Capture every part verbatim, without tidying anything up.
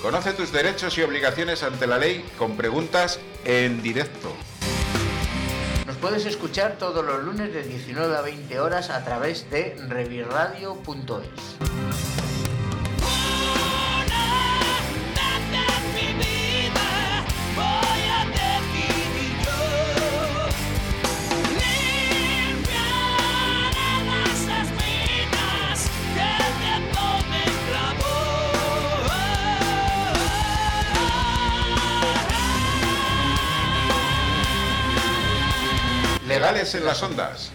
Conoce tus derechos y obligaciones ante la ley con preguntas en directo. Nos puedes escuchar todos los lunes de diecinueve a veinte horas a través de revirradio punto es. Legales en las ondas.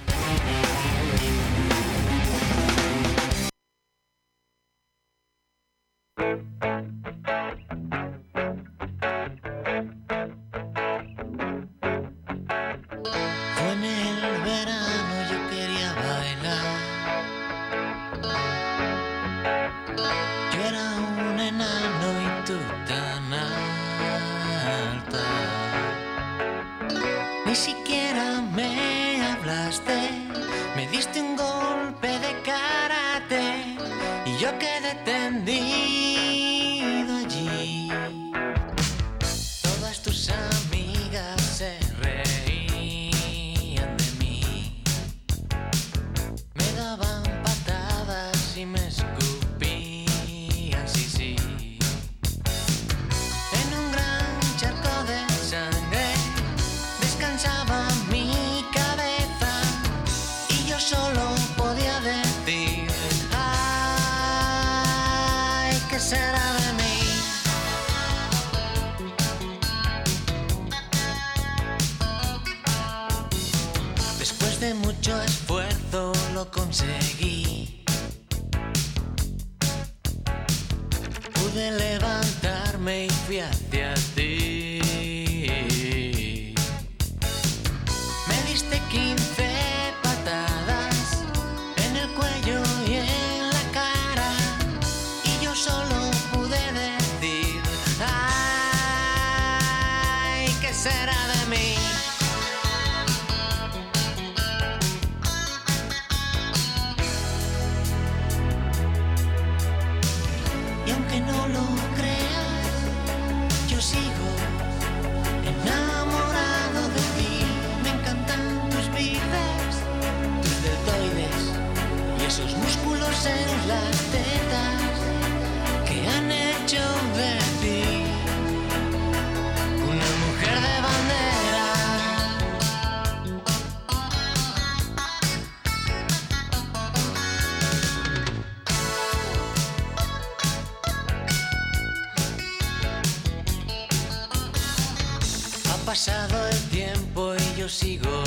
Pasado el tiempo y yo sigo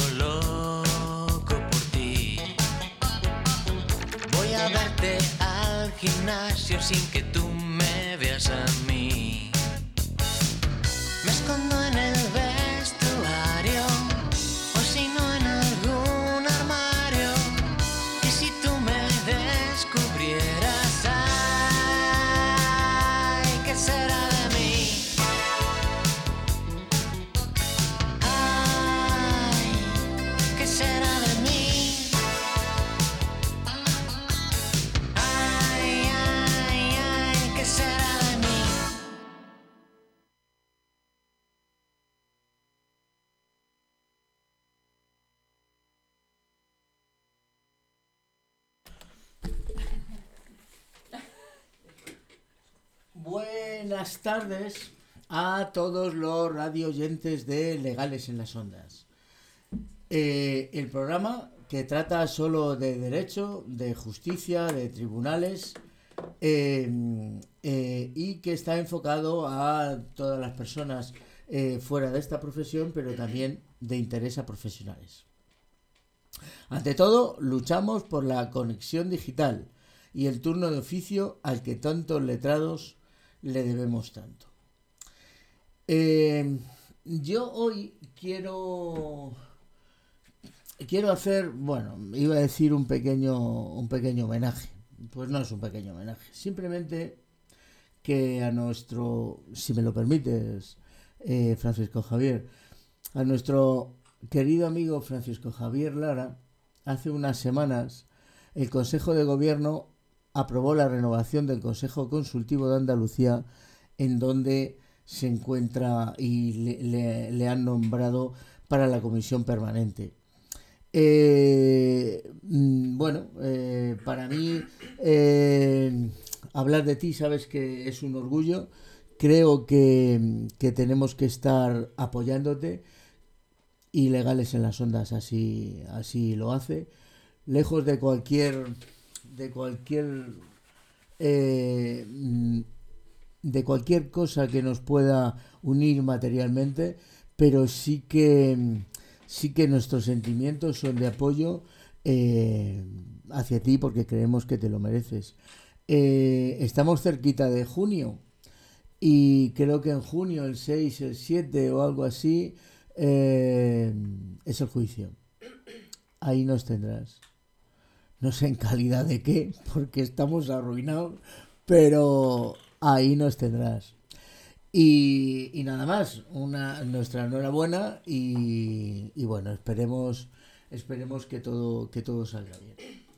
loco por ti. Voy a verte al gimnasio sin que tú me veas a mí. Me escondo en el vestuario o si no en algún armario. Y si tú me descubrieras, ay, ¿qué será de mí? ¿Qué será de mí? Ay, ay, ay, ¿qué será de mí? Buenas tardes a todos los radio oyentes de Legales en las Ondas. Eh, el programa que trata solo de derecho, de justicia, de tribunales eh, eh, y que está enfocado a todas las personas eh, fuera de esta profesión, pero también de interés a profesionales. Ante todo, luchamos por la conexión digital y el turno de oficio al que tantos letrados le debemos tanto. Eh, yo hoy quiero... Quiero hacer, bueno, iba a decir un pequeño, un pequeño homenaje. Pues no es un pequeño homenaje. Simplemente que a nuestro, si me lo permites, eh, Francisco Javier, a nuestro querido amigo Francisco Javier Lara, hace unas semanas el Consejo de Gobierno aprobó la renovación del Consejo Consultivo de Andalucía en donde se encuentra y le, le, le han nombrado para la comisión permanente. Eh, bueno, eh, para mí eh, hablar de ti, sabes que es un orgullo. Creo que, que tenemos que estar apoyándote, y Legales en las Ondas así, así lo hace, lejos de cualquier de cualquier eh, de cualquier cosa que nos pueda unir materialmente, pero sí que sí que nuestros sentimientos son de apoyo eh, hacia ti, porque creemos que te lo mereces. Eh, estamos cerquita de junio, y creo que en junio, el seis, el siete o algo así, eh, es el juicio. Ahí nos tendrás. No sé en calidad de qué, porque estamos arruinados, pero ahí nos tendrás. Y, y nada más, una, nuestra enhorabuena, y, y bueno, esperemos, esperemos que todo, que todo salga bien.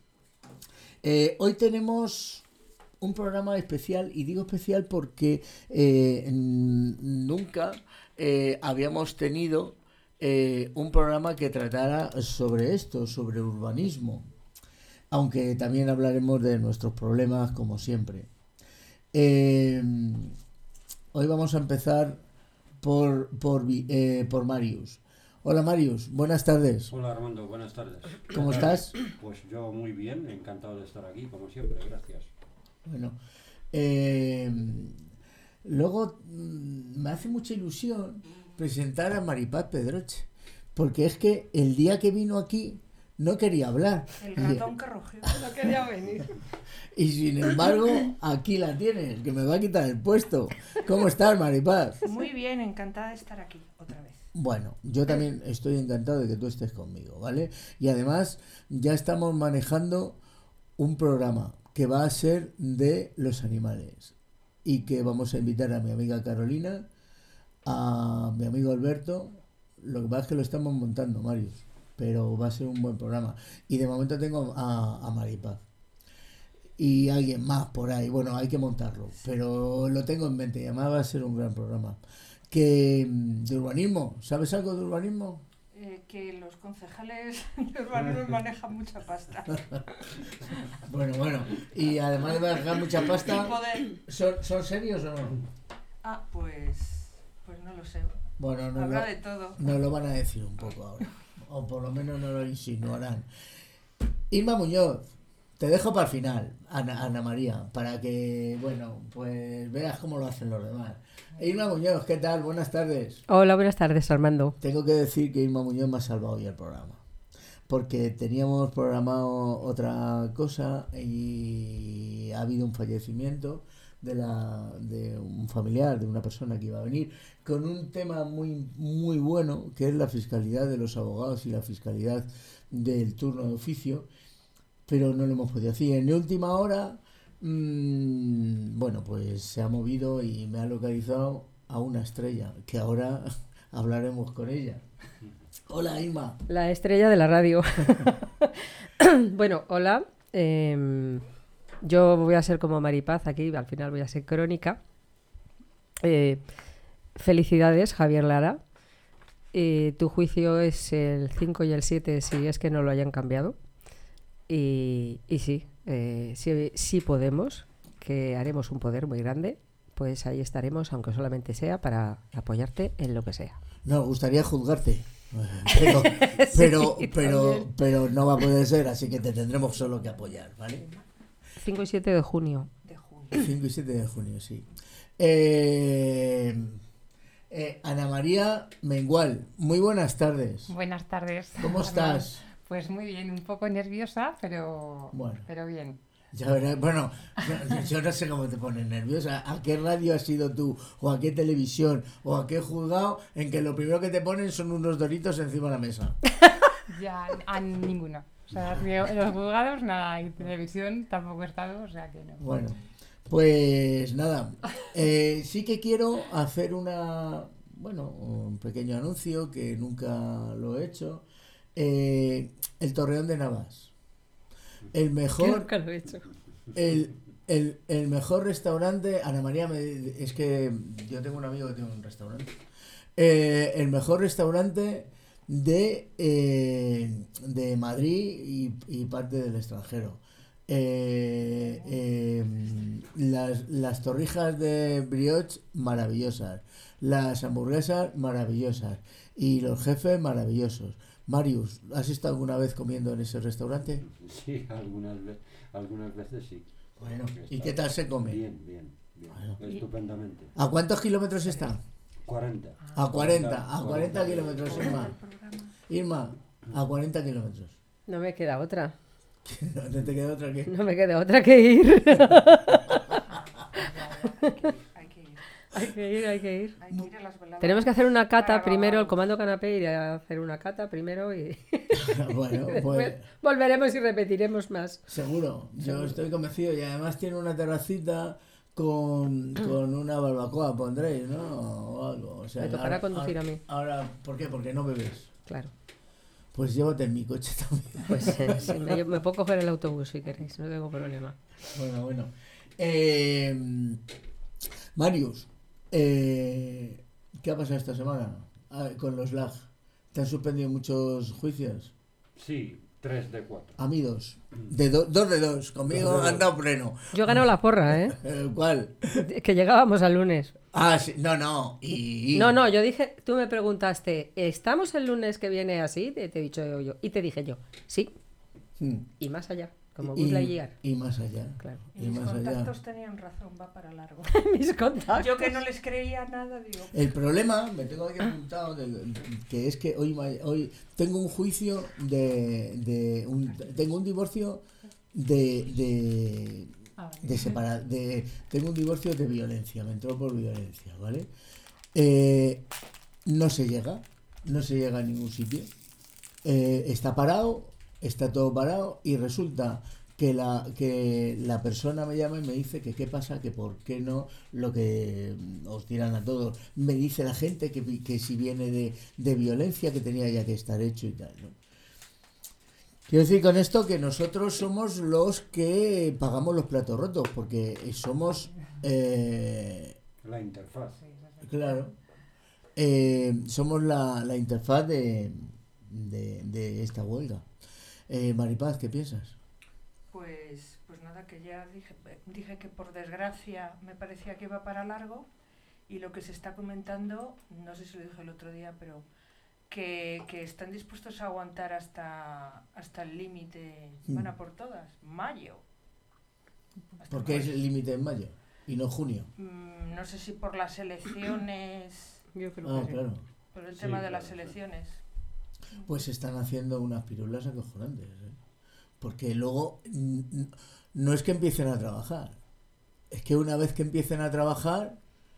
Eh, hoy tenemos un programa especial, y digo especial porque eh, nunca eh, habíamos tenido eh, un programa que tratara sobre esto, sobre urbanismo, aunque también hablaremos de nuestros problemas como siempre. Eh, hoy vamos a empezar por, por, eh, por Marius. Hola Marius, buenas tardes. Hola Armando, buenas tardes. ¿Cómo estás? Pues yo muy bien, encantado de estar aquí, como siempre, gracias. Bueno, eh, luego mm, me hace mucha ilusión presentar a Maripaz Pedroche, porque es que el día que vino aquí no quería hablar. El ratón que rugió, no quería venir. Y sin embargo, aquí la tienes, que me va a quitar el puesto. ¿Cómo estás, Maripaz? Muy bien, encantada de estar aquí otra vez. Bueno, yo también estoy encantado de que tú estés conmigo, ¿vale? Y además ya estamos manejando un programa que va a ser de los animales, y que vamos a invitar a mi amiga Carolina, a mi amigo Alberto. Lo que pasa es que lo estamos montando, Marius, pero va a ser un buen programa. Y de momento tengo a, a Maripaz y alguien más por ahí. Bueno, hay que montarlo, pero lo tengo en mente, y además va a ser un gran programa. Que de urbanismo, ¿sabes algo de urbanismo? Eh, que los concejales de urbanismo manejan mucha pasta. Bueno, bueno, y además de manejar mucha pasta, Poder. ¿son, ¿son serios o no? Ah, pues, pues no lo sé. Bueno, no Habrá lo, de todo. nos lo van a decir un poco ahora, o por lo menos no lo insinuarán. Irma Muñoz, te dejo para el final, Ana, Ana María, para que, bueno, pues veas cómo lo hacen los demás. Irma Muñoz, ¿qué tal? Buenas tardes. Hola, buenas tardes, Armando. Tengo que decir que Irma Muñoz me ha salvado hoy el programa, porque teníamos programado otra cosa y ha habido un fallecimiento de, la, de un familiar, de una persona que iba a venir, con un tema muy, muy bueno, que es la fiscalidad de los abogados y la fiscalidad del turno de oficio, pero no lo hemos podido hacer. En la última hora, mmm, bueno, pues se ha movido y me ha localizado a una estrella, que ahora hablaremos con ella. Hola, Irma. La estrella de la radio. Bueno, hola. Eh, yo voy a ser como Maripaz aquí, al final voy a ser crónica. Eh, felicidades, Javier Lara. Eh, tu juicio es el cinco y el siete, si es que no lo hayan cambiado. Y, y sí, eh, sí, sí podemos, que haremos un poder muy grande, pues ahí estaremos, aunque solamente sea para apoyarte en lo que sea. Nos gustaría juzgarte, pero, pero, Sí, pero, también. pero no va a poder ser, así que te tendremos solo que apoyar, ¿vale? cinco y siete de junio. De junio. cinco y siete de junio, sí. Eh, eh, Ana María Mengual, muy buenas tardes. Buenas tardes. ¿Cómo estás? Pues muy bien, un poco nerviosa, pero, Bueno. pero bien. Ya verás, bueno, yo, yo no sé cómo te pones nerviosa. ¿A qué radio has ido tú? ¿O a qué televisión? ¿O a qué juzgado en que lo primero que te ponen son unos doritos encima de la mesa? Ya a ninguno. O sea, en los juzgados nada, y televisión tampoco he estado, o sea que no. Bueno, pues nada, eh, sí que quiero hacer una, bueno, un pequeño anuncio que nunca lo he hecho. Eh, el Torreón de Navas. El mejor, Nunca lo he hecho. el, el, el mejor restaurante, Ana María, me, es que yo tengo un amigo que tiene un restaurante. Eh, el mejor restaurante de, eh, de Madrid y, y parte del extranjero. Eh, eh, las, las torrijas de brioche maravillosas, las hamburguesas maravillosas y los jefes maravillosos. Marius, ¿has estado alguna vez comiendo en ese restaurante? Sí, algunas, ve- algunas veces sí. Bueno, ¿y Está qué tal se come? Bien, bien, bien. Bueno. Estupendamente. ¿A cuántos kilómetros está? cuarenta. A cuarenta, a cuarenta kilómetros, Irma. Irma, a cuarenta kilómetros. No me queda otra. ¿No te queda otra que? No me queda otra que ir. Hay que ir. Hay que ir, hay que ir. Hay que ir a las veladas. Tenemos que hacer una cata Para primero, el probar. comando canapé ir a hacer una cata primero y Bueno, después pues volveremos y repetiremos más. seguro. Yo estoy convencido y además tiene una terracita con, con una barbacoa, pondréis, ¿no? O algo. O sea, Me tocará ahora- conducir ahora- a mí. Ahora, ¿por qué? Porque no bebes. Claro. Pues llévate en mi coche también. Pues eh, sí, me, me puedo coger el autobús si queréis, no tengo problema. Bueno, bueno. Eh, Marius, eh, ¿qué ha pasado esta semana ah, con los lag? ¿Te han suspendido muchos juicios? Sí, tres de cuatro. A mí dos. De do- dos de dos. Conmigo Dos de han dos. dado pleno. Yo he ganado la porra, ¿eh? Eh, ¿Cuál? Que llegábamos al lunes. Ah, sí. No, no. Y, y- No, no, yo dije, tú me preguntaste, ¿estamos el lunes que viene así? Te, te he dicho yo, yo. Y te dije yo, sí, Mm. y más allá, como y, Buzz Lightyear. y más allá. Claro. Y Y mis más allá. contactos tenían razón, va para largo. Mis contactos. Yo que no les creía nada, digo. El problema, me tengo aquí apuntado, de- que es que hoy, ma- hoy tengo un juicio de, de un, tengo un divorcio de, de, Ah, vale. de separa- de tengo un divorcio de violencia, me entró por violencia, ¿vale? Eh, no se llega, no se llega a ningún sitio. Eh, está parado, está todo parado y resulta que la que la persona me llama y me dice que qué pasa, que por qué no lo que os tiran a todos. Me dice la gente que, vi- que si viene de, de violencia que tenía ya que estar hecho y tal, ¿no? Quiero decir con esto que nosotros somos los que pagamos los platos rotos, porque somos, eh, La interfaz. claro, eh, somos la, la interfaz de, de, de esta huelga. Eh, Maripaz, ¿qué piensas? Pues, pues nada, que ya dije, dije que por desgracia me parecía que iba para largo y lo que se está comentando, no sé si lo dije el otro día, pero que, que están dispuestos a aguantar hasta, hasta el límite, Mm. van a por todas, mayo. Hasta Porque es mayo. el límite en mayo y no junio. Mm, no sé si por las elecciones, Yo creo Ah, que sí. claro. por el Sí, tema de claro, las sí. elecciones. Pues están haciendo unas pirulas acojonantes, ¿eh? Porque luego mm, mm, no es que empiecen a trabajar, es que una vez que empiecen a trabajar,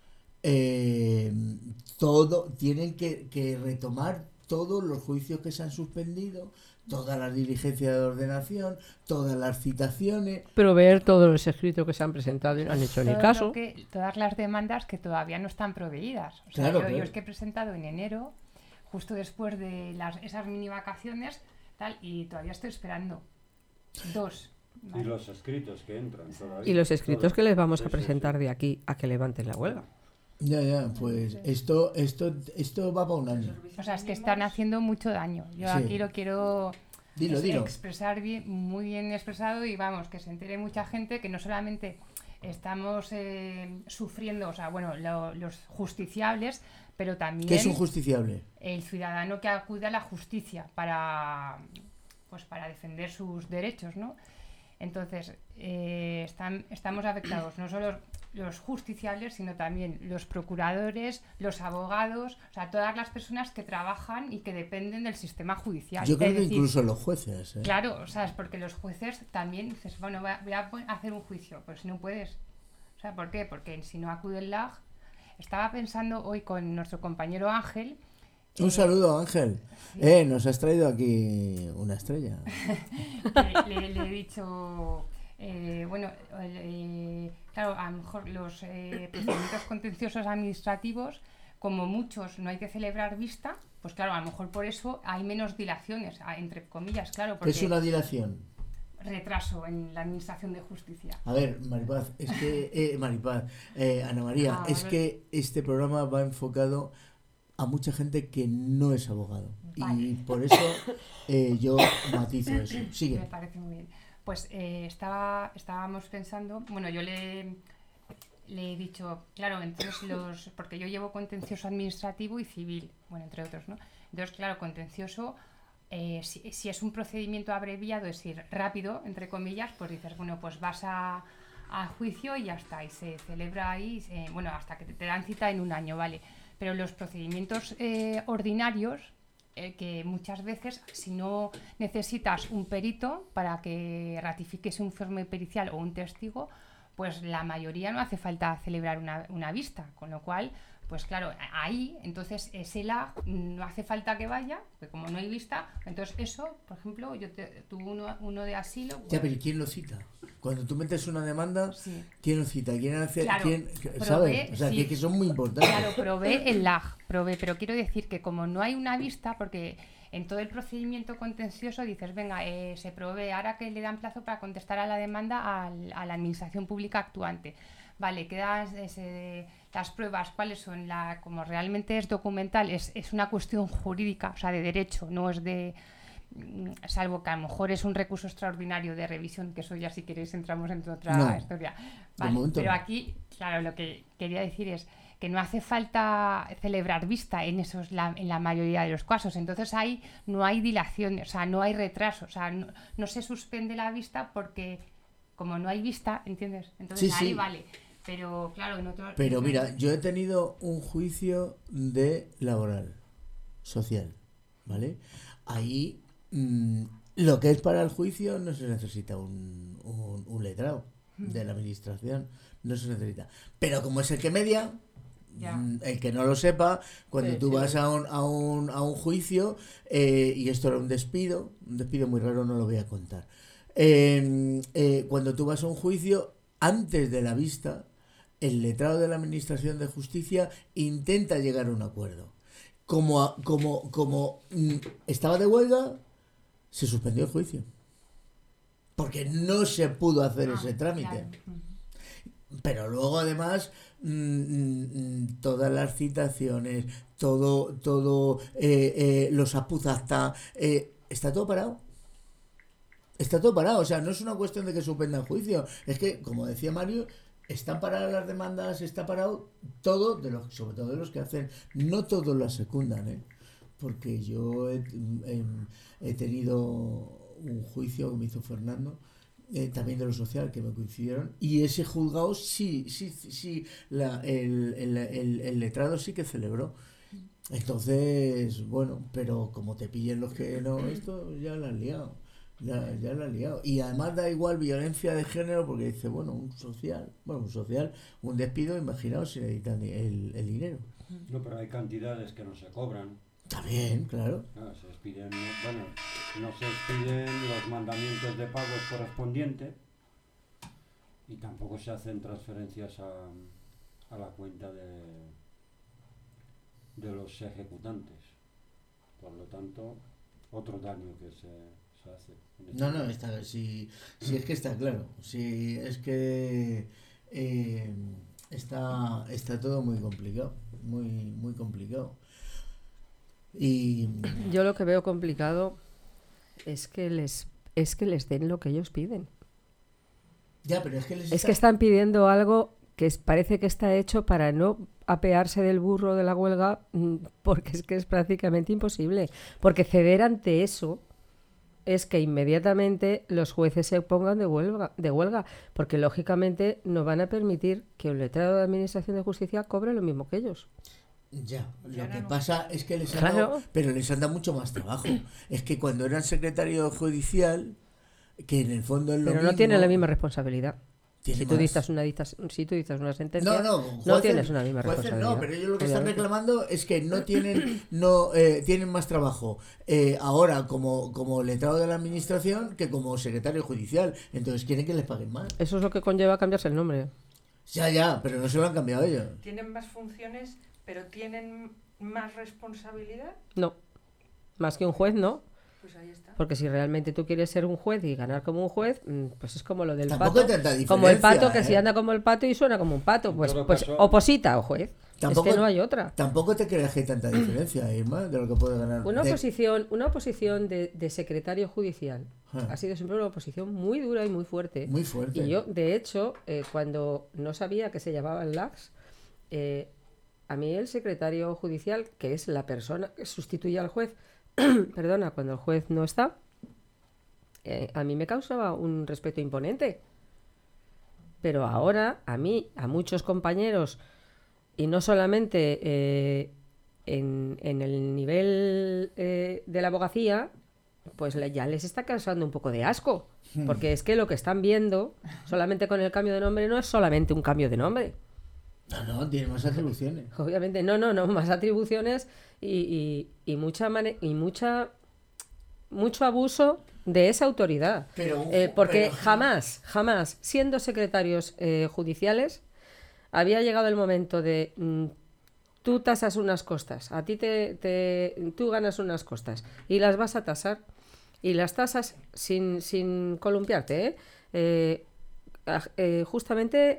eh, todo tienen que, que retomar todos los juicios que se han suspendido, todas las diligencias de ordenación, todas las citaciones. Pero ver todos los escritos que se han presentado y no han hecho ni Todo caso. lo que- todas las demandas que todavía no están proveídas. O sea, Claro, yo, yo claro. es que he presentado en enero, justo después de las, esas mini vacaciones, tal, y todavía estoy esperando. Dos. Y ¿vale? los escritos que entran todavía. Y los escritos todos. que les vamos a Sí, sí, sí. presentar de aquí a que levanten la huelga. Ya, ya, pues esto, esto, esto va para un año. O sea, es que están haciendo mucho daño. Yo Sí. aquí lo quiero Dilo, es- dilo. expresar bien, muy bien expresado y vamos, que se entere mucha gente que no solamente estamos eh, sufriendo, o sea, bueno, lo- los justiciables, pero también ¿Qué es un justiciable? el ciudadano que acude a la justicia para, pues, para defender sus derechos, ¿no? Entonces, eh, están, estamos afectados no solo los justiciables, sino también los procuradores, los abogados, o sea, todas las personas que trabajan y que dependen del sistema judicial. Yo creo Es que decir, incluso los jueces, ¿eh? claro, o sea, es porque los jueces también dices, bueno, voy a, voy a pon- hacer un juicio, pues no puedes. O sea, ¿por qué? Porque si no acude el L A G, estaba pensando hoy con nuestro compañero Ángel. Un eh, saludo, Ángel. Eh, nos has traído aquí una estrella. que le, le he dicho, eh, bueno, eh, claro, a lo mejor los eh, procedimientos contenciosos administrativos, como muchos no hay que celebrar vista, pues claro, a lo mejor por eso hay menos dilaciones, a- entre comillas, claro, ¿Qué porque es una dilación? retraso en la administración de justicia. A ver, Maripaz, es que, eh, Maripaz, eh, Ana María, Ah, es vale. que este programa va enfocado a mucha gente que no es abogado. Vale. Y por eso eh, yo matizo eso. Sigue. Me parece muy bien. Pues eh, estaba, estábamos pensando, bueno, yo le, le he dicho, claro, entonces los, porque yo llevo contencioso administrativo y civil, bueno, entre otros, ¿no? Entonces, claro, contencioso, eh, si, si es un procedimiento abreviado, es decir, rápido, entre comillas, pues dices, bueno, pues vas a, a juicio y ya está, y se celebra ahí, se- bueno, hasta que te, te dan cita en un año, ¿vale? Pero los procedimientos eh, ordinarios, eh, que muchas veces, si no necesitas un perito para que ratifique ese informe pericial o un testigo, pues la mayoría no hace falta celebrar una, una vista, con lo cual, pues claro, ahí, entonces ese L A no hace falta que vaya, porque como no hay vista, entonces eso, por ejemplo, yo te, tuve uno, uno de asilo. Ya, pues, pero ¿quién lo cita? Cuando tú metes una demanda, sí. ¿quién lo cita? ¿Quién hace? Claro, ¿Quién, probé, ¿Sabes? O sea, sí. que, que son muy importantes. Claro, probé el L A G, probé, pero quiero decir que como no hay una vista, porque en todo el procedimiento contencioso dices, venga, eh, se provee ahora que le dan plazo para contestar a la demanda al- a la administración pública actuante. Vale, quedas ese- las pruebas, ¿cuáles son? La, como realmente es documental, es, es una cuestión jurídica, o sea, de derecho, no es de... mm, salvo que a lo mejor es un recurso extraordinario de revisión, que eso ya si queréis entramos en otra No, historia. de Vale, momento pero no. aquí, claro, lo que quería decir es que no hace falta celebrar vista en esos la, en la mayoría de los casos. Entonces ahí no hay dilación, o sea, no hay retraso, o sea, no, no se suspende la vista porque como no hay vista, ¿entiendes? Entonces Sí, ahí sí. vale. Pero claro, en otro... Pero en- mira, yo he tenido un juicio de laboral, social, ¿vale? Ahí mm, lo que es para el juicio no se necesita un, un, un letrado de la administración, no se necesita. Pero como es el que media, Ya. mm, el que no lo sepa, cuando Sí, tú sí. vas a un, a un, a un juicio, eh, y esto era un despido, un despido muy raro, no lo voy a contar. Eh, eh, cuando tú vas a un juicio, antes de la vista, el letrado de la Administración de Justicia intenta llegar a un acuerdo. Como, a- como, como mm, estaba de huelga, se suspendió el juicio. Porque no se pudo hacer Ah, ese trámite. claro. Mm. Pero luego además mm, mm, mm, todas las citaciones, todo, todo eh, eh, los apuzasta, eh, está todo parado. Está todo parado, o sea, no es una cuestión de que suspenda el juicio, es que, como decía Mario, están paradas las demandas, está parado todo, de los, sobre todo de los que hacen, no todos las secundan, ¿eh? Porque yo he, em, he tenido un juicio que me hizo Fernando, eh, también de lo social, que me coincidieron, y ese juzgado sí, sí, sí, la, el, el, el, el letrado sí que celebró. Entonces, bueno, pero como te pillen los que no, esto ya lo han liado. Ya, ya lo han liado. Y además da igual violencia de género porque dice, bueno, un social, bueno, un social, un despido, imaginaos si necesitan el, el dinero. No, pero hay cantidades que no se cobran. Está bien, claro. Ah, se expiden, bueno, no se expiden los mandamientos de pagos correspondientes y tampoco se hacen transferencias a, a la cuenta de, de los ejecutantes. Por lo tanto, otro daño que se, se hace. en este No, no, caso. está, si, si es que está claro. Si es que eh, está, está todo muy complicado. Muy, muy complicado. Y Yo lo que veo complicado es que les es que les den lo que ellos piden. ya, pero es que les Es que están pidiendo algo que es- parece que está hecho para no apearse del burro de la huelga, mm, porque es que es prácticamente imposible. Porque ceder ante eso es que inmediatamente los jueces se pongan de huelga, de huelga, porque lógicamente no van a permitir que un letrado de Administración de Justicia cobre lo mismo que ellos. Ya, Pues lo ahora que no. pasa es que les han Claro. dado, pero les han dado mucho más trabajo. Es que cuando eran secretario judicial, que en el fondo es lo Pero mismo, no tienen la misma responsabilidad. tiene Si tú, más. dictas una, dictas, si tú dictas una sentencia, No, no, no jueces- tienes una misma jueces responsabilidad. No, pero ellos lo que están obviamente. reclamando es que no tienen, no eh, tienen más trabajo eh, ahora como, como letrado de la administración que como secretario judicial. Entonces quieren que les paguen más. Eso es lo que conlleva cambiarse el nombre. Ya, ya, pero no se lo han cambiado ellos. Tienen más funciones, pero tienen más responsabilidad. No. Más que un juez, no. Pues ahí está. Porque si realmente tú quieres ser un juez y ganar como un juez, pues es como lo del Tampoco hay pato. tanta Como el pato diferencia, que si ¿eh? anda como el pato y suena como un pato, En pues, todo pues caso- oposita o juez. Tampoco- es que no hay otra. Tampoco te creas que hay tanta diferencia, Irma, de lo que puede ganar. Una de- oposición, una oposición de, de secretario judicial Ah. ha sido siempre una oposición muy dura y muy fuerte. Muy fuerte. Y yo, de hecho, eh, cuando no sabía que se llamaban L A Cs, eh, a mí el secretario judicial, que es la persona que sustituye al juez, perdona, cuando el juez no está, eh, a mí me causaba un respeto imponente. Pero ahora, a mí, a muchos compañeros, y no solamente eh, en, en el nivel eh, de la abogacía, pues le- ya les está causando un poco de asco. Porque es que lo que están viendo, solamente con el cambio de nombre, no es solamente un cambio de nombre. No, no, tiene más atribuciones. Obviamente, no, no, no, más atribuciones y, y, y mucha mane- y mucha mucho abuso de esa autoridad. Pero- Eh, porque pero- jamás, jamás, siendo secretarios eh, judiciales, había llegado el momento de mm, tú tasas unas costas, a ti te, te- tú ganas unas costas y las vas a tasar y las tasas sin, sin columpiarte, ¿eh? Eh, aj- eh, justamente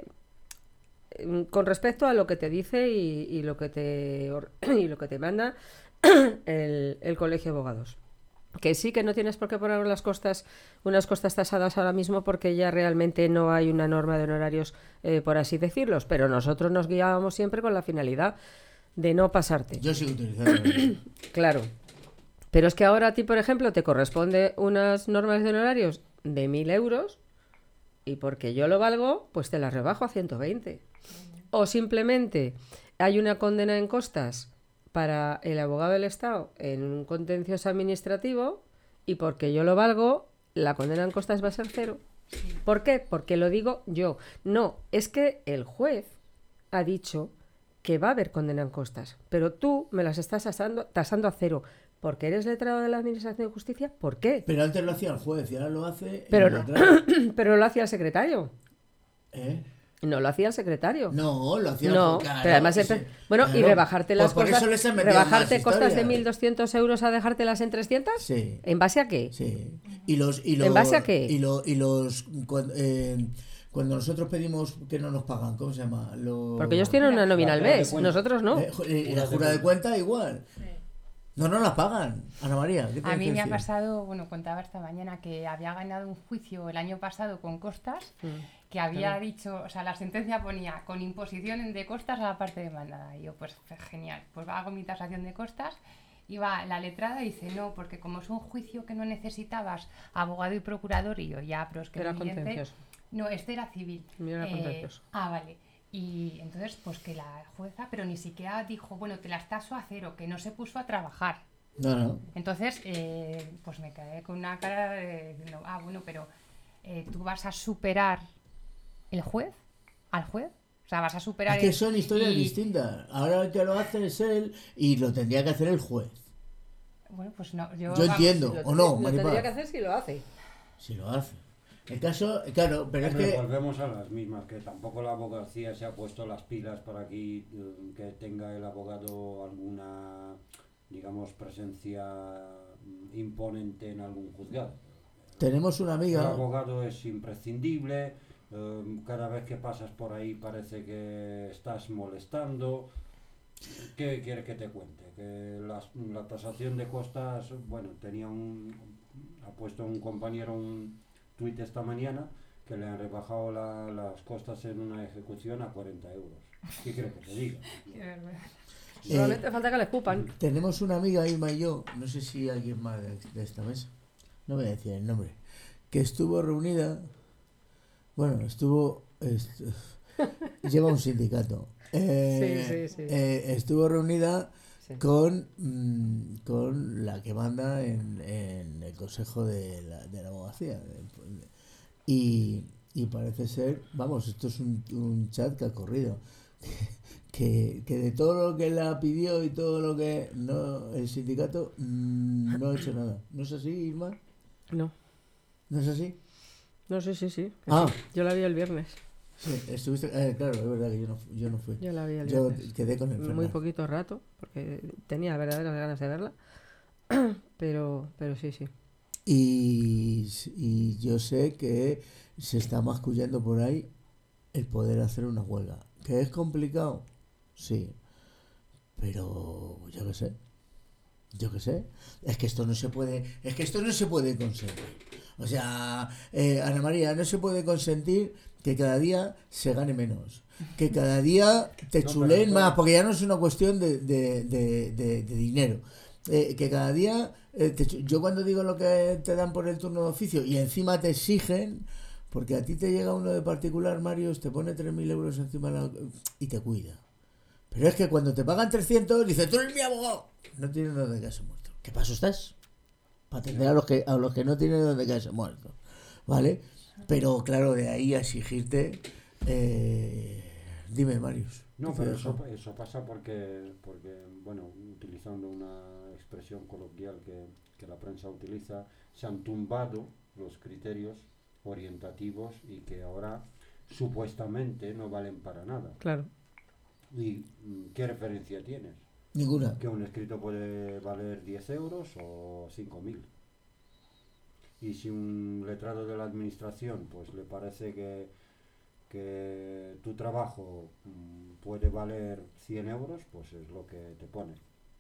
mm, con respecto a lo que te dice y, y lo que te or- y lo que te manda el, el colegio de abogados. Que sí que no tienes por qué poner las costas, unas costas tasadas ahora mismo porque ya realmente no hay una norma de honorarios, eh, por así decirlos, pero nosotros nos guiábamos siempre con la finalidad de no pasarte. Yo sigo utilizando. Claro. Pero es que ahora a ti, por ejemplo, te corresponde unas normas de honorarios de mil euros y porque yo lo valgo, pues te las rebajo a ciento veinte. O simplemente hay una condena en costas para el abogado del Estado en un contencioso administrativo y porque yo lo valgo, la condena en costas va a ser cero. ¿Por qué? Porque lo digo yo. No, es que el juez ha dicho que va a haber condena en costas, pero tú me las estás tasando, tasando a cero. ¿Porque eres letrado de la Administración de Justicia? ¿Por qué? Pero antes lo hacía el juez y ahora lo hace. el Pero no, letrado. pero lo hacía el secretario. ¿Eh? No lo hacía el secretario. No, lo hacía el No, juez, claro, pero además ese- empe- bueno, y claro. rebajarte Pues las por costas, eso les han metido rebajarte más costas de historias. mil doscientos euros a dejártelas en trescientos. Sí. ¿En base a qué? Sí. Y los, y los, ¿En base a qué? Y, lo- y los. Cuando, eh, cuando nosotros pedimos que no nos pagan, ¿cómo se llama? Los- Porque ellos tienen una nómina al jura de mes, cuenta. nosotros no. Eh, ju- eh, la jura de cuenta igual. No, no la pagan. Ana María, ¿qué A tienes mí que me ha decir? pasado, bueno, contaba esta mañana que había ganado un juicio el año pasado con costas, Mm. que había dicho, o sea, la sentencia ponía con imposición de costas a la parte demandada. Y yo, pues genial, pues hago mi tasación de costas. Y va la letrada y dice, no, porque como es un juicio que no necesitabas abogado y procurador, y yo, ya, pero es que Era el cliente- contencioso. No, este era civil. Mío era contencioso. Ah, vale. Y entonces, pues que la jueza, pero ni siquiera dijo, bueno, te las taso a cero, que no se puso a trabajar. No, no. Entonces, eh, pues me quedé con una cara de, diciendo, ah, bueno, pero eh, tú vas a superar el juez, al juez, o sea, vas a superar... Es que el- son historias y- distintas. Ahora el que lo hace es él y lo tendría que hacer el juez. Bueno, pues no, yo... Yo vamos, entiendo, Lo, ¿o no, lo Maripaz? tendría que hacer si lo hace. Si lo hace. El caso, claro, pero es Hombre, que. volvemos a las mismas, que tampoco la abogacía se ha puesto las pilas para aquí, eh, que tenga el abogado alguna, digamos, presencia mm, imponente en algún juzgado. Tenemos una El amiga. abogado es imprescindible, eh, cada vez que pasas por ahí parece que estás molestando. ¿Qué quieres que te cuente? Que las- la tasación de costas, bueno, tenía un, ha puesto un compañero un tuit esta mañana que le han rebajado la- las costas en una ejecución a cuarenta euros. ¿Qué quieres que te diga? Qué vergüenza. eh, Solamente falta que le escupan. Tenemos una amiga, Irma y yo, no sé si alguien más de, de esta mesa, no voy a decir el nombre, que estuvo reunida, bueno, estuvo, est- lleva un sindicato, eh, Sí, sí, sí. eh, estuvo reunida Sí. con, mm, con la que manda en, en el Consejo de la, de la Abogacía. Y, y parece ser, vamos, esto es un, un chat que ha corrido, que, que de todo lo que la pidió y todo lo que no el sindicato mm, no ha hecho nada. ¿No es así, Irma? No, ¿No es así? no, sí, sí, sí. que Ah. sí. Yo la vi el viernes. Sí, estuviste, eh, claro, es verdad que yo no, yo no fui. Yo la vi el Yo viernes. quedé con el Muy Fernández. poquito rato, porque tenía verdaderas ganas de verla. pero, pero sí, sí. Y, y yo sé que se está mascullando por ahí el poder hacer una huelga. ¿Que es complicado? Sí. Pero yo qué sé. Yo qué sé. Es que esto no se puede, es que esto no se puede consentir. O sea, eh, Ana María, no se puede consentir que cada día se gane menos. Que cada día te No, chuleen pero- más, porque ya no es una cuestión de, de, de, de, de dinero. Eh, que cada día, eh, te chu- yo cuando digo lo que te dan por el turno de oficio y encima te exigen, porque a ti te llega uno de particular, Marius, te pone tres mil euros encima de la- y te cuida. Pero es que cuando te pagan trescientos, dice, tú eres mi abogado. No tienes donde caerse muerto. ¿Qué paso estás? Para atender a los que, a los que no tienen donde caerse muerto. ¿Vale? Pero claro, de ahí a exigirte... Eh, dime, Marius. No, Te pero dejo. eso, eso pasa porque, porque, bueno, utilizando una expresión coloquial que, que la prensa utiliza, se han tumbado los criterios orientativos y que ahora supuestamente no valen para nada. Claro. ¿Y mm, qué referencia tienes? Ninguna. Que un escrito puede valer diez euros o cinco mil. Y si un letrado de la administración pues le parece que, que tu trabajo mm, puede valer cien euros, pues es lo que te pone.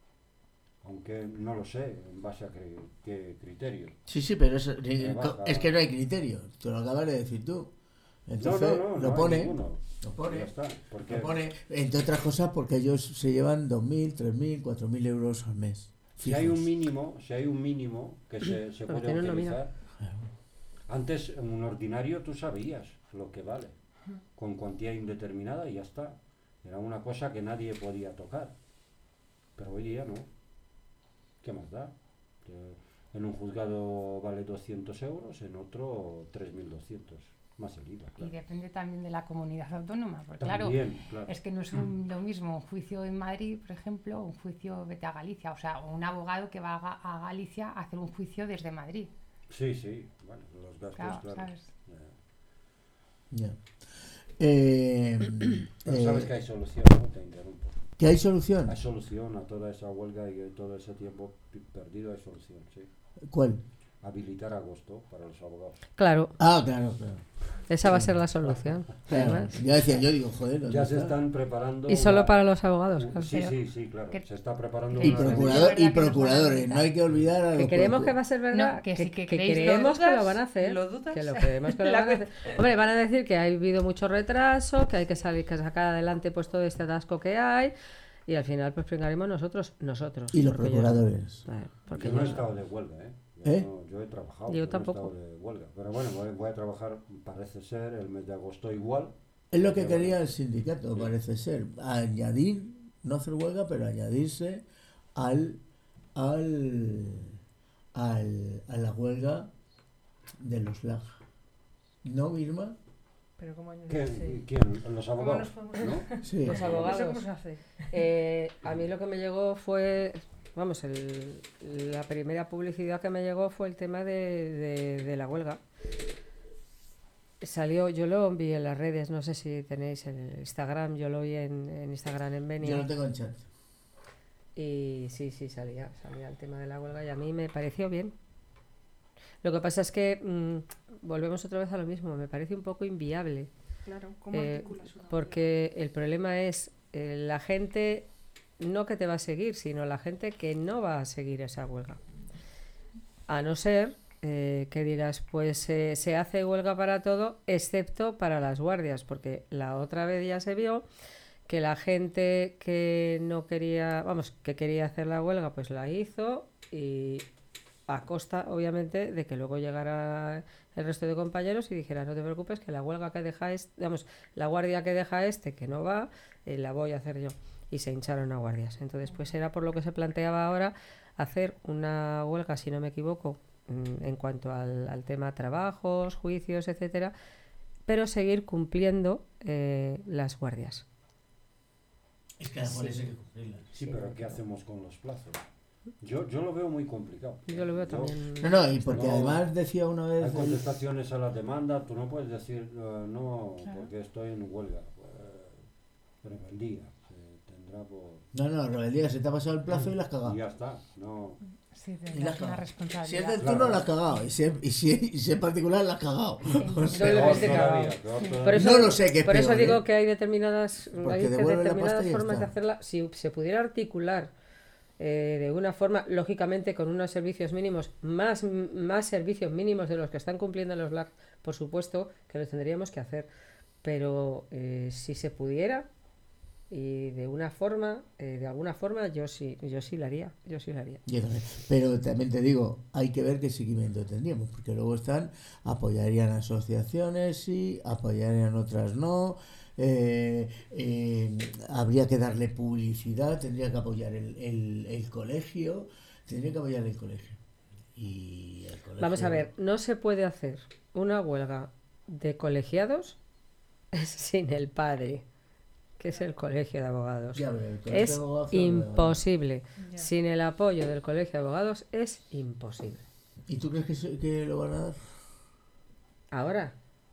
Aunque no lo sé, en base a cri- qué criterio. Sí, sí, pero es, Me baja. es que no hay criterio. Te lo acabas de decir tú. Entonces, no, no, no, lo no pone. hay ninguno. Lo pone. Ya está. Porque Lo pone, entre otras cosas, porque ellos se llevan dos mil, tres mil, cuatro mil euros al mes. si hay un fijos. mínimo, si hay un mínimo que se, se Pero puede tiene nómina. utilizar. Antes, en un ordinario, tú sabías lo que vale, con cuantía indeterminada y ya está. Era una cosa que nadie podía tocar. Pero hoy día no. ¿Qué más da? Que en un juzgado vale doscientos euros, en otro tres mil doscientos. Más el I V A, Y claro. depende también de la comunidad autónoma, porque claro, También, claro. es que no es un- lo mismo un juicio en Madrid, por ejemplo, o un juicio vete a Galicia, o sea, o un abogado que va a, Ga- a Galicia a hacer un juicio desde Madrid, Sí, sí. Bueno, los gastos, claro, claro. ¿sabes? Ya. Ya. Eh, Pero eh, sabes que hay solución, ¿no? Te interrumpo. ¿que hay solución? Hay solución a toda esa huelga y a todo ese tiempo pi- perdido, hay solución, sí. ¿Cuál? Habilitar agosto para los abogados. Claro, Ah, claro, claro. esa va a ser la solución. Claro. Además. Ya decía, yo digo, joder. ¿dónde Ya se está? están preparando. Y solo una- para los abogados, un- claro. Sí, Pero- sí, sí, claro. que- Se está preparando Y, Pero- una procurador, Es verdad y que nos van a procuradores, quitar. no hay que olvidar a los Que creemos procu- que va a ser verdad, No, que que, sí, que que creéis, lo creemos que lo dudas, van a hacer, lo dudas. que lo creemos que lo La van a hacer. Hombre, van a decir que ha habido mucho retraso, que hay que salir, que sacar adelante pues todo este atasco que hay, y al final pues pringaremos nosotros, nosotros. Y los porque yo- procuradores. Claro, porque Yo no he yo- estado de huelga, ¿eh? Yo, ¿Eh? no- yo he trabajado. Yo pero no he tampoco. estado de huelga. Pero bueno, voy, voy a trabajar, parece ser, el mes de agosto igual. Es lo que Porque, quería bueno, el sindicato, Sí. parece ser. Añadir, no hacer huelga, pero añadirse al, al, al a la huelga de los L A G. ¿No, Irma? Pero ¿cómo añadir? ¿Quién? Sí. ¿Quién? Los ¿Cómo abogados. nos podemos- ¿No? Sí. Los abogados. ¿Eso cómo se hace? Eh, a mí lo que me llegó fue, vamos, el- la primera publicidad que me llegó fue el tema de, de- de la huelga. Salió, yo lo vi en las redes, no sé si tenéis el Instagram, yo lo vi en, en Instagram en Benia. Yo no tengo en chat. Y sí, sí, salía, salía el tema de la huelga y a mí me pareció bien. Lo que pasa es que mm, volvemos otra vez a lo mismo, me parece un poco inviable. Claro, ¿cómo Eh, articulas una porque el problema es eh, la gente no que te va a seguir, sino la gente que no va a seguir esa huelga. A no ser eh, que digas, pues eh, se hace huelga para todo, excepto para las guardias, porque la otra vez ya se vio que la gente que no quería, vamos, que quería hacer la huelga, pues la hizo y a costa, obviamente, de que luego llegara el resto de compañeros y dijera, no te preocupes, que la huelga que deja este, vamos, la guardia que deja este, que no va, eh, la voy a hacer yo. Y se hincharon a guardias. Entonces, pues era por lo que se planteaba ahora hacer una huelga, si no me equivoco, mm, en cuanto al, al tema trabajos, juicios, etcétera, pero seguir cumpliendo eh, las guardias. Es que las guardias hay que cumplirlas. Sí, pero ¿qué hacemos con los plazos? Yo, yo lo veo muy complicado. Yo lo veo también. No, no, y porque No. además decía una vez... Hay el- contestaciones a la demanda, tú no puedes decir eh, no Claro. porque estoy en huelga. Eh, rebeldía, se tendrá por... No, no, rebeldía, se te ha pasado el plazo y las has cagado. Y ya está, no... Sí, Y tendrás la has una cagado. responsabilidad. Si es del Claro. turno, la has cagado. Y si es, y si, y si es particular, la has cagado. O sea, Doble Peor vez de todavía, cagao. peor todavía. Por eso, No lo sé qué es por eso peor, digo ¿eh? que hay determinadas, Porque hay que devuelve la determinadas pasta y ya formas de está. hacerla. Si se pudiera articular eh, de una forma, lógicamente con unos servicios mínimos, más, más servicios mínimos de los que están cumpliendo los L A C, por supuesto que los tendríamos que hacer. Pero eh, si se pudiera y de una forma, eh, de alguna forma, yo sí, yo sí la haría, yo sí la haría. Yo también. Pero también te digo, hay que ver qué seguimiento tendríamos, porque luego están, apoyarían asociaciones, sí, apoyarían otras no, eh, eh, habría que darle publicidad, tendría que apoyar el, el, el colegio, tendría que apoyar el colegio. Y el colegio... Vamos a ver, no se puede hacer una huelga de colegiados sin el padre, que es el colegio de abogados. Ya, pero el colegio Es de abogados, claro, imposible. Ya. Sin el apoyo del colegio de abogados es imposible. ¿Y tú crees que, se- que lo van a dar? Ahora,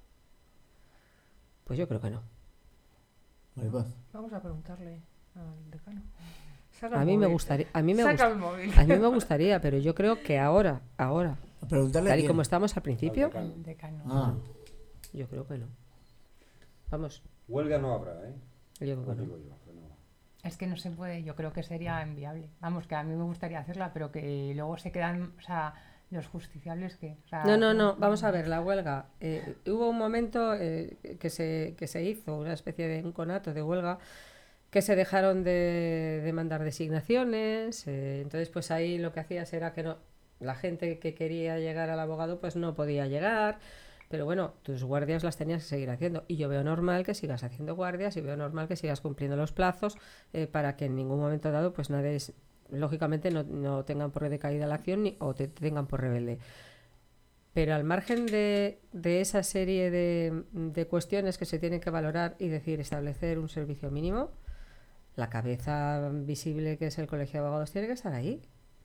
pues yo creo que no. Maripaz. Vamos a preguntarle al decano. Saca A el mí me móvil. gustaría, a mí me Saca gust- el móvil. a mí me gustaría, pero yo creo que ahora, ahora, A preguntarle a tal y quién. como estamos al principio, Al El decano. Ah, yo creo que no. Vamos, Huelga no habrá, ¿eh? yo creo Os que no. digo yo, que no. Es que no se puede, yo creo que sería inviable. Vamos, que a mí me gustaría hacerla, pero que luego se quedan, o sea, los justiciables que... o sea, No, no, no, vamos a ver, la huelga. Eh, hubo un momento eh, que, se, que se hizo una especie de un conato de huelga que se dejaron de, de mandar designaciones, eh, entonces pues ahí lo que hacías era que no, la gente que quería llegar al abogado pues no podía llegar, pero bueno, tus guardias las tenías que seguir haciendo y yo veo normal que sigas haciendo guardias y veo normal que sigas cumpliendo los plazos eh, para que en ningún momento dado pues nadie, es- lógicamente no, no tengan por decaída la acción ni, o te tengan por rebelde. Pero al margen de, de esa serie de, de cuestiones que se tienen que valorar y decir, establecer un servicio mínimo, la cabeza visible que es el colegio de abogados tiene que estar ahí.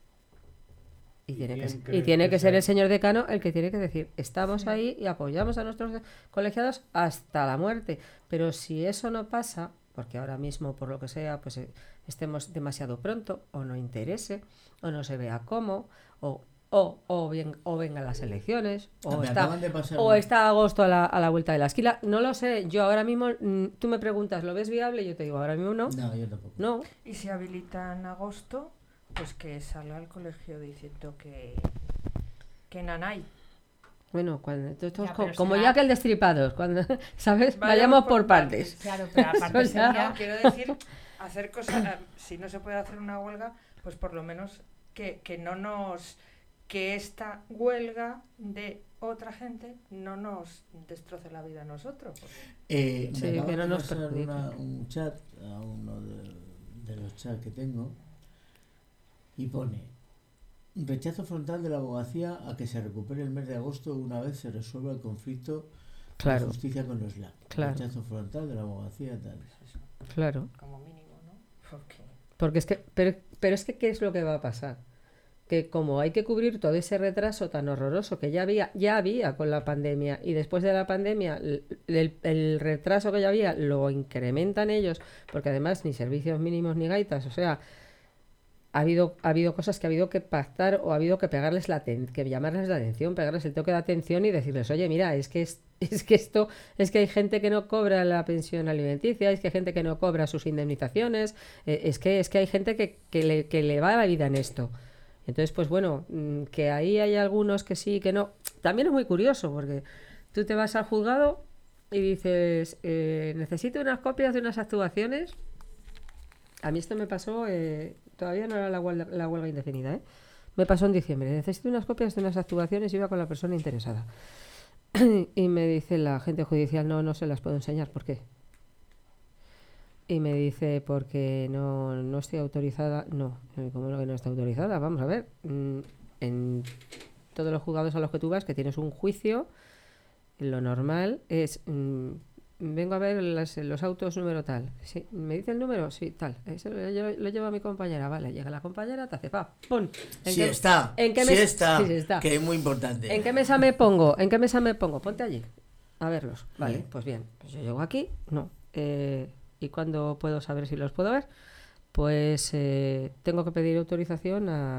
Y ¿Y tiene que, quién y crees tiene que que ser sea? el señor decano el que tiene que decir, estamos ahí y apoyamos a nuestros colegiados hasta la muerte. Pero si eso no pasa, porque ahora mismo, por lo que sea, pues eh, estemos demasiado pronto, o no interese, o no se vea cómo, o, o, o, bien, o vengan las elecciones, o me está, acaban de pasar o un- está agosto a la, a la vuelta de la esquina. No lo sé, yo ahora mismo, mm, tú me preguntas, ¿lo ves viable? Yo te digo, ahora mismo no. No, yo tampoco. No, Y si habilitan agosto, pues que salga el colegio diciendo que, que nanay. bueno, cuando, esto- esto es Ya, co- pero como será- ya que el destripador, cuando, ¿sabes? Vayamos Vayamos por por partes. Claro, pero aparte O sea, sería... No, quiero decir, hacer cosas, eh, si no se puede hacer una huelga, pues por lo menos que, que no nos, que esta huelga de otra gente no nos destroce la vida a nosotros. porque- Eh, Sí, me acaban que no de nos pasar perjudique. una- un chat a uno de, de los chats que tengo y pone rechazo frontal de la abogacía a que se recupere el mes de agosto una vez se resuelva el conflicto Claro. de justicia con los L A C. Claro. Rechazo frontal de la abogacía tal. Pues eso, Claro. como mínimo, ¿no? Porque Porque es que, pero, pero es que, ¿qué es lo que va a pasar? Que como hay que cubrir todo ese retraso tan horroroso que ya había, ya había con la pandemia, y después de la pandemia, el, el- el retraso que ya había lo incrementan ellos, porque además ni servicios mínimos ni gaitas, o sea, ha habido, ha habido cosas que ha habido que pactar o ha habido que pegarles la aten- que llamarles la atención, pegarles el toque de atención y decirles, oye, mira, es que es, es que esto, es que hay gente que no cobra la pensión alimenticia, es que hay gente que no cobra sus indemnizaciones, eh, es que es que hay gente que, que le, que le va la vida en esto. Entonces, pues bueno, mm, que ahí hay algunos que sí, que no. También es muy curioso, porque tú te vas al juzgado y dices, eh, necesito unas copias de unas actuaciones. A mí esto me pasó, eh, todavía no era la huelga, la huelga indefinida, ¿eh? Me pasó en diciembre. Necesito unas copias de unas actuaciones y iba con la persona interesada. Y me dice la agente judicial, no, no se las puedo enseñar. ¿Por qué? Y me dice, porque no, no estoy autorizada. No, ¿cómo que no está autorizada? Vamos a ver. mm, En todos los juzgados a los que tú vas, que tienes un juicio, lo normal es, mm, vengo a ver las- los autos número tal. Sí, ¿me dice el número? Sí, tal. Eso lo, lo- lo lleva mi compañera. Vale, llega la compañera, te hace pa, ¡pum! ¿En Sí qué- está, ¿en qué sí mes- está, Sí, sí está. que es muy importante. ¿En qué mesa me pongo? ¿En qué mesa me pongo? Ponte allí a verlos. Vale, Sí. pues bien. Pues yo llego aquí, no. Eh, ¿Y cuándo puedo saber si los puedo ver? Pues eh, tengo que pedir autorización a,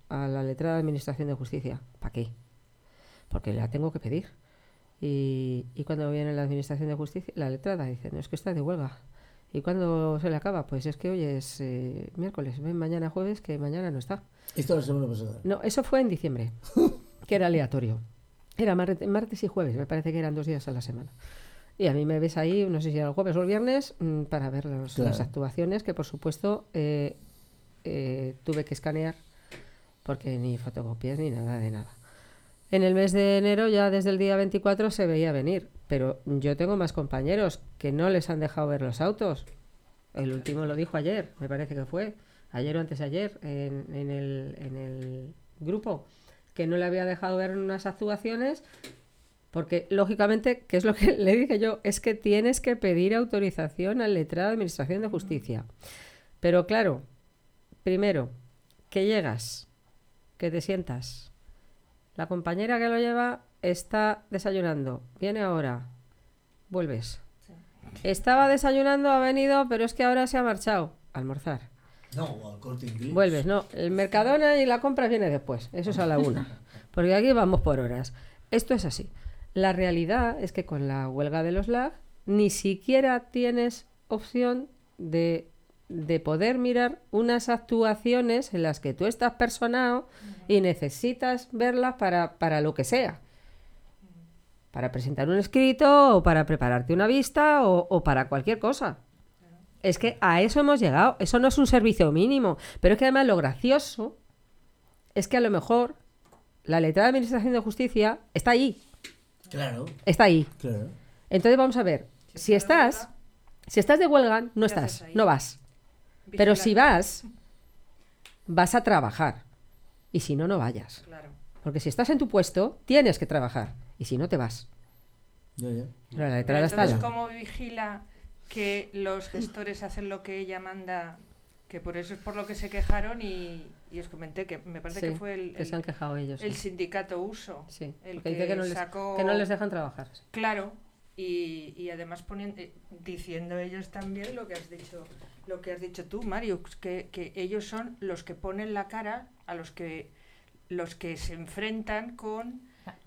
a la letrada de Administración de Justicia. ¿Para qué? Porque la tengo que pedir. Y, y cuando viene la Administración de Justicia, la letrada dice, no, es que está de huelga. ¿Y cuándo se le acaba? Pues es que hoy es eh, miércoles, ven mañana jueves, que mañana no está. Esto la semana pasada. No, eso fue en diciembre, que era aleatorio. Era martes, martes y jueves, me parece que eran dos días a la semana. Y a mí me ves ahí, no sé si era el jueves o el viernes, mmm, para ver los, claro. las actuaciones, que por supuesto eh, eh, tuve que escanear, porque ni fotocopias ni nada de nada. En el mes de enero, ya desde el día veinticuatro, se veía venir, pero yo tengo más compañeros que no les han dejado ver los autos. El último lo dijo ayer, me parece que fue, ayer o antes de ayer, en, en, el, en el grupo, que no le había dejado ver unas actuaciones, porque lógicamente, que es lo que le dije yo, es que tienes que pedir autorización al letrado de Administración de Justicia. Pero claro, primero, que llegas, que te sientas. La compañera que lo lleva está desayunando. Viene ahora. Vuelves. Sí. Estaba desayunando, ha venido, pero es que ahora se ha marchado a almorzar. No, al Corte Inglés. Vuelves, no. El Mercadona y la compra viene después. Eso es a la una. Porque aquí vamos por horas. Esto es así. La realidad es que con la huelga de los L A G ni siquiera tienes opción de... de poder mirar unas actuaciones en las que tú estás personado uh-huh. y necesitas verlas para, para lo que sea. Para presentar un escrito o para prepararte una vista o, o para cualquier cosa. Uh-huh. Es que a eso hemos llegado. Eso no es un servicio mínimo. Pero es que además lo gracioso es que a lo mejor la letrada de Administración de Justicia está ahí. Claro. Está ahí. Claro. Entonces vamos a ver. Si, si estás, si estás de huelga, no estás, no vas. Pero si vas, vas a trabajar. Y si no, no vayas. Claro. Porque si estás en tu puesto, tienes que trabajar. Y si no, te vas. Ya, ya. Pero la letrada está entonces, allá. ¿cómo vigila que los gestores hacen lo que ella manda? Que por eso es por lo que se quejaron y, y os comenté que me parece sí, que fue el, que se han quejado ellos, el sí. sindicato Uso. Sí, el que, que, que, no les, sacó... que no les dejan trabajar. Claro. Y, y además poniendo, diciendo ellos también lo que has dicho lo que has dicho tú, Mario, que, que ellos son los que ponen la cara a los que los que se enfrentan con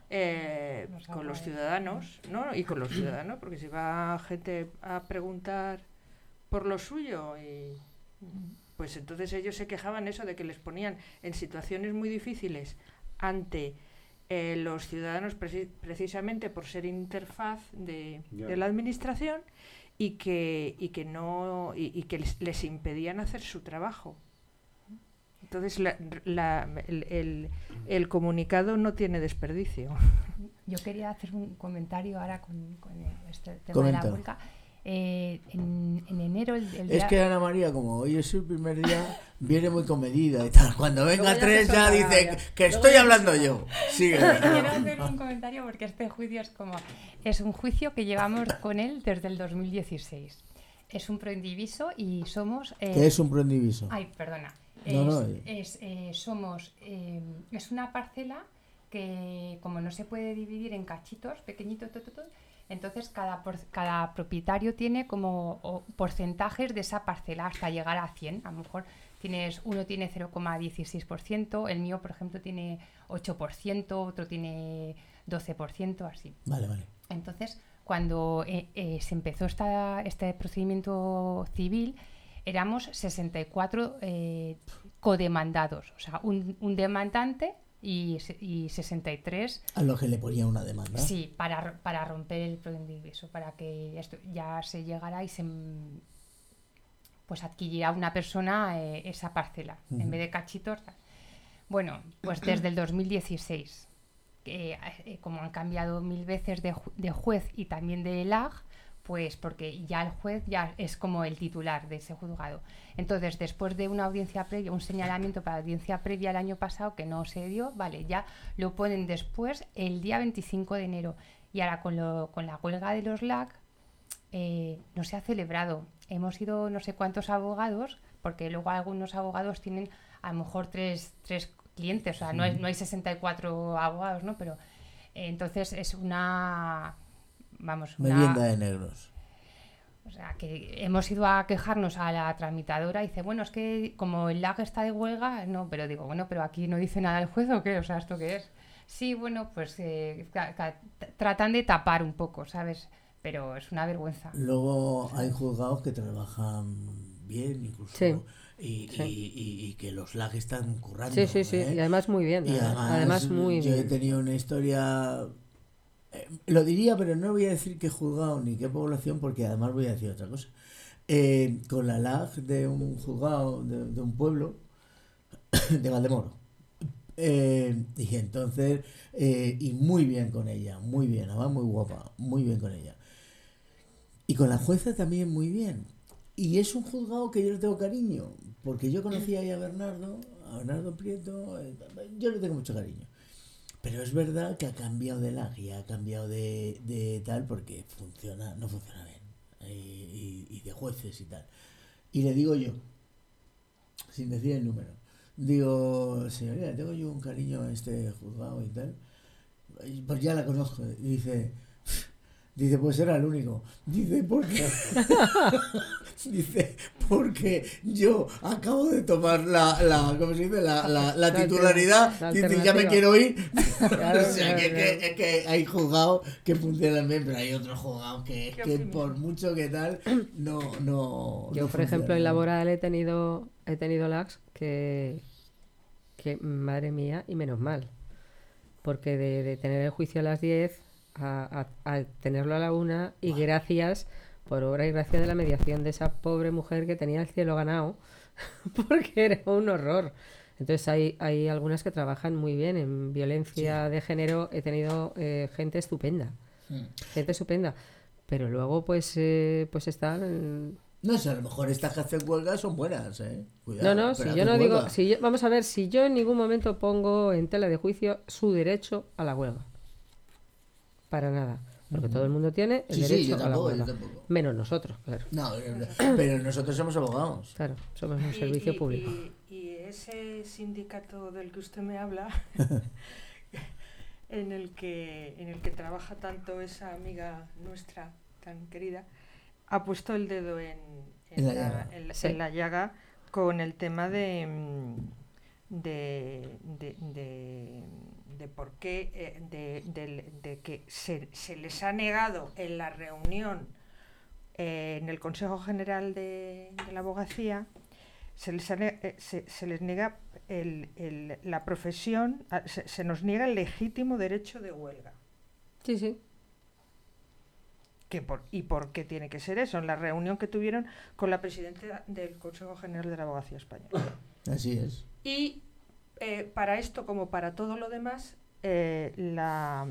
eh, con los ciudadanos, ¿no? Y con los ciudadanos, porque si va gente a preguntar por lo suyo y pues entonces ellos se quejaban eso de que les ponían en situaciones muy difíciles ante Eh, los ciudadanos preci- precisamente por ser interfaz de, yeah. de la administración y que y que no y, y que les, les impedían hacer su trabajo. Entonces la, la, el, el, el comunicado no tiene desperdicio. Yo quería hacer un comentario ahora con, con este tema Comenta. de la huelga. Eh, en, en enero el, el es día... que Ana María, como hoy es su primer día, viene muy comedida y tal. Cuando venga tres ya dice que, que estoy hablando yo. Sigue. Quiero hacer un comentario porque este juicio es como es un juicio que llevamos con él desde el dos mil dieciséis. Es un proindiviso y somos eh... ¿Qué es un proindiviso? Ay, perdona. No, es, no, es, eh, somos eh, es una parcela que como no se puede dividir en cachitos pequeñitos, to, to, to, entonces cada, por, cada propietario tiene como o, porcentajes de esa parcela hasta llegar a cien. A lo mejor tienes uno tiene cero coma dieciséis por ciento, el mío, por ejemplo, tiene ocho por ciento, otro tiene doce por ciento, así. Vale, vale. Entonces, cuando eh, eh, se empezó esta, este procedimiento civil, éramos sesenta y cuatro eh, codemandados, o sea, un, un demandante y, y sesenta y tres... A lo que le ponía una demanda. Sí, para, para romper el proindiviso, para que esto ya se llegara y se pues adquiriera una persona eh, esa parcela, uh-huh. en vez de cachitos. Bueno, pues desde el dos mil dieciséis, eh, eh, como han cambiado mil veces de, ju- de juez y también de L A G, pues porque ya el juez ya es como el titular de ese juzgado. Entonces, después de una audiencia previa, un señalamiento para audiencia previa el año pasado que no se dio, vale, ya lo ponen después el día veinticinco de enero. Y ahora con, lo, con la huelga de los L A C eh, no se ha celebrado. Hemos ido no sé cuántos abogados, porque luego algunos abogados tienen a lo mejor tres, tres clientes, o sea, sí. no, hay, no hay sesenta y cuatro abogados, ¿no? Pero eh, entonces es una... Vamos, una... Merienda de negros. O sea, que hemos ido a quejarnos a la tramitadora y dice, bueno, es que como el lag está de huelga, no, pero digo, bueno, pero aquí no dice nada el juez o qué, o sea, ¿esto qué es? Sí, bueno, pues eh, ca- ca- tratan de tapar un poco, ¿sabes? Pero es una vergüenza. Luego hay juzgados que trabajan bien, incluso. Sí. Y, Sí. y- y- y que los lag están currando. Sí, sí, sí, ¿eh? y además muy bien. Y ¿eh? además, Además muy yo he bien. tenido una historia, eh, lo diría, pero no voy a decir qué juzgado ni qué población, porque además voy a decir otra cosa. Eh, con la L A G de un juzgado de, de un pueblo, de Valdemoro. Eh, y entonces, eh, y muy bien con ella, muy bien, además muy guapa, muy bien con ella. Y con la jueza también muy bien. Y es un juzgado que yo le tengo cariño, porque yo conocía ahí a Bernardo, a Bernardo Prieto, eh, yo le tengo mucho cariño. Pero es verdad que ha cambiado de lag y ha cambiado de, de tal porque funciona, no funciona bien. Y, y- y de jueces y tal. Y le digo yo, sin decir el número, digo, señoría, tengo yo un cariño a este juzgado y tal. Y pues ya la conozco. Y dice, dice, pues era el único. Dice, ¿por qué? Dice, porque yo acabo de tomar la, la ¿cómo se dice? La, la, la La titularidad. la Dice, ya me alternativa. quiero ir. Claro, O sea, claro, que, claro. que, que hay juzgados que funcionan bien, pero hay otros juzgados que, Qué que optimismo. por mucho que tal, no, no. Yo, no por ejemplo, en funcionan. laboral he tenido, he tenido lags que, que, madre mía, y menos mal. Porque de, de tener el juicio a las diez a, a- a tenerlo a la una, y gracias, por obra y gracia de la mediación de esa pobre mujer que tenía el cielo ganado, porque era un horror. Entonces hay, hay algunas que trabajan muy bien en violencia de género. He tenido eh, gente estupenda, Mm. gente estupenda. Pero luego pues, eh, pues están... No sé, a lo mejor estas que hacen huelga son buenas, ¿eh? Cuidado, No, no, pero si yo hacen no digo, huelga. si yo- vamos a ver, si yo en ningún momento pongo en tela de juicio su derecho a la huelga. Para nada. Porque todo el mundo tiene el Sí, sí, derecho yo a la tampoco, yo huelga. tampoco. Menos nosotros, claro. No, pero- pero nosotros somos abogados. Claro, somos un Y- servicio y- público. Y, y ese sindicato del que usted me habla, en el que en el que trabaja tanto esa amiga nuestra tan querida, ha puesto el dedo en, En en la la, llaga. en la- Sí. en la llaga con el tema de mm, de, de, de, de por qué eh, de, de- de que se, se les ha negado en la reunión eh, en el Consejo General de, de la Abogacía, se les, ha ne- eh, se, se les niega el, el- la profesión, ah, se, se nos niega el legítimo derecho de huelga. Sí, sí. ¿Qué por, ¿Y por qué tiene que ser eso? En la reunión que tuvieron con la presidenta del Consejo General de la Abogacía Española. Así es. Y eh, para esto, como para todo lo demás, eh, la,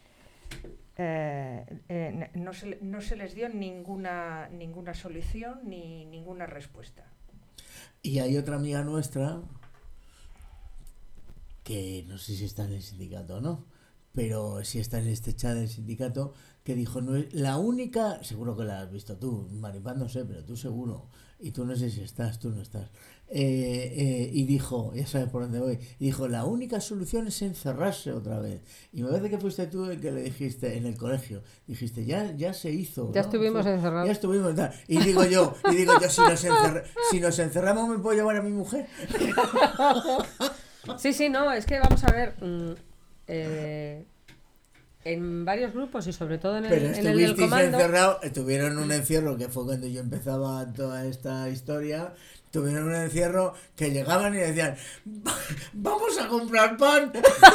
eh, eh, no, se, le- no se les dio ninguna, ninguna solución ni ninguna respuesta. Y hay otra amiga nuestra que no sé si está en el sindicato o no, pero sí está en este chat del sindicato, que dijo, no es la única, seguro que la has visto tú, Maripaz no sé, pero tú seguro, y tú no sé si estás, tú no estás, eh, eh, y dijo, ya sabes por dónde voy, y dijo, la única solución es encerrarse otra vez. Y me parece que fuiste tú el que le dijiste en el colegio, dijiste, ya, ya se hizo. Ya ¿no? estuvimos Fue- encerrados. Ya estuvimos tal. Y digo yo, y digo yo, si nos, encerra- si nos encerramos, ¿me puedo llevar a mi mujer? Sí, sí, no, es que vamos a ver. mm, eh, en varios grupos y sobre todo en el, Pero en el del estuvisteis comando. encerrados, tuvieron un encierro que fue cuando yo empezaba toda esta historia. Tuvieron un encierro que llegaban y decían, "Va- vamos a comprar pan".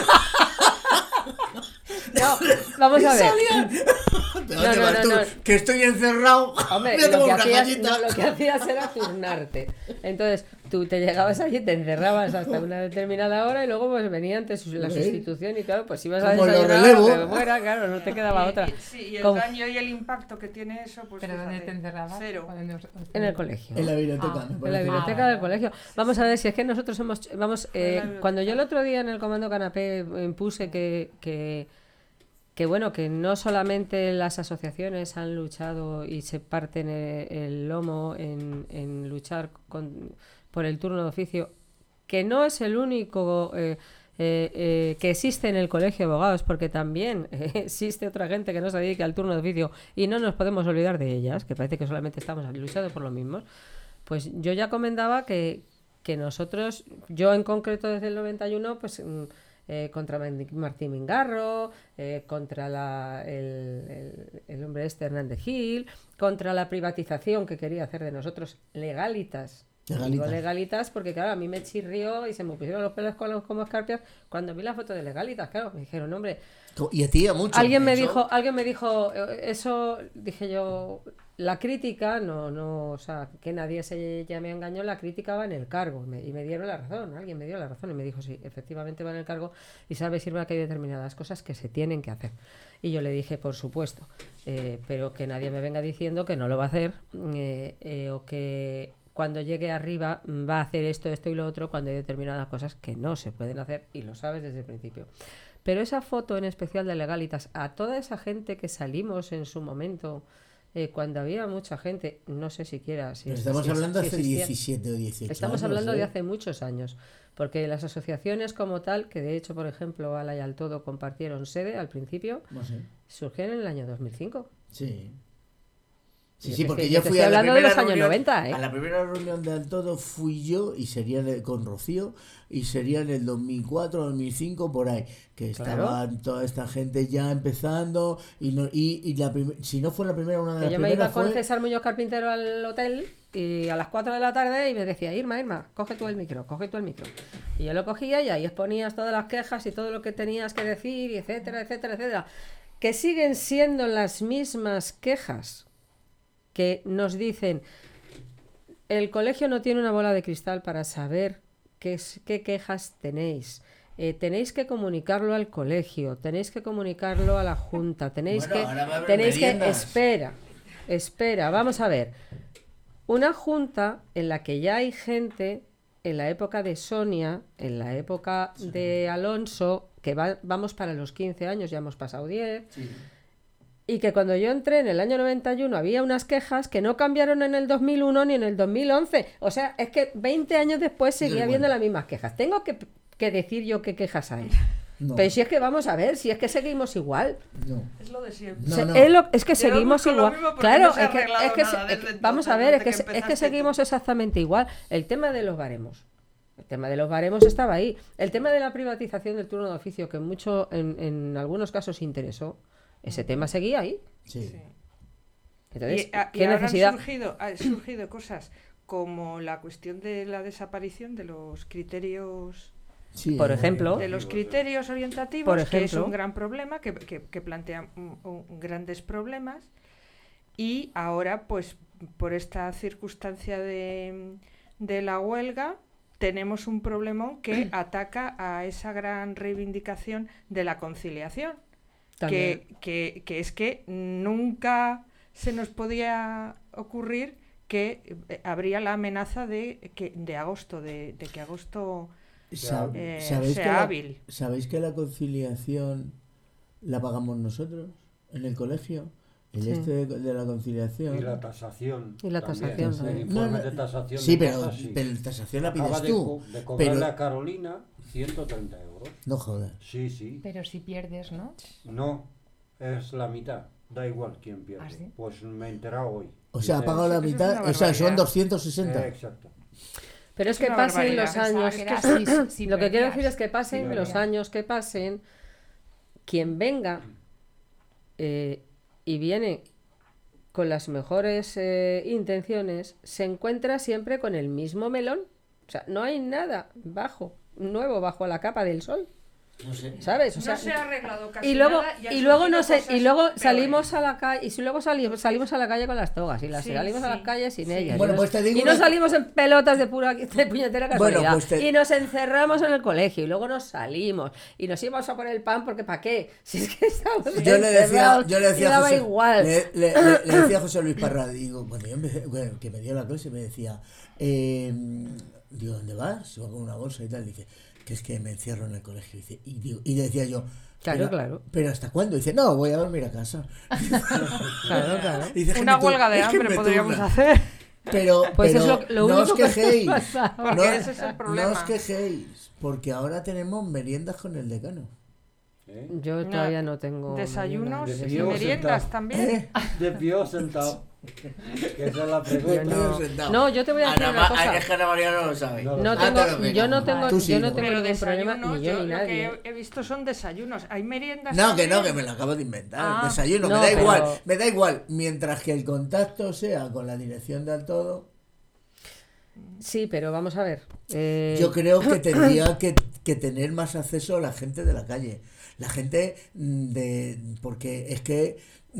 No, vamos a Y ver. salían. ¿De dónde no, vas no, tú? no. Que estoy encerrado. Hombre, Voy a lo tomar que, una hacías, galleta. no, lo que hacías era turnarte. Entonces, tú te llegabas allí, te encerrabas hasta una determinada hora y luego pues venía antes la ¿Ves? sustitución y claro, pues ibas a Como lo desayunar relevo. lo que fuera, claro, no te quedaba Y- otra. y- sí, y el Como- daño y el impacto que tiene eso, pues ¿Pero dónde fíjate, te encerrabas? cero. ¿O dónde os- os- En el colegio. En la biblioteca. Ah, me En la parece. biblioteca Ah, del colegio. Vamos a ver si es que nosotros hemos. Vamos, eh, biblioteca. cuando yo el otro día en el Comando Canapé impuse que, que, que, bueno, que no solamente las asociaciones han luchado y se parten el, el lomo en, en luchar con- por el turno de oficio, que no es el único. eh, eh, eh, que existe en el colegio de abogados, porque también eh, existe otra gente que no se dedica al turno de oficio y no nos podemos olvidar de ellas, que parece que solamente estamos luchando por lo mismo, pues yo ya comentaba que, que nosotros, yo en concreto desde el noventa y uno, pues eh, contra Martín Mingarro, eh, contra la, el, el, el hombre este Hernández Gil, contra la privatización que quería hacer de nosotros, legalitas. Legalitas. Digo legalitas porque, claro, a mí me chirrió y se me pusieron los pelos como, como escarpias cuando vi la foto de legalitas. Claro, me dijeron, hombre, y a ti a mucho. alguien me eso. dijo, alguien me dijo, eso, dije yo, la crítica, no, no, o sea, que nadie se ya me engañó, la crítica va en el cargo, me, y me dieron la razón, alguien me dio la razón y me dijo, sí, efectivamente va en el cargo y sabe decirme que hay determinadas cosas que se tienen que hacer. Y yo le dije, por supuesto, eh, pero que nadie me venga diciendo que no lo va a hacer, eh, eh, o que cuando llegue arriba va a hacer esto, esto y lo otro, cuando hay determinadas cosas que no se pueden hacer y lo sabes desde el principio. Pero esa foto en especial de legalitas, a toda esa gente que salimos en su momento, eh, cuando había mucha gente, no sé siquiera si... Pero estamos si, hablando si hace existía. diecisiete o dieciocho Estamos años, hablando ¿eh? de hace muchos años, porque las asociaciones como tal, que de hecho, por ejemplo, Ala y Al Todo compartieron sede al principio, No sé. surgieron en el año dos mil cinco. Sí. Sí, Yo sí, te porque estoy- yo yo te fui estoy a la hablando de primera los años reunión, noventa, ¿eh? a la primera reunión de Al Todo fui yo y sería de- con Rocío y sería en el dos mil cuatro, dos mil cinco por ahí, que Claro. estaban toda esta gente ya empezando y no y, y la prim- si no fue la primera, una de Que las yo me iba primeras con fue César Muñoz Carpintero al hotel y a las cuatro de la tarde y me decía, Irma, Irma, coge tú el micro, coge tú el micro. Y yo lo cogía y ahí exponías todas las quejas y todo lo que tenías que decir, y etcétera, etcétera, etcétera. Que siguen siendo las mismas quejas que nos dicen, el colegio no tiene una bola de cristal para saber qué, es- qué quejas tenéis. Eh, tenéis que comunicarlo al colegio, tenéis que comunicarlo a la junta, tenéis Bueno, que... ahora va a haber Tenéis que... meriendas. Espera, espera, vamos a ver. Una junta en la que ya hay gente, en la época de Sonia, en la época de Alonso, que va- vamos para los quince años, ya hemos pasado diez, y que cuando yo entré en el año noventa y uno había unas quejas que no cambiaron en el dos mil uno ni en el dos mil once. O sea, es que veinte años después seguía igual. habiendo las mismas quejas. Tengo que, que decir yo qué quejas hay. no, Pero si es que vamos a ver, si es que seguimos igual. no. Es lo de siempre. No, Se- no. Es, lo- es que Yo no seguimos busco lo igual. mismo porque Claro, no se ha es que, arreglado es que se- nada desde es que- vamos a entonces, ver, es desde que, que se- es que empezaste seguimos exactamente igual. El tema de los baremos. El tema de los baremos estaba ahí. El tema de la privatización del turno de oficio, que mucho, en, en algunos casos interesó, ese tema seguía ahí. Sí. Sí. Entonces, y, a- y ¿qué ahora necesidad? han surgido, han surgido cosas como la cuestión de la desaparición de los criterios Sí, Por eh, ejemplo, de los criterios orientativos, Por que es ejemplo. un gran problema, que, que, que plantea un- un- grandes problemas, y ahora, pues, por esta circunstancia de, de la huelga, tenemos un problemón que ataca a esa gran reivindicación de la conciliación, También. que, que, que es que nunca se nos podía ocurrir que eh, habría la amenaza de, que, de agosto, de, de que agosto Sa- eh, ¿sabéis, que sea la, hábil. ¿Sabéis que la conciliación la pagamos nosotros en el colegio? El Sí. este de, de la conciliación. Y la tasación. Y la también. tasación, El también. informe No, no, de tasación Sí, de pero, cosas, sí. pero la tasación la Acaba pides de, tú. co- de cobrarle pero- a Carolina ciento treinta euros. No jodas. Sí, sí. Pero si pierdes, ¿no? No, es la mitad. Da igual quién pierde. ¿Ah, sí? Pues me he enterado hoy. O sea, ha Dice- pagado la Eso es mitad, una o sea, son barbaridad. doscientos sesenta. Eh, exacto. Pero es Es que una pasen barbaridad. los Pensaba años. que era si- si- si Lo que quiero perdías. decir es que pasen Sí, los verdad. años que pasen, quien venga eh, y viene con las mejores eh, intenciones, se encuentra siempre con el mismo melón. O sea, no hay nada bajo, nuevo bajo la capa del sol. No sé. ¿Sabes? O sea, no se ha arreglado casi y luego nada, y han y luego no surgido sé, y cosas luego peores. salimos a la calle y si luego salimos salimos a la calle con las togas y las Sí, salimos a sí, las calles sin sí. ellas. Bueno, y pues nos, te digo y no una- salimos en pelotas de pura de puñetera Bueno, casualidad. pues te- Y nos encerramos en el colegio y luego nos salimos y nos íbamos a por el pan porque ¿para qué? Si es que estábamos Yo le decía, encerrados yo le decía y daba a José, igual. Le, le- le- le decía a José Luis Parra, digo, cuando yo empecé, bueno, que me dio la clase, me decía, eh, digo, ¿dónde vas? Yo con una bolsa y tal, dice, que es que me encierro en el colegio. Dice, y, digo, y le decía yo, Claro, pero, claro. ¿pero hasta cuándo? Dice, no, voy a dormir a casa. Claro, claro. Dice, "Es que Una me tu- huelga de es que hambre me podríamos turna". hacer. Pero, Pues pero es lo, lo no único os quejéis. que me ha pasado. Porque No, ese es el no problema. os quejéis, porque ahora tenemos meriendas con el decano. ¿Eh? Yo No, todavía no tengo... Desayunos De y pío meriendas sentado. también. ¿Eh? De pío sentado. Que esa es la Yo pregunta. no. sentado. No, yo te voy a decir Ana una Ma- cosa. Es que Ana María no lo sabe. No, No Ah, tengo, te lo explico. yo no tengo, Tú yo sí, no ¿no? tengo Pero ningún problema, desayunos, ni yo, ni lo nadie. que he, he visto son desayunos. Hay meriendas No, que no, también. que me lo acabo de inventar. Ah. Desayuno, No, me da pero- igual, me da igual. Mientras que el contacto sea con la dirección del todo, Sí, pero vamos a ver. eh, yo creo que tendría que, que tener más acceso a la gente de la calle. La gente mm, de... Porque es que...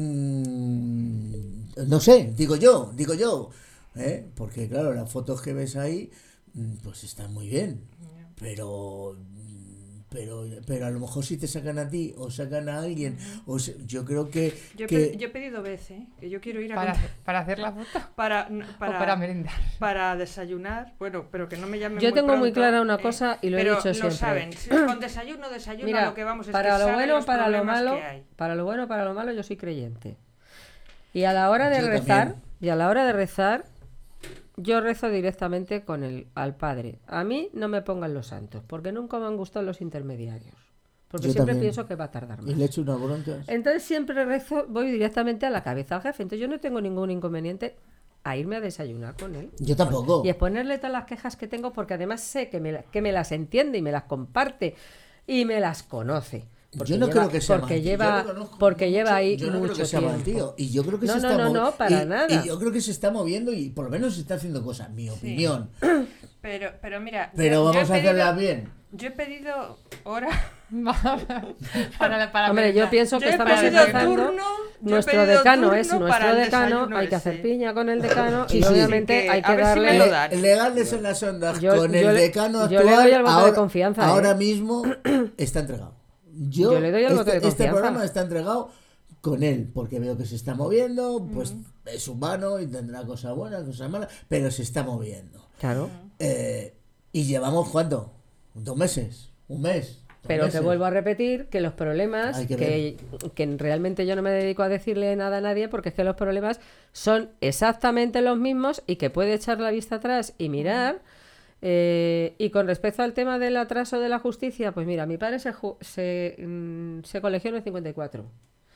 mm, no sé, digo yo, digo yo. ¿eh? Porque claro, las fotos que ves ahí, mm, pues están muy bien. Pero... Pero, pero a lo mejor si te sacan a ti o sacan a alguien, o se- yo creo que... Yo, he que pe- yo he pedido vez, ¿eh? Que yo quiero ir a Para, cont- para hacer la foto para, para, para, o para merendar. para desayunar. Bueno, pero que no me llamen Yo muy tengo muy pronto, clara una ¿eh? cosa y lo he Pero dicho lo siempre. saben. Si con desayuno, desayuno, Mira, lo que vamos es para que lo saben bueno, los para lo problemas malo, que hay. para lo bueno, para lo malo, yo soy creyente. Y a la hora de Yo rezar, también. y a la hora de rezar, yo rezo directamente con el al Padre. A mí no me pongan los santos, porque nunca me han gustado los intermediarios. Porque Yo siempre también. pienso que va a tardar Y más. le echo unas broncas. Entonces siempre rezo, voy directamente a la cabeza al jefe. Entonces yo no tengo ningún inconveniente a irme a desayunar con él. Yo tampoco. Y exponerle todas las quejas que tengo, porque además sé que me, la- que me las entiende y me las comparte y me las conoce. Porque Yo no lleva, creo que sea porque mal tío. lleva, Yo lo conozco porque mucho. lleva ahí Yo no creo mucho que sea mal tiempo. tío. Y yo creo que No, se no, está no, movi- no, para y- nada. Y yo creo que se está moviendo y por lo menos se está haciendo cosas, mi opinión. Pero, pero mira, Pero yo- yo vamos he a hacerla pedido- bien. Yo he pedido hora. para, para Hombre, yo merendar. pienso Yo que he estamos pedido empezando. turno, yo he Nuestro pedido decano es turno nuestro para el decano, desayuno hay que hacer ese. piña con el decano Sí, y sí. obviamente Que hay a que ver si me darle. lo Le- dan. legales en las ondas Yo- con yo el le- decano yo actual. le doy el voto de ahora, confianza, ¿eh? ahora mismo está entregado. Yo, Yo le doy el este, voto de este confianza. programa está entregado con él, porque veo que se está moviendo, pues es humano y tendrá cosas buenas, cosas malas, pero se está moviendo. Claro. Eh, y llevamos ¿cuánto? ¿Dos meses? ¿Un mes? ¿Dos Pero meses? que vuelvo a repetir que los problemas, Hay que que, que realmente yo no me dedico a decirle nada a nadie, porque es que los problemas son exactamente los mismos y que puede echar la vista atrás y mirar. Eh, y con respecto al tema del atraso de la justicia, pues mira, mi padre se, ju- se, mm, se colegió en el cincuenta y cuatro.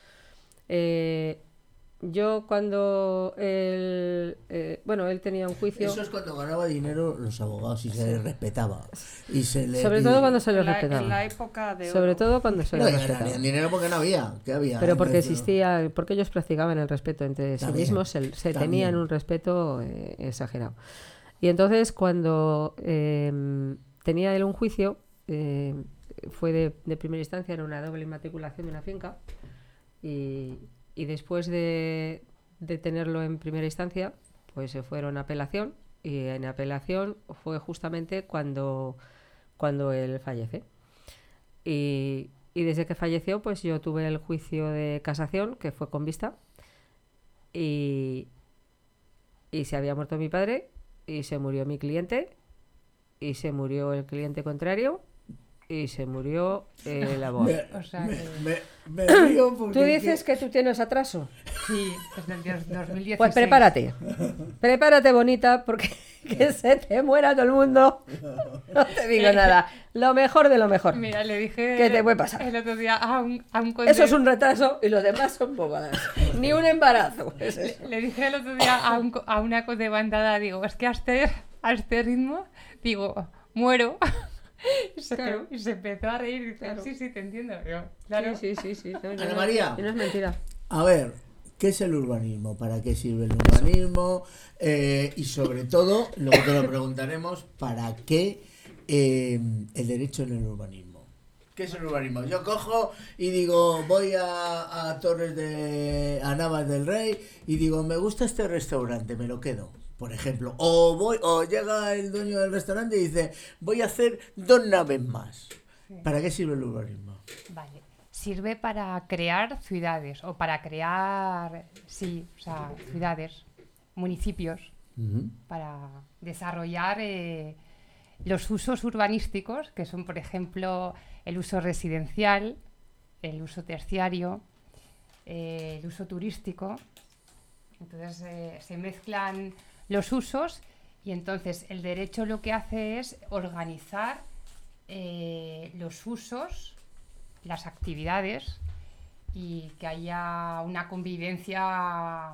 Eh, yo cuando él, eh, bueno, él tenía un juicio, Eso es cuando ganaba dinero los abogados y se les respetaba. Y se le, sobre y- todo cuando se En los la, en respetaba. la época de Sobre oro. todo cuando se No, los y respetaba. ganarían dinero porque no había. ¿Qué había? Pero porque Entonces, existía, porque ellos practicaban el respeto entre sí También, mismos, se, se también. tenían un respeto eh, exagerado. Y entonces cuando eh, tenía él un juicio, eh, fue de, de primera instancia, era una doble inmatriculación de una finca, y, y después de, de tenerlo en primera instancia, pues se fueron a apelación, y en apelación fue justamente cuando, cuando él fallece. Y, y desde que falleció, pues yo tuve el juicio de casación, que fue con vista, y, y se había muerto mi padre, y se murió mi cliente, y se murió el cliente contrario, y se murió el abogado. Me, O sea me- que- me- me río porque ¿Tú dices es que- que tú tienes atraso? Sí, desde el diez- dos mil dieciséis. Pues prepárate. Prepárate, bonita, porque que se te muera todo el mundo. No te digo nada. Lo mejor de lo mejor. Mira, le dije ¿Qué te puede pasar? el otro día a un, a un Eso es conde- un retraso y los demás son bobadas. Ni un embarazo. Es eso. Le dije el otro día a, un co- a una condebandada, digo, es que a este, a este ritmo, digo, muero. Y se, Claro. y se empezó a reír y dice, Claro. sí, sí, te entiendo. Digo, claro. Sí, sí, sí. sí. No, no, Ana no. María. Y no es mentira. A ver, ¿qué es el urbanismo? ¿Para qué sirve el urbanismo? Eh, y sobre todo, luego te lo preguntaremos, ¿para qué eh, el derecho en el urbanismo? ¿Qué es el urbanismo? Yo cojo y digo, voy a, a Torres de... a Navas del Rey y digo, me gusta este restaurante, me lo quedo, por ejemplo. O voy o llega el dueño del restaurante y dice, voy a hacer dos naves más. ¿Para qué sirve el urbanismo? Vale. Sirve para crear ciudades o para crear, sí, o sea, ciudades, municipios, Ujú. para desarrollar eh, los usos urbanísticos, que son, por ejemplo, el uso residencial, el uso terciario, eh, el uso turístico. Entonces eh, se mezclan los usos, y entonces el derecho lo que hace es organizar eh, los usos, las actividades, y que haya una convivencia,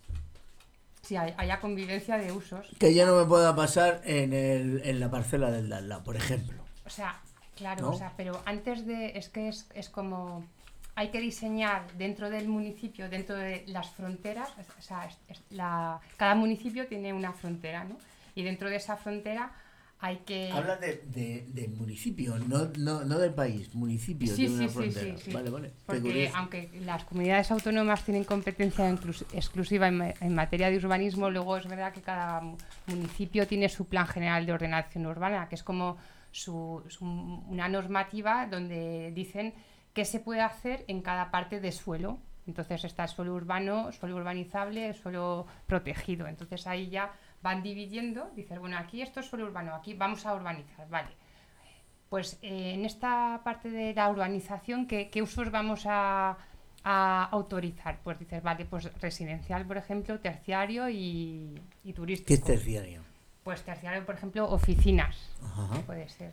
sí, hay- haya convivencia de usos. Que ya no me pueda pasar en, el, en la parcela del de al lado, por ejemplo. O sea, claro, ¿No? o sea, pero antes de, es que es, es como, hay que diseñar dentro del municipio, dentro de las fronteras, o sea, es- es la, cada municipio tiene una frontera, ¿no? Y dentro de esa frontera hay que... Habla de, de, de municipio, no, no, no del país, municipio Sí, de una sí, sí, frontera. sí, sí. Vale, vale. Qué Porque curioso. aunque las comunidades autónomas tienen competencia inclus- exclusiva en, ma- en materia de urbanismo, luego es verdad que cada mu- municipio tiene su plan general de ordenación urbana, que es como su, su- una normativa donde dicen qué se puede hacer en cada parte de suelo. Entonces está el suelo urbano, suelo urbanizable, suelo protegido. Entonces ahí ya van dividiendo, dices, bueno, aquí esto es suelo urbano, aquí vamos a urbanizar, vale. Pues eh, en esta parte de la urbanización, ¿qué, qué usos vamos a, a autorizar? Pues dices, vale, pues residencial, por ejemplo, terciario y, y ¿Qué es turístico. terciario? Pues terciario, por ejemplo, oficinas, Ajá. puede ser.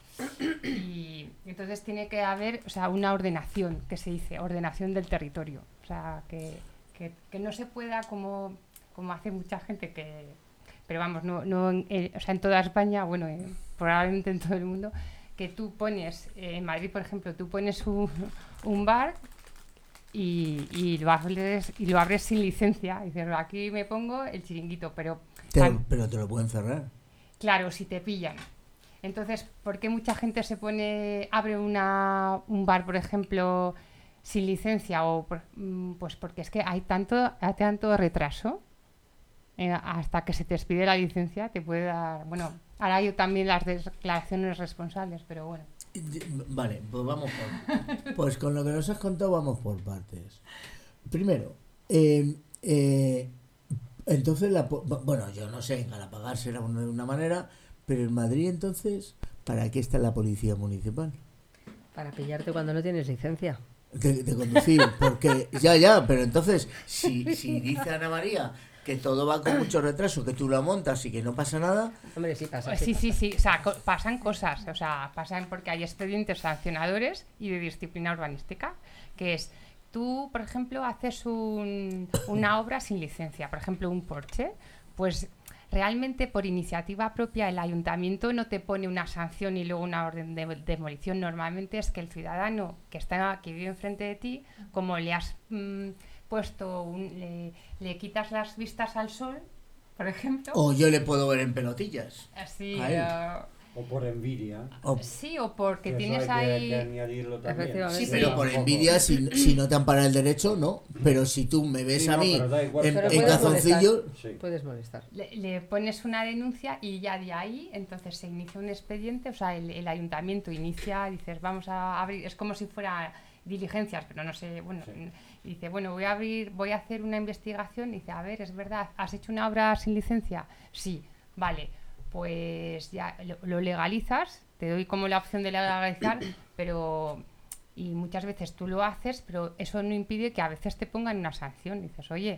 Y entonces tiene que haber, o sea, una ordenación, que se dice, ordenación del territorio. O sea, que, que, que no se pueda, como, como hace mucha gente, que pero vamos, no, no en, eh, o sea, en toda España, bueno, eh, probablemente en todo el mundo, que tú pones, eh, en Madrid, por ejemplo, tú pones un, un bar y, y, lo abres, y lo abres sin licencia. Y dices, aquí me pongo el chiringuito, pero... Te lo- tam- pero te lo pueden cerrar. Claro, si te pillan. Entonces, ¿por qué mucha gente se pone, abre una, un bar, por ejemplo, sin licencia? O por- mm, pues porque es que hay tanto, hay tanto retraso eh, hasta que se te expide la licencia, te puede dar, bueno, ahora hay también las declaraciones responsables, pero bueno. Vale, pues vamos por... Pues con lo que nos has contado vamos por partes. Primero, eh, eh, entonces, la, po- bueno, yo no sé, en Galapagar será una- de una manera, pero en Madrid entonces, ¿para qué está la policía municipal? Para pillarte cuando no tienes licencia. De, de conducir, porque ya, ya, pero entonces, si, si dice Ana María que todo va con mucho retraso, que tú la montas y que no pasa nada, Hombre, sí pasa. Pues sí, sí, sí, o sea, co- pasan cosas, o sea, pasan porque hay expedientes sancionadores y de disciplina urbanística, que es, tú, por ejemplo, haces un- una obra sin licencia, por ejemplo, un porche, pues realmente por iniciativa propia el ayuntamiento no te pone una sanción y luego una orden de demolición. Normalmente es que el ciudadano que está que vive enfrente de ti, como le has mm, puesto, un- le, le quitas las vistas al sol, por ejemplo, o yo le puedo ver en pelotillas. así, a él. eh, O por envidia. O- sí, o porque que eso tienes hay que- ahí... que añadirlo también. Efectivamente. Sí, pero sí. por Tampoco. envidia, si, si no te ampara el derecho, no. Pero si tú me ves Sí, a no, mí pero da igual. en, Pero en puedes calzoncillo, Sí. Puedes molestar. Le, le pones una denuncia y ya de ahí, entonces se inicia un expediente, o sea, el, el ayuntamiento inicia, dices, vamos a abrir, es como si fuera diligencias, pero no sé, bueno, Sí. y dice, bueno, voy a abrir, voy a hacer una investigación, y dice, a ver, es verdad, ¿has hecho una obra sin licencia? Sí, vale, pues ya lo, lo legalizas, te doy como la opción de legalizar, pero... Y muchas veces tú lo haces, pero eso no impide que a veces te pongan una sanción. Dices, oye,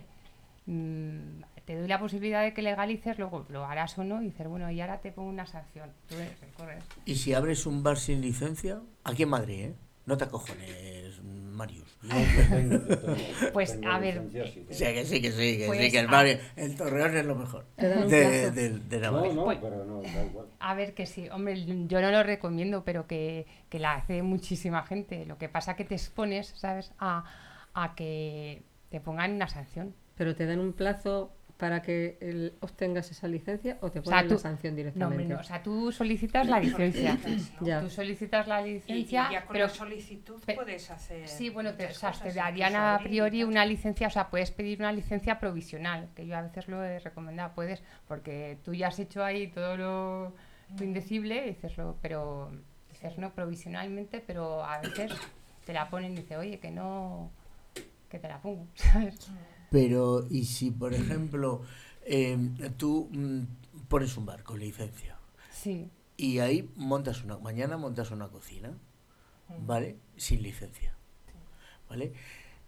mm, te doy la posibilidad de que legalices, luego lo harás o no, y dices, bueno, y ahora te pongo una sanción. Tú recorres. y si abres un bar sin licencia, aquí en Madrid, ¿eh? No te acojones, Marius. No, yo tengo- yo tengo- Pues, tengo a ver, licencia, sí que- Sí, que sí, que sí, que Pues, sí, que el, a- barrio, el Torreón es lo mejor. Te dan un De, plazo. de, de No, Navarra. no, Pues- pero no, da igual. A ver, que sí, hombre, yo no lo recomiendo, pero que, que la hace muchísima gente. Lo que pasa que te expones, ¿sabes?, a, a que te pongan una sanción. Pero te dan un plazo para que el- obtengas esa licencia o te O ponen sea, tú- la sanción No, directamente. hombre, no, o sea, tú solicitas la licencia. Ya. Tú solicitas la Y, y licencia, ya con pero la solicitud pe- puedes hacer. sí, bueno, te, o muchas sea, cosas, te incluso darían a abrir y priori tal. una licencia, o sea, puedes pedir una licencia provisional, que yo a veces lo he recomendado, puedes, porque tú ya has hecho ahí todo lo, lo indecible, y dices, lo, pero dices no provisionalmente, pero a veces te la ponen y dices, oye, que no, que te la pongo, ¿sabes? Pero, y si, por ejemplo, eh, tú mm, pones un bar con licencia Sí, y ahí montas una, mañana montas una cocina, ¿vale? Sin licencia, ¿vale?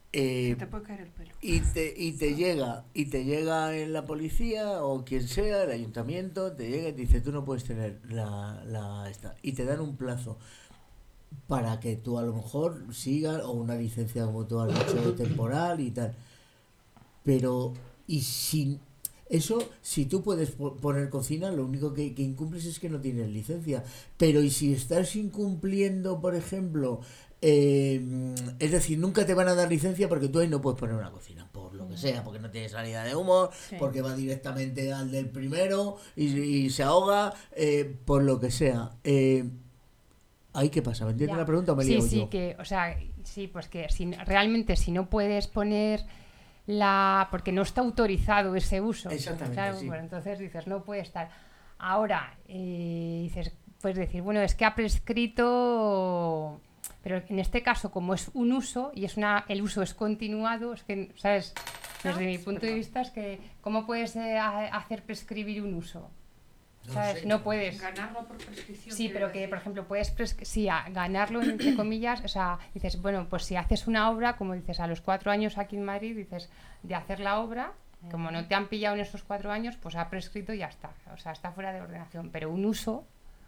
eh, Te puede caer el pelo. y te y te llega y te llega en la policía o quien sea, el ayuntamiento, te llega y te dice tú no puedes tener la, la esta y te dan un plazo para que tú a lo mejor sigas o una licencia como tú has dicho temporal y tal, pero y si eso, si tú puedes po- poner cocina, lo único que, que incumples es que no tienes licencia. Pero y si estás incumpliendo, por ejemplo, eh, es decir, nunca te van a dar licencia porque tú ahí no puedes poner una cocina, por lo que sea, porque no tiene salida de humo, Sí. porque va directamente al del primero y, y se ahoga, eh, por lo que sea. Eh, ¿Ahí qué pasa? ¿Me entiendes Ya. la pregunta o me he Sí, liado sí, yo? que, o sea, sí, pues que si, realmente si no puedes poner la... porque no está autorizado ese uso. Exactamente, Claro, sí. bueno, entonces dices, no puede estar. Ahora, eh, dices, puedes decir, bueno, es que ha prescrito... Pero en este caso, como es un uso y es una el uso es continuado, es que, ¿sabes? Desde mi punto de vista es que, ¿cómo puedes eh, ha- hacer prescribir un uso? No ¿Sabes? sé. No puedes. Ganarlo por prescripción. Sí, quiero pero que, decir. por ejemplo, puedes presc- sí, a- ganarlo, entre comillas, o sea, dices, bueno, pues si haces una obra, como dices, a los cuatro años aquí en Madrid, dices, de hacer la obra, como no te han pillado en esos cuatro años, pues ha prescrito y ya está. O sea, está fuera de ordenación. Pero un uso,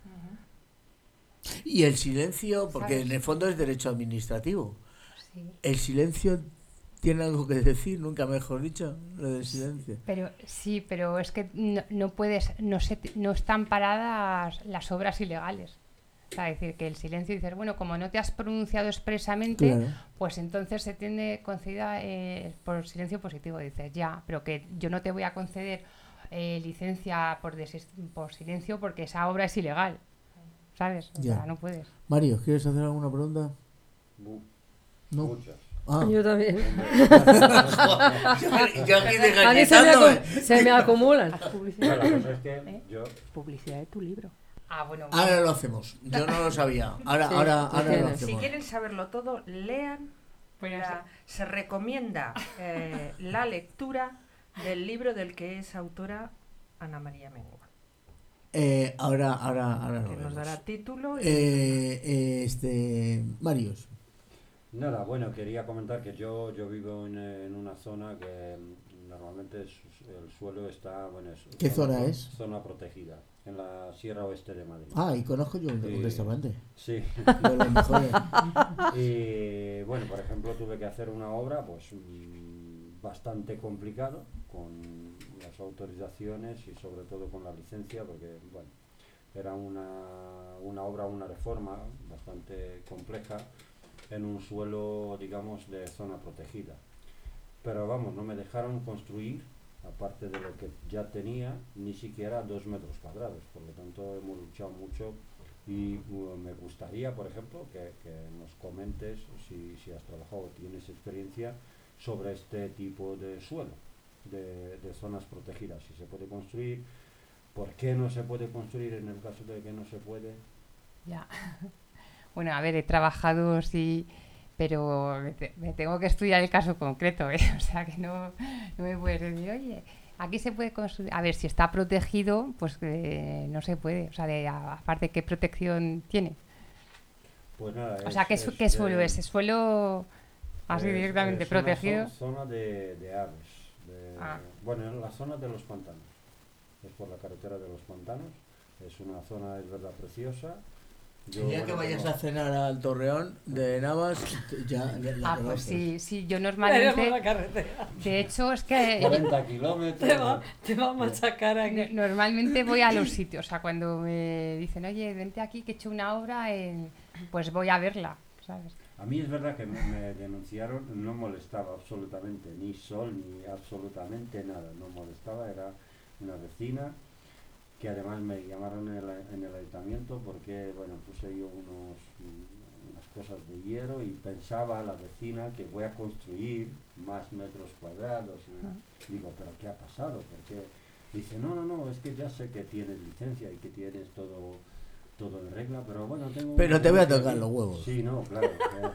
Y el silencio, porque ¿Sabes? en el fondo es derecho administrativo. sí. El silencio tiene algo que decir, nunca mejor dicho, lo del silencio. Pero sí, pero es que no, no puedes, no se, no están paradas las obras ilegales. O sea, decir que el silencio, dices, bueno, como no te has pronunciado expresamente, Claro. pues entonces se tiene concedida eh, por silencio positivo. Dices, ya, pero que yo no te voy a conceder eh, licencia por, desis- por silencio porque esa obra es ilegal. ¿Sabes? O Ya. sea, no puedes. Mario, ¿quieres hacer alguna pregunta? Bu- No. Muchas. Ah. Yo también. Yo aquí A mí se me, acu- se me acumulan. Bueno, la cosa es que ¿Eh? yo, Publicidad de tu libro. Ah, bueno. Ahora lo hacemos. Yo no lo sabía. Ahora, Sí, ahora, lo ahora lo tienes. Si hacemos. quieren saberlo todo, lean. Pues ya la- se recomienda eh, la lectura del libro del que es autora Ana María Mengua, Eh, ahora, ahora, ahora lo que nos vemos. dará título. Y... Eh, eh, este, Marius. nada, bueno, quería comentar que yo, yo vivo en, eh, en una zona que mm, normalmente es- el suelo está, bueno, es ¿Qué zona es? Zona protegida, en la Sierra Oeste de Madrid. Ah, y conozco yo un, un Sí. restaurante. Sí. De los mejores. Y bueno, por ejemplo, tuve que hacer una obra pues mm, bastante complicado con las autorizaciones y sobre todo con la licencia, porque bueno, era una, una obra, una reforma bastante compleja en un suelo, digamos, de zona protegida. Pero vamos, no me dejaron construir, aparte de lo que ya tenía, ni siquiera dos metros cuadrados. Por lo tanto, hemos luchado mucho y uh, me gustaría, por ejemplo, que, que nos comentes si, si has trabajado o tienes experiencia sobre este tipo de suelo, de, de zonas protegidas. Si se puede construir, ¿por qué no se puede construir en el caso de que no se puede? Ya. Bueno, a ver, he trabajado, sí, pero me, te- me tengo que estudiar el caso concreto, ¿eh? O sea, que no, no me puedes decir, oye, aquí se puede construir. A ver, si está protegido, pues eh, no se puede. O sea, de, a- aparte, ¿qué protección tiene? Pues nada, O sea, ¿qué, su- qué suelo es? ¿Es suelo así es- directamente es una protegido? zo- zona de, de aves. de- Ah. Bueno, en la zona de los pantanos. Es por la carretera de los pantanos. Es una zona, es verdad, preciosa. Yo, El día que bueno, vayas como- a cenar al Torreón de Navas, ya la Ah, pues conoces. sí, sí, yo Veremos normalmente, la carretera. de hecho, es que cuarenta kilómetros. Te va, te va a machacar no- aquí. normalmente voy a los sitios, o sea, cuando me dicen, oye, vente aquí que he hecho una obra, en... pues voy a verla, ¿sabes? A mí es verdad que me, me denunciaron, no molestaba absolutamente ni sol ni absolutamente nada, no molestaba, era una vecina que además me llamaron en el, en el ayuntamiento porque, bueno, puse yo unos, unas cosas de hierro y pensaba la vecina que voy a construir más metros cuadrados. Y digo, ¿pero qué ha pasado? Porque dice, no, no, no, es que ya sé que tienes licencia y que tienes todo todo en regla, pero bueno, tengo... Pero una te voy a denuncia tocar aquí". los huevos. Sí, no, claro. eh,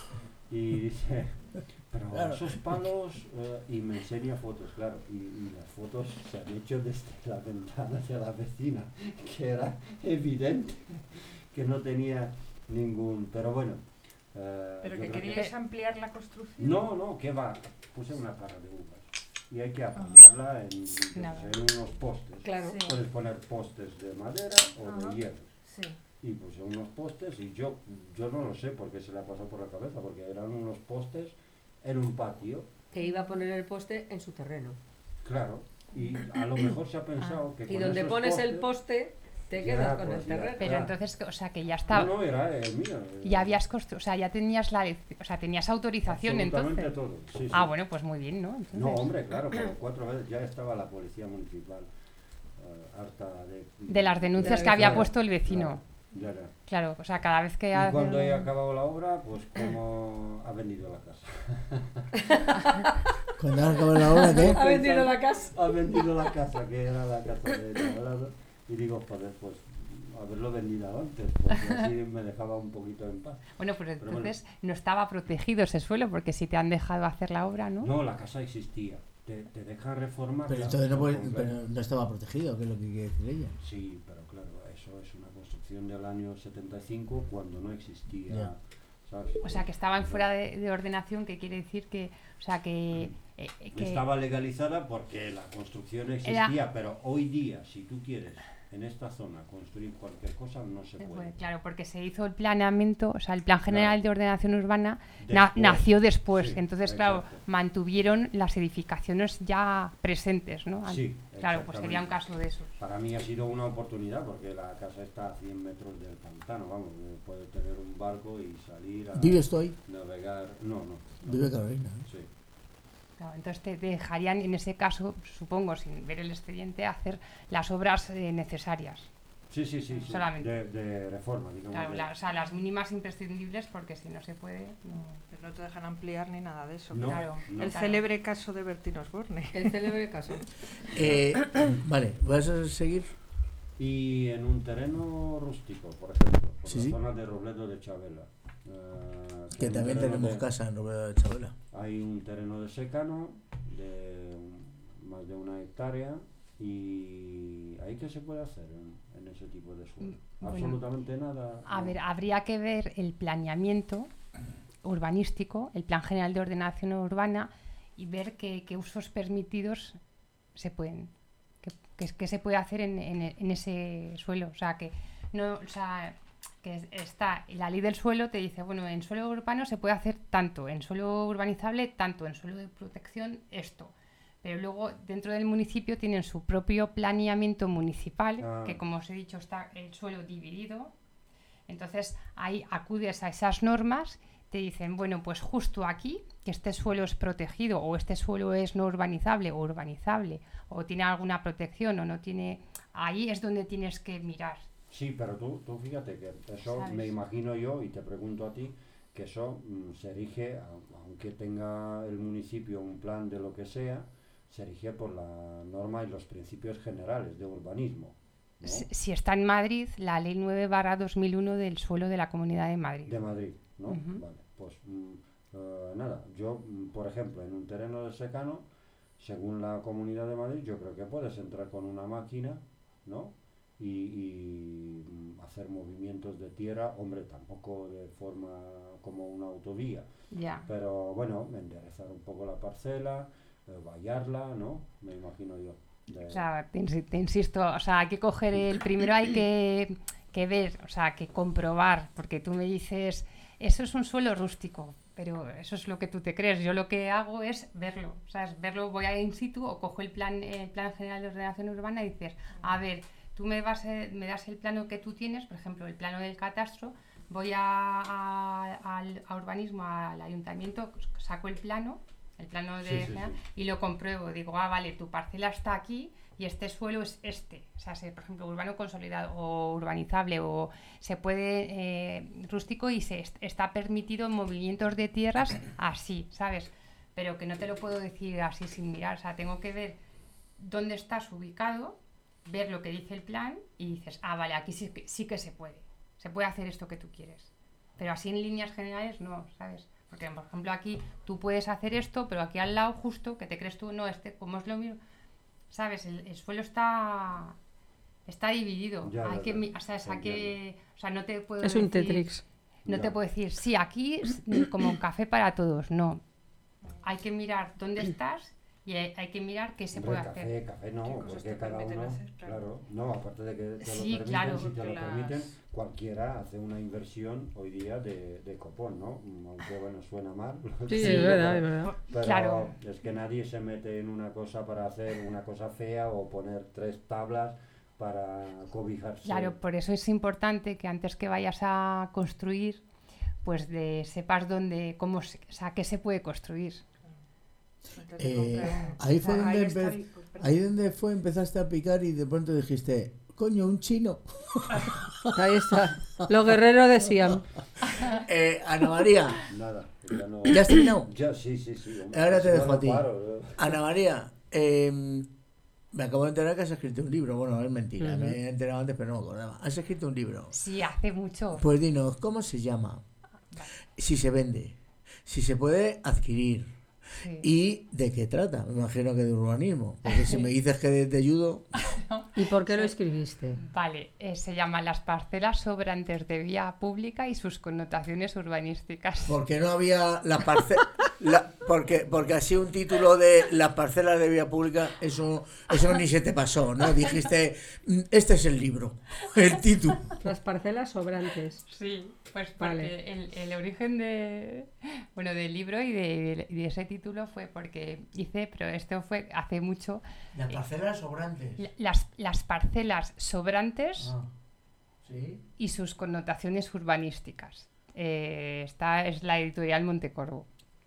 y dice, pero Claro. esos palos, eh, y me enseña fotos, claro, y, y las fotos se han hecho desde la ventana de la vecina, que era evidente que no tenía ningún... Pero bueno, Eh, ¿Pero yo que creo queríais ampliar la construcción? No, no, que va, puse una parra de uvas y hay que apoyarla en, Nada. en unos postes. Claro. Sí. Puedes poner postes de madera o Ajá. de hierro. Sí. Y puse unos postes y yo, yo no lo sé por qué se le ha pasado por la cabeza, porque eran unos postes en un patio, Que iba a poner el poste en su terreno. claro, y a lo mejor se ha pensado que Y con donde esos pones el postes- poste, te Ya, quedas con pues el ya. terreno. Pero Claro. entonces, o sea, que ya estaba... No, no, era el mío. era- Ya habías construido, o sea, ya tenías la, o sea, tenías autorización absolutamente entonces. todo. Sí, sí. Ah, bueno, pues muy bien, ¿no? Entonces, No, hombre, claro, pero cuatro veces ya estaba la policía municipal eh, harta de... de las denuncias Ya, que había claro, puesto el vecino. Ya, ya. Claro, o sea, cada vez que Y hace cuando un- he acabado la obra, pues como ha vendido la casa. Cuando acabó la obra, ¿qué? Ha vendido la casa. Ha vendido la casa, que era la casa de Tablado, y digo, joder, pues haberlo vendido antes, porque así me dejaba un poquito en paz. Bueno, pues Pero bueno. entonces no estaba protegido ese suelo, porque si te han dejado hacer la obra, ¿no? No, la casa existía. Te, te dejan reformarla. Pero entonces no, por puede- completo. pero no estaba protegido, que es lo que quiere decir ella. Sí, pero claro, eso es una construcción del año setenta y cinco cuando no existía, Ya. ¿sabes? O sea, que estaban fuera de, de ordenación, que quiere decir que, o sea, que, eh, que Estaba legalizada porque la construcción existía, pero hoy día, si tú quieres en esta zona construir cualquier cosa, no se se puede. puede, claro, porque se hizo el planeamiento, o sea, el Plan General Claro. de Ordenación Urbana na- Después. nació después, Sí, entonces, claro, exacto. mantuvieron las edificaciones ya presentes, ¿no? Sí, Claro, pues sería un exactamente. caso de esos. Para mí ha sido una oportunidad porque la casa está a cien metros del pantano, vamos, eh, puede tener un barco y salir a Vive estoy, navegar. No, no. no. vive Carolina. ¿eh? Sí. Claro, entonces te dejarían, en ese caso, supongo, sin ver el expediente, hacer las obras eh, necesarias. Sí, sí, sí, sí. Solamente. De, de reforma, digamos. Claro, de- la- o sea, las mínimas imprescindibles, porque si no se puede, no. Pero no te dejan ampliar ni nada de eso. No, claro. no. El Claro. célebre caso de Bertín Osborne. El célebre caso. Eh, vale, ¿vas a seguir? Y en un terreno rústico, por ejemplo, por Sí, la sí. zona de Robledo de Chabela. eh, Que hay un también terreno tenemos de- casa en Robledo de Chabela. Hay un terreno de secano de un- más de una hectárea y ahí qué se puede hacer en, en ese tipo de suelo. Mm, bueno. Absolutamente nada. A no. ver, habría que ver el planeamiento urbanístico, el Plan General de Ordenación Urbana, y ver qué, qué usos permitidos se pueden, qué, qué- qué se puede hacer en, en- en ese suelo. O sea, que no, o sea, que es- está la ley del suelo te dice, bueno, en suelo urbano se puede hacer tanto, en suelo urbanizable tanto, en suelo de protección esto. Pero luego dentro del municipio tienen su propio planeamiento municipal, Ah. que como os he dicho está el suelo dividido. Entonces ahí acudes a esas normas, te dicen, bueno, pues justo aquí, que este suelo es protegido o este suelo es no urbanizable o urbanizable, o tiene alguna protección o no tiene, ahí es donde tienes que mirar. Sí, pero tú, tú fíjate que eso ¿Sabes? me imagino yo, y te pregunto a ti, que eso mm, se rige, a- aunque tenga el municipio un plan de lo que sea, se rige por la norma y los principios generales de urbanismo, ¿no? Si, si está en Madrid, la ley nueve barra dos mil uno del suelo de la Comunidad de Madrid. De Madrid, ¿no? Ujú. Vale, pues mm, eh, nada, yo, mm, por ejemplo, en un terreno de secano, según la Comunidad de Madrid, yo creo que puedes entrar con una máquina, ¿no? Y, y, mm, hacer movimientos de tierra, hombre, tampoco de forma como una autovía, Ya. pero bueno, enderezar un poco la parcela, eh, vallarla, ¿no? Me imagino yo. de- O sea, te, insi- te insisto, o sea, hay que coger el primero, hay que, que ver, o sea, que comprobar, porque tú me dices, eso es un suelo rústico, pero eso es lo que tú te crees. Yo lo que hago es verlo, o sea, es verlo, voy a in situ o cojo el plan, el plan general de ordenación urbana y dices, a ver, tú me vas, a- me das el plano que tú tienes, por ejemplo, el plano del catastro, voy a, a- al- a urbanismo, al ayuntamiento, saco el plano, el plano de Sí, sí, general, sí. y lo compruebo. Digo, ah, vale, tu parcela está aquí y este suelo es este. O sea, se- por ejemplo, urbano consolidado o urbanizable o se puede eh, rústico y se est- está permitido movimientos de tierras así, ¿sabes? Pero que no te lo puedo decir así sin mirar. O sea, tengo que ver dónde estás ubicado, ver lo que dice el plan y dices, ah, vale, aquí sí que, sí que se puede. Se puede hacer esto que tú quieres. Pero así en líneas generales no, ¿sabes? Porque, por ejemplo, aquí tú puedes hacer esto, pero aquí al lado, justo, que te crees tú, no, este, como es lo mismo, ¿sabes? El, el suelo está está dividido. Ya, hay ya, que, ya. mi- o sea, es, hay que, o sea, no te puedo Es un decir- Tetrix. No Ya. te puedo decir, sí, aquí es como café para todos, no. Hay que mirar dónde estás y hay, hay que mirar qué se Hombre, puede café, hacer. café ¿Qué no, cosas porque te cada permiten uno, hacer? Claro. claro, no, aparte de que te Sí, lo permiten, claro, si te porque lo permiten, las- cualquiera hace una inversión hoy día de, de copón, ¿no? Aunque bueno, suena mal. Sí, lo es verdad, es pero- verdad. Pero Claro. es que nadie se mete en una cosa para hacer una cosa fea o poner tres tablas para cobijarse. Claro, por eso es importante que antes que vayas a construir, pues de sepas dónde, cómo, se- o sea, qué se puede construir. Antes de Eh, comprar- ahí fue Ah, donde está empe- ahí, pues, perdón. Ahí donde fue, empezaste a picar y de pronto dijiste, coño, un chino. Ahí está. Los guerreros de Siam. Eh, Ana María, Nada, ya no. ¿ya has terminado? Ya, sí, sí, sí. hombre, Ahora te si no, dejo no a ti. paro, ¿eh? Ana María, eh, me acabo de enterar que has escrito un libro. Bueno, es mentira, Ujú. me he enterado antes, pero no me acordaba. Has escrito un libro. Sí, hace mucho. Pues dinos, ¿cómo se llama? Si se vende, si se puede adquirir Sí. y de qué trata. Me imagino que de urbanismo. Porque si me dices que de, de judo, ¿Y por qué lo escribiste? Vale, eh, se llama Las parcelas sobrantes de vía pública y sus connotaciones urbanísticas. porque no había las parcelas. Porque, porque así un título de las parcelas de vía pública, eso, eso ni se te pasó, ¿no? Dijiste, "Mm, este es el libro, el título. Las parcelas sobrantes. Sí, pues porque Vale. el, el origen de, bueno, del libro y de, de ese título fue porque hice, pero esto fue hace mucho, Las parcelas sobrantes. la- las, las parcelas sobrantes Ah, ¿sí? y sus connotaciones urbanísticas. Eh, esta es la editorial Montecorvo.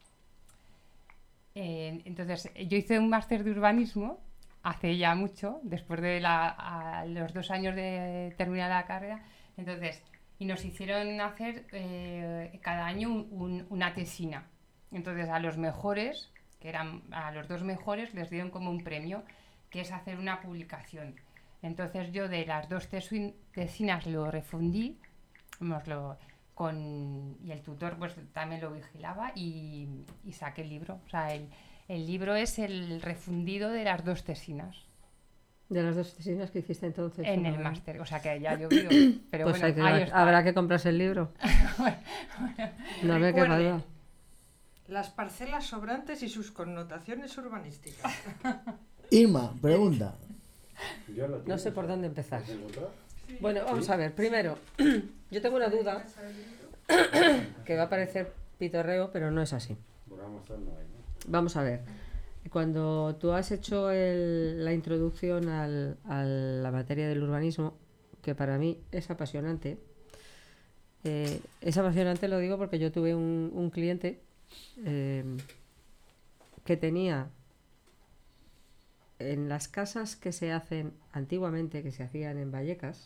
Eh, entonces, yo hice un máster de urbanismo hace ya mucho, después de la, a los dos años de terminar la carrera. Entonces, y nos hicieron hacer eh, cada año un- un- una tesina. Entonces, a los mejores, que eran a los dos mejores, les dieron como un premio, que es hacer una publicación. Entonces, yo de las dos tesu- tesinas lo refundí, vamos, lo- con, y el tutor pues también lo vigilaba y, y saqué el libro. O sea, el, el libro es el refundido de las dos tesinas De las dos tesinas que hiciste entonces. en el ¿no? máster. O sea, que ya ha llovido. Pero Pues bueno, hay que- ahí está. habrá que comprarse el libro. No me queda Recuerde, duda. Las parcelas sobrantes y sus connotaciones urbanísticas. Irma, pregunta. Yo lo No tengo, sé por dónde empezar. ¿tienes otro? Bueno, vamos a ver. Primero, yo tengo una duda que va a parecer pitorreo, pero no es así. Por Amazon no hay, ¿no? Vamos a ver. Cuando tú has hecho el- la introducción al- a la materia del urbanismo, que para mí es apasionante, eh, es apasionante, lo digo porque yo tuve un, un cliente eh, que tenía en las casas que se hacen antiguamente, que se hacían en Vallecas,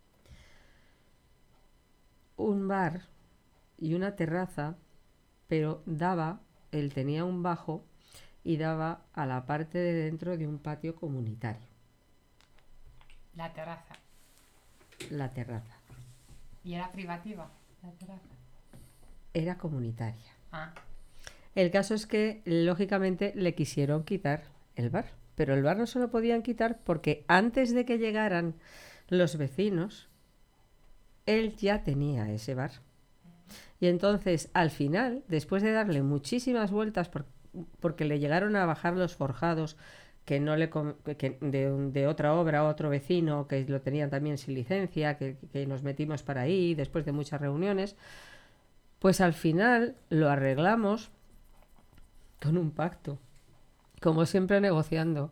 un bar y una terraza, pero daba, él tenía un bajo y daba a la parte de dentro de un patio comunitario, La terraza. la terraza. Y era privativa, la terraza. Era comunitaria. Ah, El caso es que, lógicamente, le quisieron quitar el bar, pero el bar no se lo podían quitar porque antes de que llegaran los vecinos, él ya tenía ese bar. Y entonces, al final, después de darle muchísimas vueltas, por- porque le llegaron a bajar los forjados que no le com- que de, un- de otra obra a otro vecino, que lo tenían también sin licencia, que, que nos metimos para ahí, después de muchas reuniones, pues al final lo arreglamos con un pacto, como siempre negociando.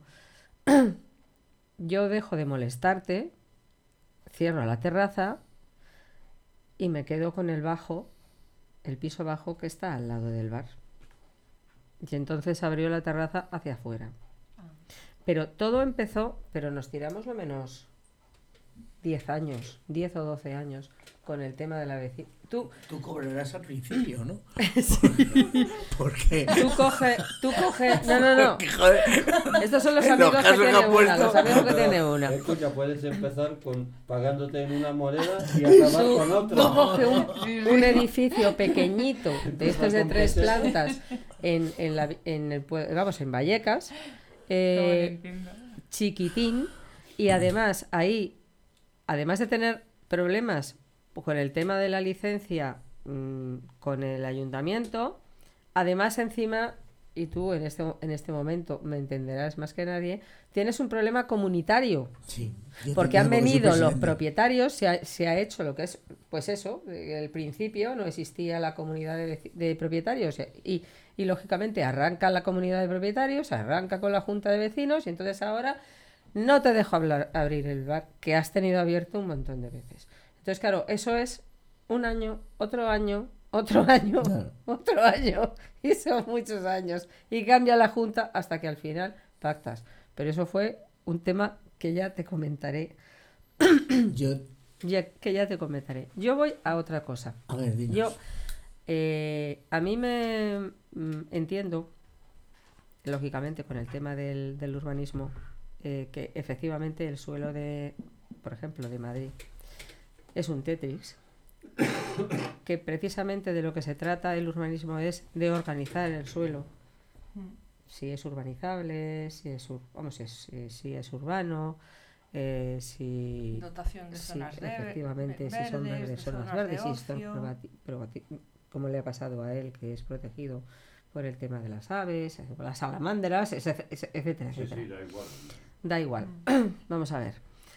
Yo dejo de molestarte, cierro la terraza y me quedo con el bajo, el piso bajo que está al lado del bar. Y entonces abrió la terraza hacia afuera. Pero todo empezó, pero nos tiramos lo menos diez años, diez o doce años con el tema de la vecina. Tú, Tú cobrarás al principio, ¿no? Porque... tú coge, tú coge, no, no, no. Joder, Estos son los En los amigos que casos que tiene ha una, puesto. los amigos que tiene una. Escucha, puedes empezar con pagándote en una moneda y acabar Tú, con otra. tú coge un, un edificio pequeñito de estos de tres plantas en, en, la, en el pue- vamos, en Vallecas, no, eh, entiendo. chiquitín, y además ahí, además de tener problemas con el tema de la licencia mmm, con el ayuntamiento. Además, encima, y tú en este, en este momento me entenderás más que nadie, tienes un problema comunitario. Sí, yo Porque te han digo, porque soy venido los presidente. propietarios, se ha, se ha hecho lo que es, pues eso, el principio no existía la comunidad de, veci- de propietarios y, y lógicamente arranca la comunidad de propietarios, arranca con la junta de vecinos y entonces ahora no te dejo hablar, abrir el bar que has tenido abierto un montón de veces. Entonces, claro, eso es un año, otro año, otro año, Claro. otro año y son muchos años y cambia la junta hasta que al final pactas. Pero eso fue un tema que ya te comentaré. Yo, Ya, que ya te comentaré. Yo voy a otra cosa. a ver, dinos. Yo, eh, a mí me mm, entiendo, lógicamente, con el tema del, del urbanismo, eh, que efectivamente el suelo de, por ejemplo, de Madrid, es un Tetris, que precisamente de lo que se trata el urbanismo es de organizar el suelo. Si es urbanizable, si es, ur- vamos, si es, si- si es urbano, eh, si... Dotación de Sí, zonas de- efectivamente, ve- si son verdes, verdes, de zonas zonas verdes, de si son ocio. probati- probati- como le ha pasado a él, que es protegido por el tema de las aves, eh, por las salamandras, ese- ese- etcétera, Sí, etcétera. sí, da igual. Da igual. Vamos a ver.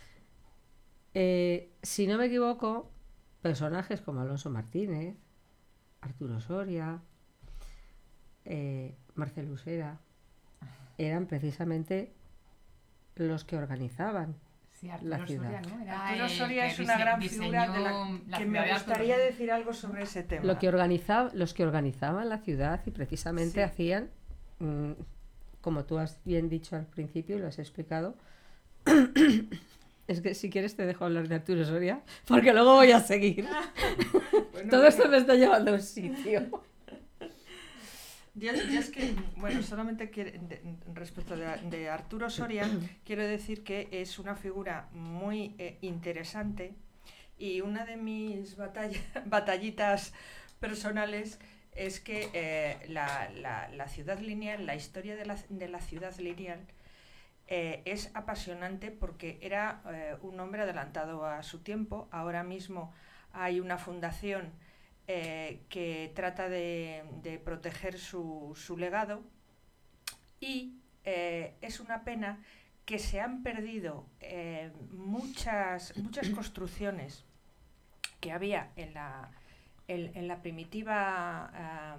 Eh, si no me equivoco, personajes como Alonso Martínez, Arturo Soria, eh, Marcelo Usera, eran precisamente los que organizaban. Sí, Arturo La ciudad. Soria, ¿no? Era Arturo el Soria que es una dise- gran diseñó figura de la, la que ciudad me de gustaría Arturo. decir algo sobre ese tema. Lo que organizaba, los que organizaban la ciudad y precisamente Sí. hacían, mm, como tú has bien dicho al principio y lo has explicado, es que si quieres te dejo hablar de Arturo Soria, porque luego voy a seguir. Bueno, Todo bueno, esto me está llevando a un sitio. Yo, yo es que, bueno, solamente quiere- de- respecto de, de Arturo Soria, quiero decir que es una figura muy eh, interesante y una de mis batalla- batallitas personales es que eh, la, la- la ciudad lineal, la historia de la, de la ciudad lineal eh, es apasionante porque era eh, un hombre adelantado a su tiempo. Ahora mismo hay una fundación eh, que trata de, de proteger su, su legado y eh, es una pena que se han perdido eh, muchas, muchas construcciones que había en la, en, en la primitiva am,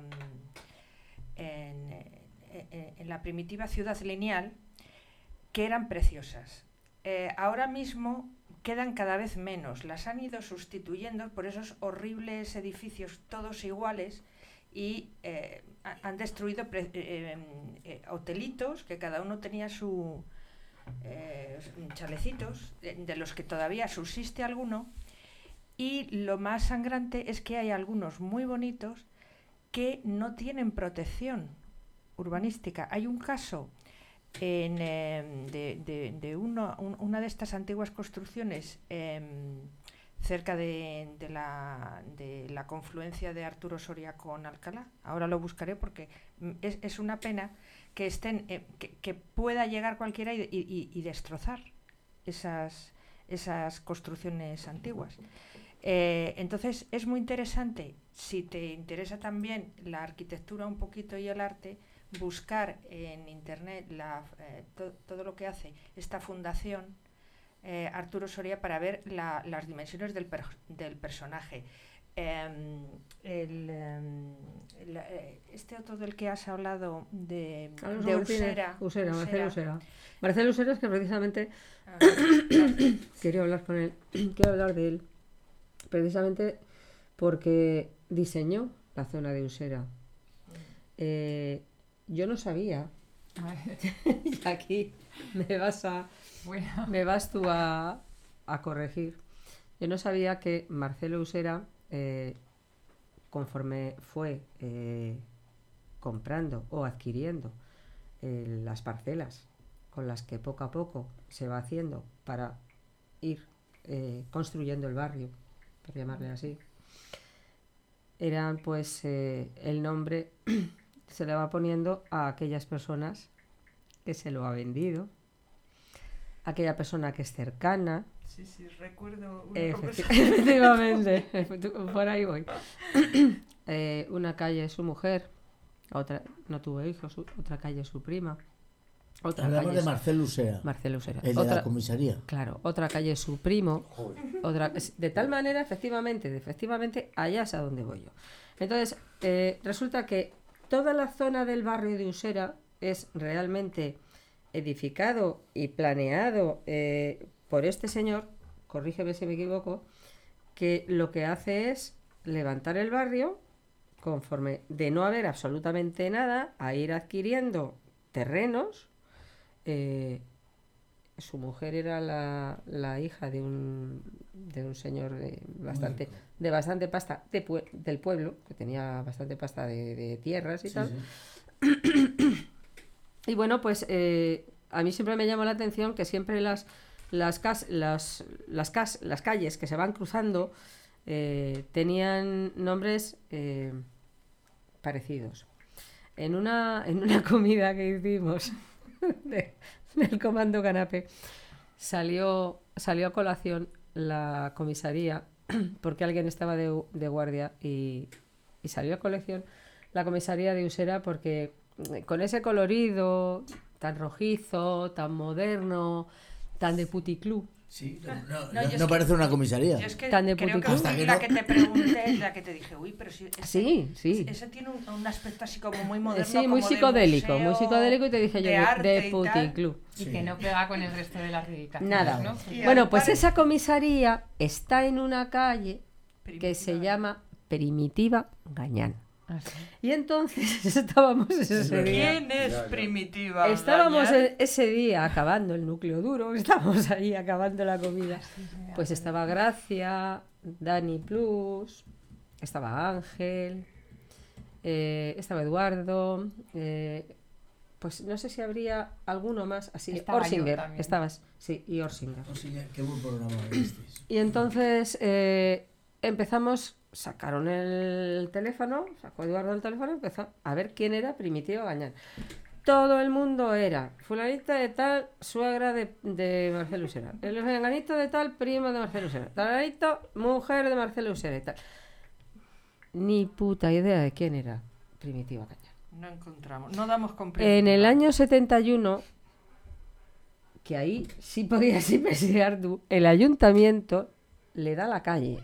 en, en- en la primitiva ciudad lineal que eran preciosas. Eh, ahora mismo quedan cada vez menos, las han ido sustituyendo por esos horribles edificios todos iguales y eh, ha- han destruido pre- eh, eh, hotelitos que cada uno tenía su eh, chalecitos, de, de los que todavía subsiste alguno, y lo más sangrante es que hay algunos muy bonitos que no tienen protección urbanística. Hay un caso en, eh, de, de- de uno- un- una de estas antiguas construcciones em, cerca de, de la, de la confluencia de Arturo Soria con Alcalá. Ahora lo buscaré porque mm, es, es una pena que estén eh, que, que pueda llegar cualquiera y, y- y destrozar esas, esas construcciones antiguas. Eh, entonces es muy interesante, si te interesa también la arquitectura un poquito y el arte, buscar en internet la, eh, to- todo lo que hace esta fundación eh, Arturo Soria para ver la- las dimensiones del, per- del personaje. Em, el, em, el, eh, este otro del que has hablado de, Alonso de Martínez, Usera, Usera, Marcelo Usera. Usera. Marcelo Usera es que precisamente A ver, quería hablar con él, quiero hablar de él, precisamente porque diseñó la zona de Usera. Eh, yo no sabía, y aquí me vas a, Bueno, me vas tú a, a corregir. Yo no sabía que Marcelo Usera, eh, conforme fue eh, comprando o adquiriendo eh, las parcelas con las que poco a poco se va haciendo para ir eh, construyendo el barrio, por llamarle así, eran pues eh, el nombre se le va poniendo a aquellas personas que se lo ha vendido, aquella persona que es cercana, Sí, sí, recuerdo una Efecti- conversación. Efectivamente, efe- por ahí voy. Eh, una calle su mujer, otra no tuvo hijos, su- otra calle su prima, otra Hablamos calle de su- Marcel Usera, Marcelo Usera, el de otra, la comisaría. claro, otra calle su primo, Joder. otra, de tal manera, efectivamente, de- efectivamente, allá es a donde voy yo. Entonces, eh, resulta que toda la zona del barrio de Usera es realmente edificado y planeado eh, por este señor, corrígeme si me equivoco, que lo que hace es levantar el barrio conforme de no haber absolutamente nada a ir adquiriendo terrenos. eh, su mujer era la, la hija de un, de un señor de bastante, de bastante pasta de pue- del pueblo, que tenía bastante pasta de, de tierras y Sí, tal. sí. Y bueno, pues eh, a mí siempre me llamó la atención que siempre las, las, cas- las, las, cas- las calles que se van cruzando eh, tenían nombres eh, parecidos. En una, en una comida que hicimos de- del Comando Canapé salió, salió a colación la comisaría porque alguien estaba de, de guardia y, y salió a colección la comisaría de Usera porque eh, con ese colorido tan rojizo, tan moderno, tan de puticlub. Sí, no, no, No, no- yo es no que- parece una comisaría. Yo es que Tan de creo que puticlub. Hasta fui que la no- que te pregunté, la que te dije, uy, pero si ese, Sí, sí. ese tiene un, un aspecto así como muy Eh, moderno, sí, muy como de psicodélico, muy museo, psicodélico y te dije yo de de, arte de y tal. puticlub. Y Sí. que no pega con el resto de las dedicaciones, Nada. ¿no? Y Bueno, al pues par- esa comisaría está en una calle que Primitiva. se llama Primitiva Gañán. Ah, sí. Y entonces estábamos ese día. ¿Quién es Ya, ya. Primitiva? Estábamos Gañán? e- ese día acabando el núcleo duro, estábamos ahí acabando la comida. Pues estaba Gracia, Dani Plus, estaba Ángel, eh, estaba Eduardo, eh, pues no sé si habría alguno más, así, Estaba yo Orsinger, también. estabas, sí, y Orsinger. O sea, qué buen programa visteis. Y entonces eh, empezamos, sacaron el teléfono, sacó Eduardo el teléfono y empezó a ver quién era Primitiva Gañán. Todo el mundo era fulanita de tal, suegra de, de Marcelo Usera. El fulanito de tal, primo de Marcelo Usera. Talanito, mujer de Marcelo Usera y tal. Ni puta idea de quién era Primitiva Gañán. No encontramos, no damos con En Primitiva. el año setenta y uno, que ahí sí podías investigar tú, el ayuntamiento le da la calle.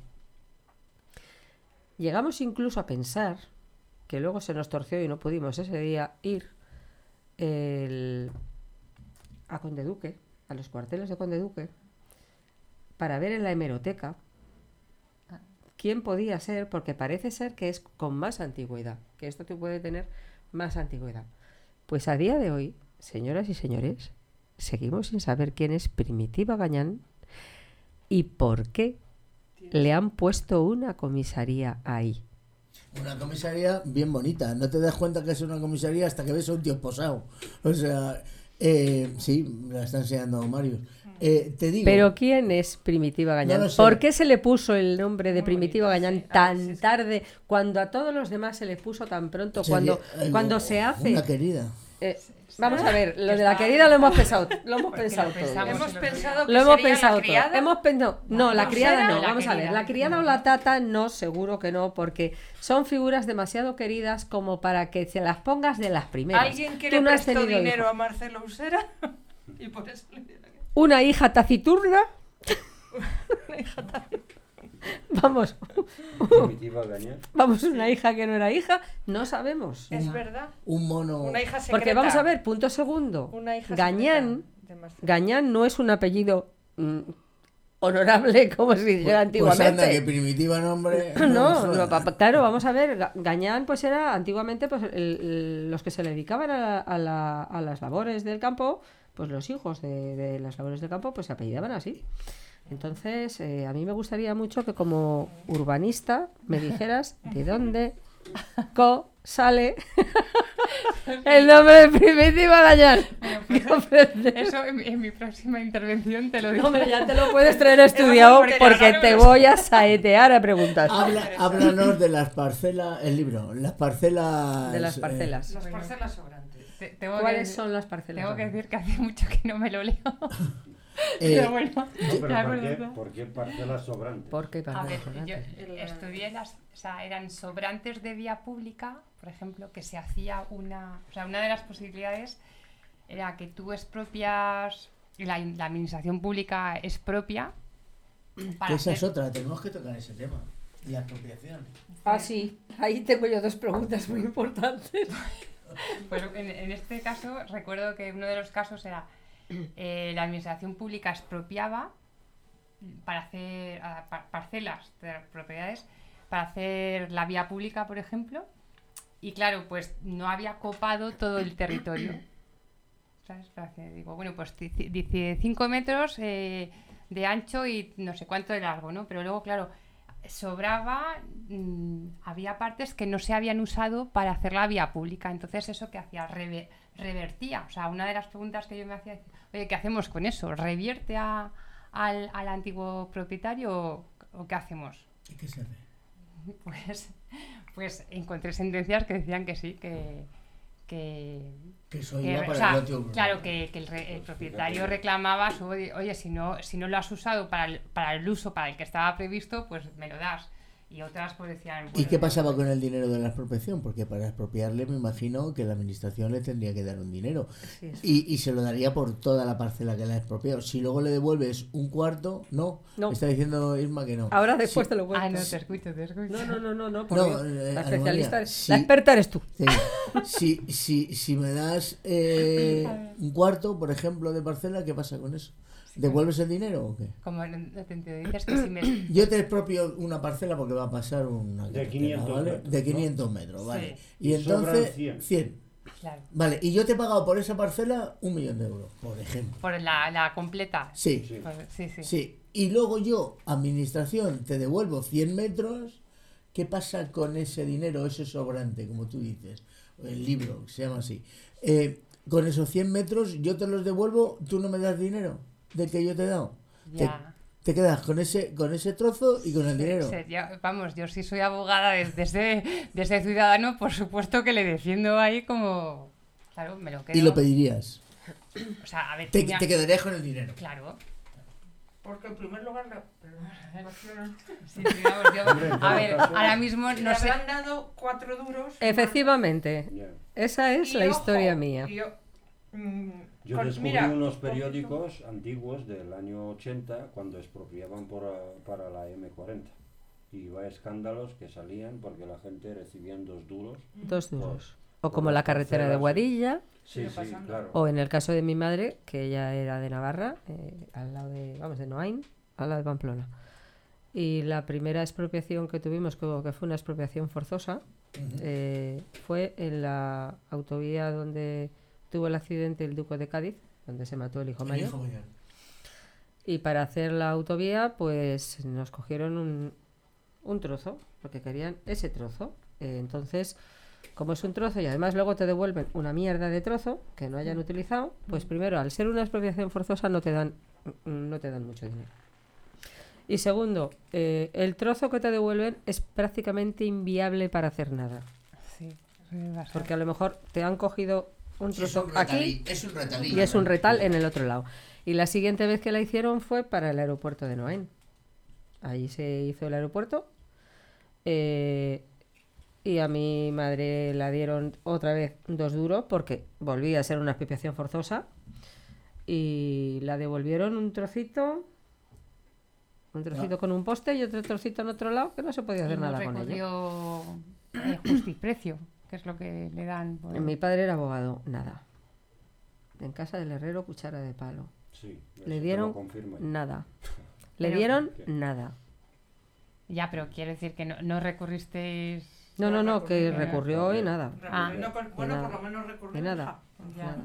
Llegamos incluso a pensar, que luego se nos torció y no pudimos ese día ir el- a Conde Duque, a los cuarteles de Conde Duque, para ver en la hemeroteca quién podía ser, porque parece ser que es con más antigüedad, que esto te puede tener más antigüedad. Pues a día de hoy, señoras y señores, seguimos sin saber quién es Primitiva Gañán y por qué le han puesto una comisaría ahí. Una comisaría bien bonita. No te das cuenta que es una comisaría hasta que ves a un tío posado. O sea, eh, sí, me la está enseñando Mario. Eh, te digo, Pero ¿quién es Primitiva Gañán? No lo sé. ¿Por qué se le puso el nombre de Muy Primitiva bonito, Gañán sí. Ah, tan sí, sí. tarde, cuando a todos los demás se le puso tan pronto? sería, Cuando, eh, cuando se hace... Una querida. eh, vamos a ver, lo de la querida lo hemos pensado, lo hemos Porque pensado lo todo. pensamos. Hemos Sí, lo pensado que Lo hemos sería pensado la criada. todo. Hemos pensado. No, la ¿No criada será? no. La Vamos a ver. querida. La criada o la tata no, seguro que no, porque son figuras demasiado queridas como para que se las pongas de las primeras. ¿Alguien que Tú le no has prestó tenido dinero hijos. a Marcelo Usera? Y por eso le dieron Una hija taciturna. Vamos, Primitiva Gañán. vamos, una hija que no era hija, no sabemos. Es verdad. Un mono. Una hija secreta. Porque vamos a ver, punto segundo. Una hija Gañán, secreta de Marcelo. Gañán no es un apellido mm, honorable como se dijera Pues antiguamente. anda, que primitiva nombre. No, me no, jodas. pa- pa- claro, vamos a ver, Ga- Gañán pues era antiguamente pues el- el- los que se le dedicaban a, la- a la- a las labores del campo, pues los hijos de, de las labores del campo pues se apellidaban así. Entonces, eh, a mí me gustaría mucho que como urbanista me dijeras de dónde co sale el nombre de Primitiva Gañán. Bueno, ¿Qué pues, ofreces? eso en, mi- en mi próxima intervención te lo digo. Hombre, ya te lo puedes traer estudiado porque porque ya te sabes. voy a saetear a preguntas. Habla, háblanos de las parcelas, el libro, las parcelas. De las eh, parcelas. Las parcelas sobrantes. Te- tengo ¿Cuáles que, son las parcelas? Tengo que decir que hace mucho que no me lo leo. Eh, Pero bueno, No, pero la ¿por qué, verdad. por qué parcelas sobrantes? ¿Por qué A ver, parcelas yo sobrantes? estudié las, o sea, eran sobrantes de vía pública, por ejemplo, que se hacía una, o sea, una de las posibilidades era que tú expropias, y la, la administración pública expropia para Que esa es hacer- otra, tenemos que tocar ese tema. La expropiación. Ah, sí, ahí tengo yo dos preguntas muy importantes. Pues en, en este caso recuerdo que uno de los casos era eh, la administración pública expropiaba para hacer a- pa- parcelas de propiedades para hacer la vía pública, por ejemplo, y claro, pues no había copado todo el territorio. ¿Sabes? Para que digo, bueno, pues ci- ci- dice cinco metros eh, de ancho y no sé cuánto de largo, ¿no? Pero luego, claro, sobraba, mm, había partes que no se habían usado para hacer la vía pública. Entonces, ¿eso qué hacía? Reve- revertía. O sea, una de las preguntas que yo me hacía, oye, ¿qué hacemos con eso? ¿Revierte a- al, al antiguo propietario o, o qué hacemos? ¿Y qué se hace? Pues, pues encontré sentencias que decían que sí, que... que Que eso que, iba o para sea, el otro. claro que, que el, re- el propietario reclamaba su, oye, si no, si no lo has usado para el, para el uso para el que estaba previsto, pues me lo das. Y otras pues decían... ¿Y bueno, qué no, pasaba pues- con el dinero de la expropiación? Porque para expropiarle me imagino que la administración le tendría que dar un dinero. Sí, es- Y, y se lo daría por toda la parcela que le ha expropiado. Si luego le devuelves un cuarto, no. No. Me está diciendo Irma que no. Ahora después Sí. te lo cuento. Ah, no, te escucho, te escucho. No, no, no, no, no, por No, Dios. eh, La Ana especialista, María, eres- sí. la experta eres tú. Sí. Si, si, si me das eh, un cuarto, por ejemplo, de parcela, ¿qué pasa con eso? ¿Devuelves el dinero o qué? Como no, no te entiendo, dices que si me... Yo te expropio una parcela porque va a pasar una De carretera, quinientos ¿vale? metros, De ¿no? quinientos metros, ¿vale? Sí. Y, Y sobran entonces, cien. cien. Claro, Vale, y yo te he pagado por esa parcela un millón de euros, por ejemplo. por la, la completa. Sí, Sí. Pues, sí, sí. sí. Y luego yo, administración, te devuelvo cien metros. ¿Qué pasa con ese dinero, ese sobrante, como tú dices? El libro, se llama así. Eh, con esos cien metros yo te los devuelvo, tú no me das dinero del que yo te he dado. Te, Ya. te quedas con ese con ese trozo y con el dinero. Sí, ya- vamos, yo sí soy abogada de- desde, desde Ciudadano, por supuesto que le defiendo ahí como... Claro, me lo quedo. Y lo pedirías. O sea, a ver, Te, tenía- te quedarías con el dinero. Claro. Porque en primer lugar, la- perdón, Sí, sí, vamos, yo- Hombre, en a todo ver, caso- ahora mismo le no sé... habrán dado cuatro duros. Efectivamente, Ya. esa es Y la ojo, historia mía. y yo, mm, Yo con- descubrí mira, unos un periódicos antiguos del año ochenta cuando expropiaban por, a- para la eme cuarenta. Y iba a escándalos que salían porque la gente recibían dos duros. Dos por- duros. O por como las la carretera de parcelas. Guadilla, Sí, Sigue sí, pasando. claro. o en el caso de mi madre, que ella era de Navarra, eh, al lado de, vamos, de Noain, al lado de Pamplona. Y la primera expropiación que tuvimos, que, que fue una expropiación forzosa, eh, fue en la autovía donde tuvo el accidente el Duque de Cádiz, donde se mató el hijo El mayor. hijo mayor. Y para hacer la autovía, pues nos cogieron un, un trozo, porque querían ese trozo. Eh, entonces, como es un trozo y además luego te devuelven una mierda de trozo que no hayan utilizado, pues primero, al ser una expropiación forzosa, no te dan, no te dan mucho dinero. Y segundo, eh, el trozo que te devuelven es prácticamente inviable para hacer nada. Sí, es bastante. Porque a lo mejor te han cogido un Es trozo un aquí retalí, es un retalí. y es un retal en el otro lado. Y la siguiente vez que la hicieron fue para el aeropuerto de Noain. Allí se hizo el aeropuerto. eh, y a mi madre la dieron otra vez dos duros porque volvía a ser una expropiación forzosa. Y la devolvieron un trocito. Un trocito con un poste y otro trocito en otro lado que no se podía hacer Y no nada con ello. recogió eh, justiprecio, que es lo que le dan. por- Mi padre era abogado, nada. En casa del herrero, cuchara de palo. Sí, eso te Le lo dieron confirma. nada. Le Pero- dieron ¿Qué? nada. Ya, pero quiero decir que no, no recurristeis... No, no, no, que recurrió, recurrió y nada. Ah. no con- bueno, nada. por lo menos recurrió. De nada. Ya. Nada.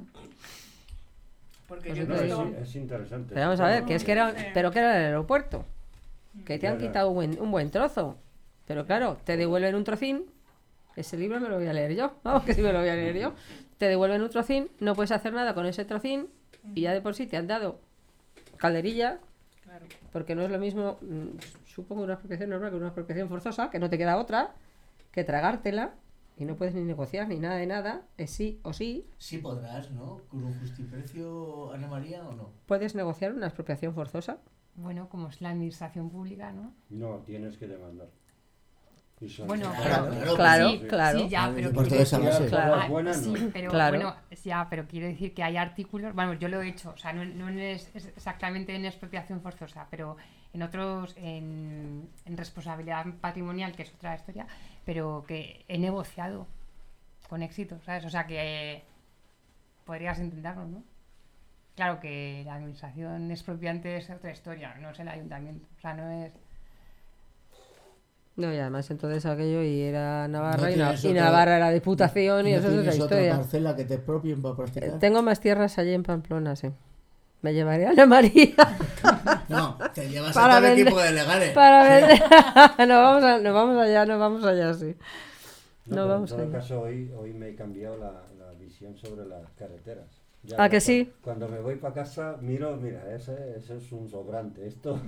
Porque Pues yo No, entonces- es, tengo- es interesante. Pero vamos a ver, que es que era, pero que era el aeropuerto. Que te Ya, han ya. quitado un buen, un buen trozo. Pero claro, te devuelven un trocín. Ese libro me lo voy a leer yo. Vamos, que sí me lo voy a leer yo. Te devuelven un trocín, no puedes hacer nada con ese trocín. Y ya de por sí te han dado calderilla. Claro. Porque no es lo mismo, mm, supongo, una expropiación normal que una expropiación forzosa, que no te queda otra que tragártela. y no puedes ni negociar ni nada de nada, es sí o sí. Sí podrás, ¿no? ¿Con un justiprecio, Ana María, o no? Puedes negociar una expropiación forzosa. Bueno, como es la administración pública, ¿no? No, tienes que demandar. Y son- Bueno, Claro, pero- claro, Claro, sí, claro. sí, ya, Vale, pero yo parto quiero de esa decir- base. Claro. Las Ah, buenas sí, no. pero Claro. bueno, ya, pero quiero decir que hay artículos, bueno, yo lo he hecho, o sea, no, no es es exactamente en expropiación forzosa, pero en otros, en, en responsabilidad patrimonial, que es otra historia, pero que he negociado con éxito, ¿sabes? O sea, que eh, podrías intentarlo, ¿no? Claro que la administración expropiante es otra historia, no es el ayuntamiento, o sea, no es... No, y además entonces aquello y era Navarra No y, Na- tienes y otra- Navarra era Diputación y ¿No eso es otra tienes otra historia. parcela que te expropien para Eh, practicar? Tengo más tierras allí en Pamplona, sí. Me llevaré a Ana María No, te llevas Para a todo el vender- equipo de legales. para vender. nos, vamos a- nos vamos allá, nos vamos allá, sí. No, No, pero vamos en todo allá. caso, hoy, hoy me he cambiado la, la visión sobre las carreteras. Ya ¿Ah, que cu- sí? Cuando me voy para casa, miro, mira, ese, ese es un sobrante. Esto.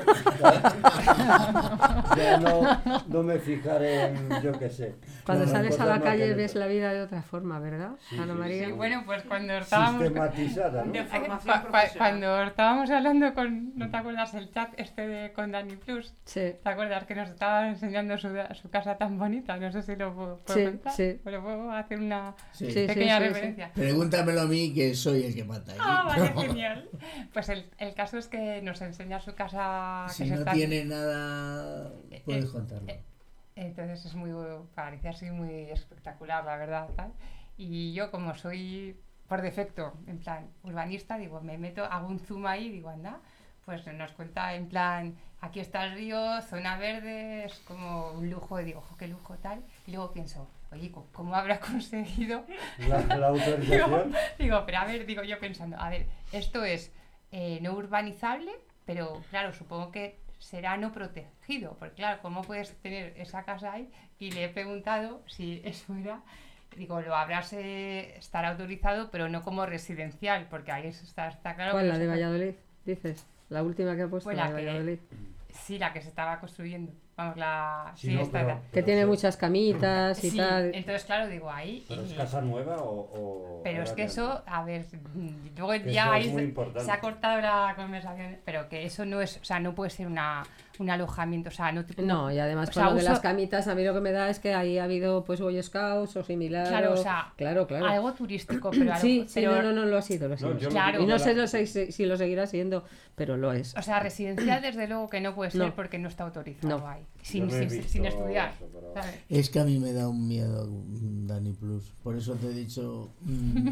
ya no, no me fijaré en, yo qué sé. Cuando No, no, sales a cosas la no calle que- ves la vida de otra forma, ¿verdad, Sí, Ana sí, María? Sí, bueno, pues cuando estábamos... Sistematizada, ¿no? De Eh, formación cua- cua- profesional. Cuando estábamos hablando con, ¿no te acuerdas el chat este de con Dani Plus? Sí, ¿Te acuerdas que nos estaba enseñando su, su casa tan bonita? No sé si lo puedo, puedo Sí, contar, sí. pero puedo hacer una Sí. Sí. pequeña sí, sí. referencia. Pregúntamelo a mí, que soy el que mata ahí. Ah, vale, genial. Pues el, el caso es que nos enseña su casa que Si se no está... tiene nada, puedes Eh, contarlo. eh, Entonces es muy, parece así muy espectacular, la verdad, tal. Y yo como soy por defecto, en plan urbanista, digo, me meto, hago un zoom ahí, digo, anda, pues nos cuenta en plan, aquí está el río, zona verde, es como un lujo, y digo, ojo, qué lujo, tal. Y luego pienso, oye, ¿cómo- ¿cómo habrá conseguido? La, la autorización. Digo, pero a ver, digo yo pensando, a ver, esto es eh, no urbanizable, pero claro, supongo que será no protegido, porque claro, ¿cómo puedes tener esa casa ahí? Y le he preguntado si eso era, digo, lo habrás, eh, estará autorizado, pero no como residencial, porque ahí está, está claro. ¿cuál? que La no de se puede- Valladolid, dices. La última que ha puesto, Pues la la de que- Valladolid. Sí, la que se estaba construyendo. Vamos, la... Sí, Sí, no, esta pero- era. Que pero tiene sí. muchas camitas y Sí, tal. entonces claro, digo, ahí... ¿Pero es y- casa nueva o...? o Pero es ahora que ya eso, a ver, mm, luego Que ya eso ahí es muy se, importante. se ha cortado la conversación, pero que eso no es, o sea, no puede ser una, un alojamiento, o sea, no te- No, y además o con sea, lo de uso- las camitas, a mí lo que me da es que ahí ha habido pues Boy Scouts o similar. Claro, o o- sea, claro, claro. algo turístico, pero algo, Sí, sí, pero, no, no, no lo ha sido, lo ha No, sido. yo lo Claro. digo Y no de sé la- no sé si, si lo seguirá siendo, pero lo es. o sea, residencial desde luego que no puede ser No. porque no está autorizado No. ahí, Yo sin, no he sin, visto sin estudiar, eso, pero- ¿sabes? Es que a mí me da un miedo Dani Plus. Por eso te he dicho. mm,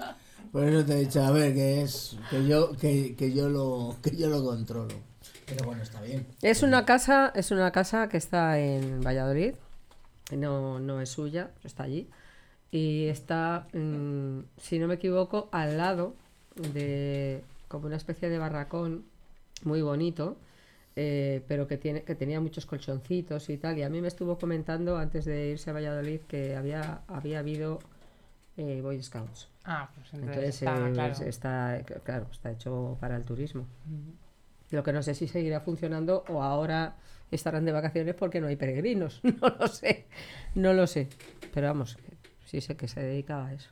por eso te he dicho, a ver, que es. Que yo, que, que yo lo. Que yo lo controlo. Pero bueno, está bien. Es una casa, es una casa que está en Valladolid, no, no es suya, está allí. Y está, mm, si no me equivoco, al lado de como una especie de barracón muy bonito, eh, pero que tiene, que tenía muchos colchoncitos y tal. Y a mí me estuvo comentando antes de irse a Valladolid que había, había habido eh, Boy Scouts. Ah, pues entonces, Entonces está, eh, claro. es- está, claro, está hecho para el turismo. Ujú. Lo que no sé si seguirá funcionando o ahora estarán de vacaciones porque no hay peregrinos. No lo sé. No lo sé. Pero vamos, sí sé que se dedicaba a eso.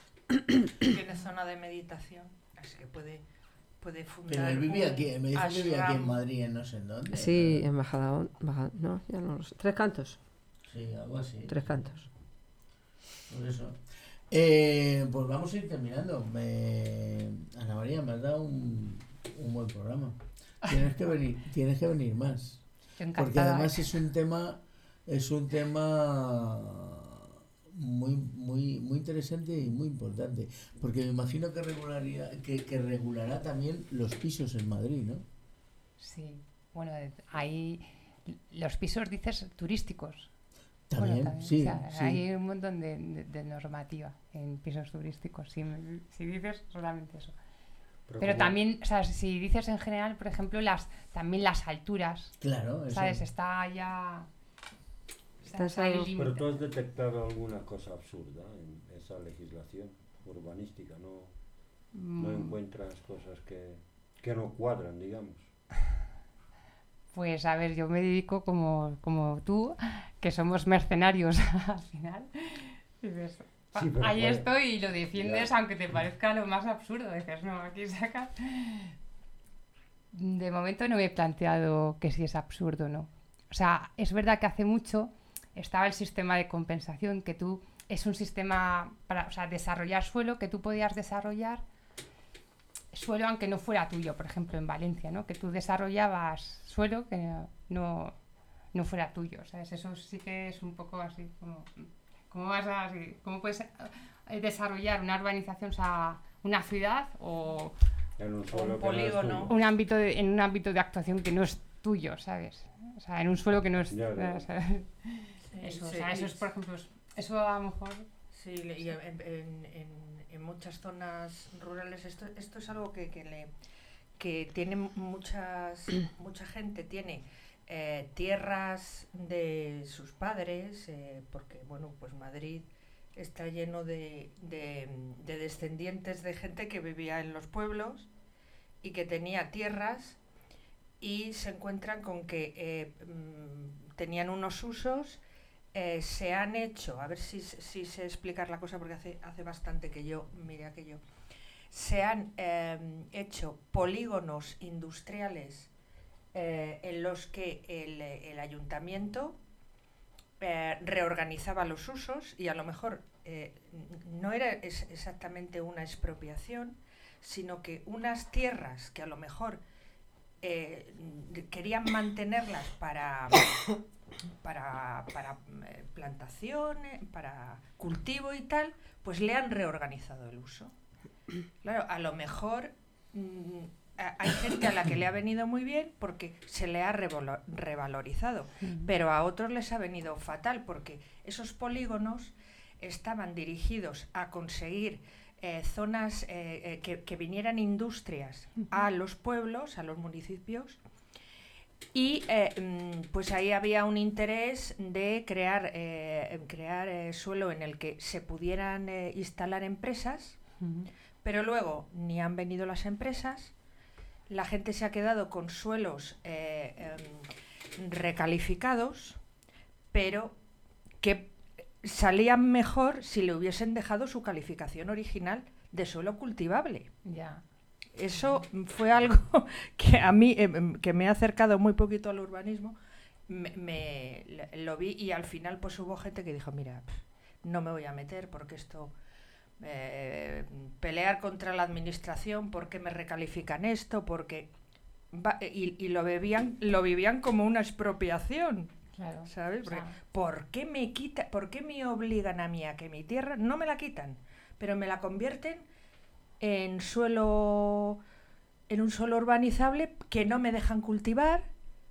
Tiene zona de meditación, así que puede, puede fundar. Pero él vivía un aquí, me dice que vivía aquí en ashram. Madrid, en no sé en dónde. Sí, en Majadahonda. Baja- no, ya no lo sé. Tres cantos. Sí, algo así. Tres cantos. Por eso. Eh, pues vamos a ir terminando. Me... Ana María, me has dado un, un buen programa. Tienes que venir, tienes que venir más. Yo Porque encantada. además es un tema, es un tema muy, muy, muy interesante y muy importante. Porque me imagino que regularía, que, que regulará también los pisos en Madrid, ¿no? Sí, bueno, de- ahí los pisos dices turísticos. También, Bueno, también, sí, o sea, sí. hay un montón de, de- de normativa en pisos turísticos, si, me- si dices solamente eso. Pero como- también, o sea, si dices en general, por ejemplo, las también las alturas, Claro, eso. ¿sabes? Está ya... Está está ahí el algo- Pero límite. tú has detectado alguna cosa absurda en esa legislación urbanística, ¿no? No Mm, encuentras cosas que, que no cuadran, digamos. Pues a ver, yo me dedico como, como tú, que somos mercenarios al final. Y dices, Sí, pero ahí puede- estoy y lo defiendes Ya. aunque te parezca lo más absurdo. Dices, no, aquí sacas... De momento no me he planteado que si es absurdo o no. O sea, es verdad que hace mucho estaba el sistema de compensación, que tú... Es un sistema para, o sea, desarrollar suelo, que tú podías desarrollar suelo aunque no fuera tuyo, por ejemplo en Valencia, ¿no? Que tú desarrollabas suelo que no, no fuera tuyo, ¿sabes? Eso sí que es un poco así como... ¿Cómo vas a, así, cómo puedes eh, desarrollar una urbanización, o sea, una ciudad o En un Un suelo que no es polígono. tuyo. un ámbito de- en un ámbito de actuación que no es tuyo, ¿sabes? O sea, en un suelo que no es... Ya, ya. ¿sabes? Sí, Eso, o sí, sea, eso es, por ejemplo, es- eso a lo mejor... Sí, le- y en, en- en- en muchas zonas rurales esto, esto es algo que, que, le, que tiene muchas, mucha gente tiene eh, tierras de sus padres, eh, porque bueno, pues Madrid está lleno de, de, de descendientes de gente que vivía en los pueblos y que tenía tierras y se encuentran con que eh, mm, tenían unos usos. Eh, se han hecho, a ver si, si sé explicar la cosa porque hace, hace bastante que yo, mire aquello, se han eh, hecho polígonos industriales eh, en los que el, el ayuntamiento eh, reorganizaba los usos y a lo mejor eh, no era es exactamente una expropiación, sino que unas tierras que a lo mejor eh, querían mantenerlas para... para, para eh, plantación, eh, para cultivo y tal, pues le han reorganizado el uso. Claro, a lo mejor mm, a- hay gente a la que le ha venido muy bien porque se le ha revolo- revalorizado, pero a otros les ha venido fatal porque esos polígonos estaban dirigidos a conseguir eh, zonas eh, eh, que, que vinieran industrias a los pueblos, a los municipios. Y eh, mm, pues ahí había un interés de crear, eh, crear eh, suelo en el que se pudieran eh, instalar empresas, pero luego ni han venido las empresas, la gente se ha quedado con suelos eh, em, recalificados, pero que salían mejor si le hubiesen dejado su calificación original de suelo cultivable. Ya. Eso fue algo que a mí, eh, que me ha acercado muy poquito al urbanismo, me, me- lo vi y al final pues hubo gente que dijo, mira, pf, no me voy a meter porque esto, eh, pelear contra la administración, porque me recalifican esto, porque... va- y, y lo, bebían, lo vivían como una expropiación, Claro. ¿sabes? O sea, Porque, ¿por qué me quita, por qué me obligan a mí a que mi tierra no me la quitan, pero me la convierten en suelo, en un suelo urbanizable que no me dejan cultivar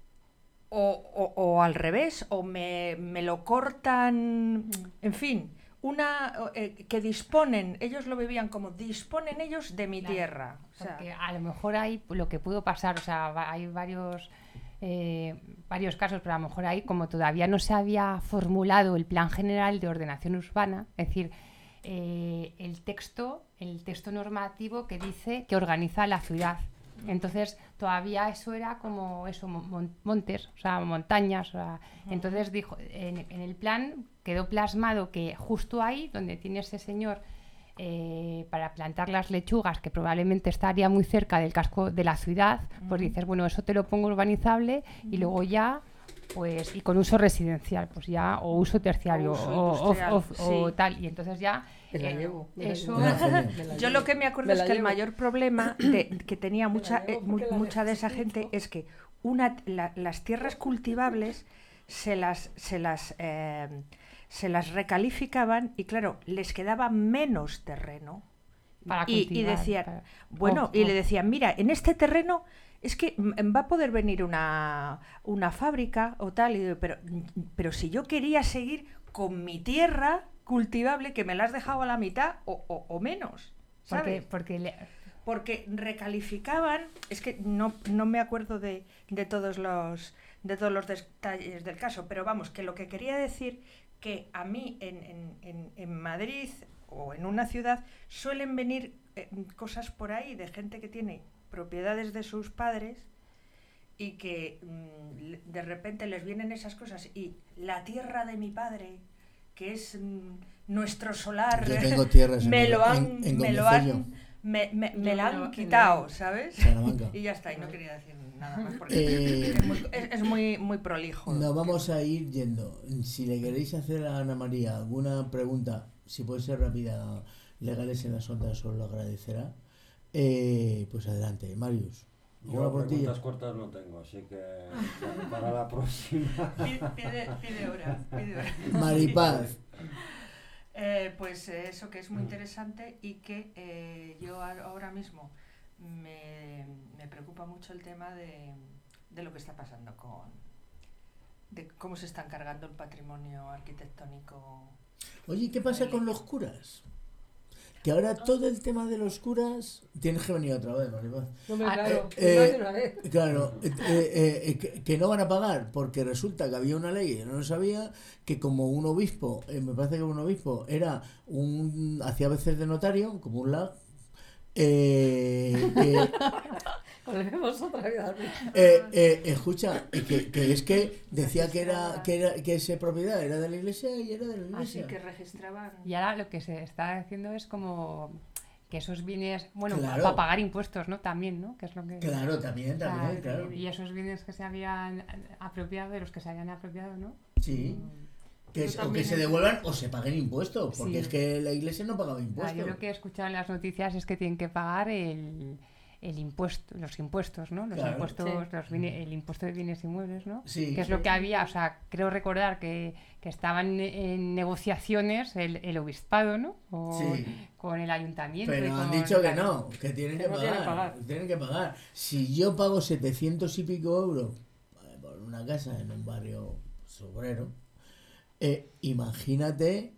o, o- o al revés, o me, me lo cortan, en fin, una eh, que disponen, ellos lo vivían como disponen ellos de mi Claro, tierra. O sea, porque a lo mejor hay lo que pudo pasar, o sea, va- hay varios eh, varios casos, pero a lo mejor ahí como todavía no se había formulado el plan general de ordenación urbana, es decir, eh, el texto, el texto normativo que dice que organiza la ciudad. Entonces todavía eso era como eso, mon- montes, o sea, montañas. O sea, entonces dijo, en, en el plan quedó plasmado que justo ahí, donde tiene ese señor eh, para plantar las lechugas, que probablemente estaría muy cerca del casco de la ciudad, pues dices, bueno, eso te lo pongo urbanizable y luego ya, pues, y con uso residencial, pues ya, o uso terciario, O uso o, o- industrial, o- sí. o tal, y entonces ya... Me la eh, llevo, me la eso... llevo. Me la yo lo que me acuerdo Me es la que el llevo. mayor problema de, que tenía mucha, llevo eh, mu- porque la mucha de esa necesito. gente es que una, la- las tierras cultivables se las, se las, eh, se las recalificaban y claro, les quedaba menos terreno. Para y, y cultivar, decían, para- bueno, o- y o- le decían, mira, en este terreno es que mm, va a poder venir una, una fábrica o tal, y digo, pero, pero si yo quería seguir con mi tierra cultivable, que me la has dejado a la mitad o, o- o menos, ¿sabes? Porque, porque le- Porque recalificaban, es que no, no me acuerdo de, de todos los de todos los detalles del caso, pero vamos, que lo que quería decir que a mí en, en, en, en Madrid o en una ciudad suelen venir eh, cosas por ahí de gente que tiene propiedades de sus padres y que mm, de repente les vienen esas cosas y la tierra de mi padre, que es mm, nuestro solar, Yo tengo tierras me en, lo han, en, en me lo Gomecello, han, me, me, me Yo la no, han en quitado, el- ¿sabes? Salamanca. Y ya está, y no quería decir nada más porque Eh, es, muy, es, es muy, muy prolijo. Nos vamos a ir yendo. Si le queréis hacer a Ana María alguna pregunta, si puede ser rápida, Legales en las Ondas, os lo agradecerá. Eh, pues adelante, Marius. ¿Alguna Yo preguntilla? preguntas cortas no tengo, así que para, para la próxima. Pide, pide, pide hora, pide hora. Maripaz. Eh, pues eh, eso que es muy interesante y que eh, yo a- ahora mismo me, me preocupa mucho el tema de, de lo que está pasando con de cómo se están cargando el patrimonio arquitectónico. Oye, ¿qué pasa con los curas? Que ahora todo el tema de los curas... Tienes que venir otra vez, Maripaz. Hombre, Ah, claro, eh, más de una vez. Claro, eh, eh, eh, que, que no van a pagar, porque resulta que había una ley, yo no lo sabía, que como un obispo, eh, me parece que un obispo era un, hacía veces de notario, como un lag, eh, que, Volvemos otra vez al mismo. eh, eh, escucha, y que, que es que decía que era, que era que esa propiedad era de la iglesia y era de la Así iglesia. que registraban. Y ahora lo que se está haciendo es como que esos bienes, bueno, Claro. para pagar impuestos, ¿no? También, ¿no? Que es lo que... Claro, también, o sea, también, claro. Y esos bienes que se habían apropiado, de los que se habían apropiado, ¿no? Sí. Que, Yo es- o que también se he- devuelvan o se paguen impuestos, porque Sí. es que la iglesia no pagaba O sea, impuestos. yo lo que he escuchado en las noticias es que tienen que pagar el, el impuesto, los impuestos, ¿no? Los Claro. impuestos, Sí. los bine- el impuesto de bienes inmuebles, ¿no? Sí. Que es lo que había, o sea, creo recordar que, que estaban en negociaciones el, el obispado, ¿no? O Sí. con el ayuntamiento. y Pero han con dicho que tal. no, que tienen que, Que no pagar, tienen que pagar. tienen que pagar. Si yo pago setecientos y pico euros eh, por una casa en un barrio obrero, eh, imagínate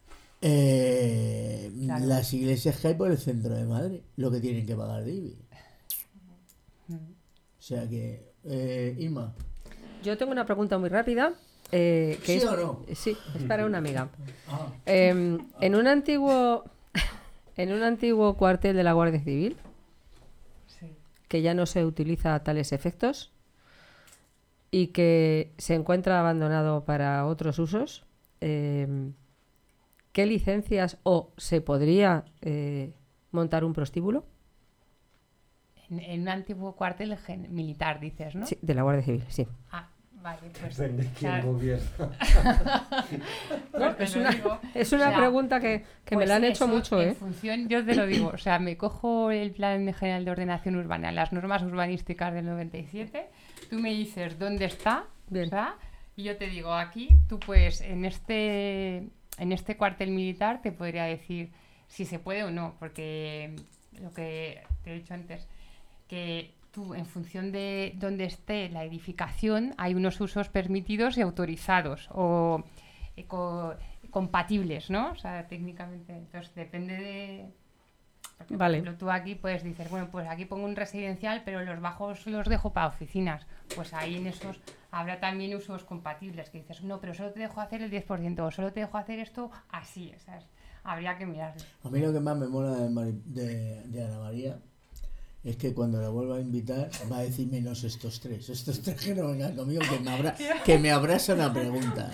eh, Claro. las iglesias que hay por el centro de Madrid, lo que tienen que pagar de I B I. Mm. O sea que, eh, Inma, Yo tengo una pregunta muy rápida. eh, que ¿sí es, o no? Sí, es para una amiga. Ah, Eh, en un antiguo en un antiguo cuartel de la Guardia Civil, Sí. que ya no se utiliza a tales efectos y que se encuentra abandonado para otros usos, eh, ¿qué licencias o se podría eh, montar un prostíbulo? En, en un antiguo cuartel gen- militar, dices, ¿no? Sí, de la Guardia Civil, sí. Ah, vale, pues... Depende de quién o sea, gobierna. pues te es lo una, digo. es una O sea, pregunta que, que me Pues la han sí, hecho eso, mucho, en ¿eh? función, yo te lo digo, o sea, me cojo el Plan General de Ordenación Urbana, las normas urbanísticas del noventa y siete, tú me dices dónde está, Bien. ¿verdad? Y yo te digo, aquí, tú puedes, en este, en este cuartel militar, te podría decir si se puede o no, porque lo que te he dicho antes, que tú, en función de dónde esté la edificación, hay unos usos permitidos y autorizados, o eco- compatibles, ¿no? O sea, técnicamente. Entonces, depende de... Porque, por Vale. ejemplo, tú aquí puedes decir, bueno, pues aquí pongo un residencial, pero los bajos los dejo para oficinas. Pues ahí en esos habrá también usos compatibles, que dices, no, pero solo te dejo hacer el diez por ciento, o solo te dejo hacer esto así, ¿sabes? Habría que mirarlo. a mí lo que más me mola de, Mari- de, de Ana María es que cuando la vuelva a invitar va a decir menos estos tres, estos tres que no vengan conmigo, que me, abra, que me abrasan a preguntas.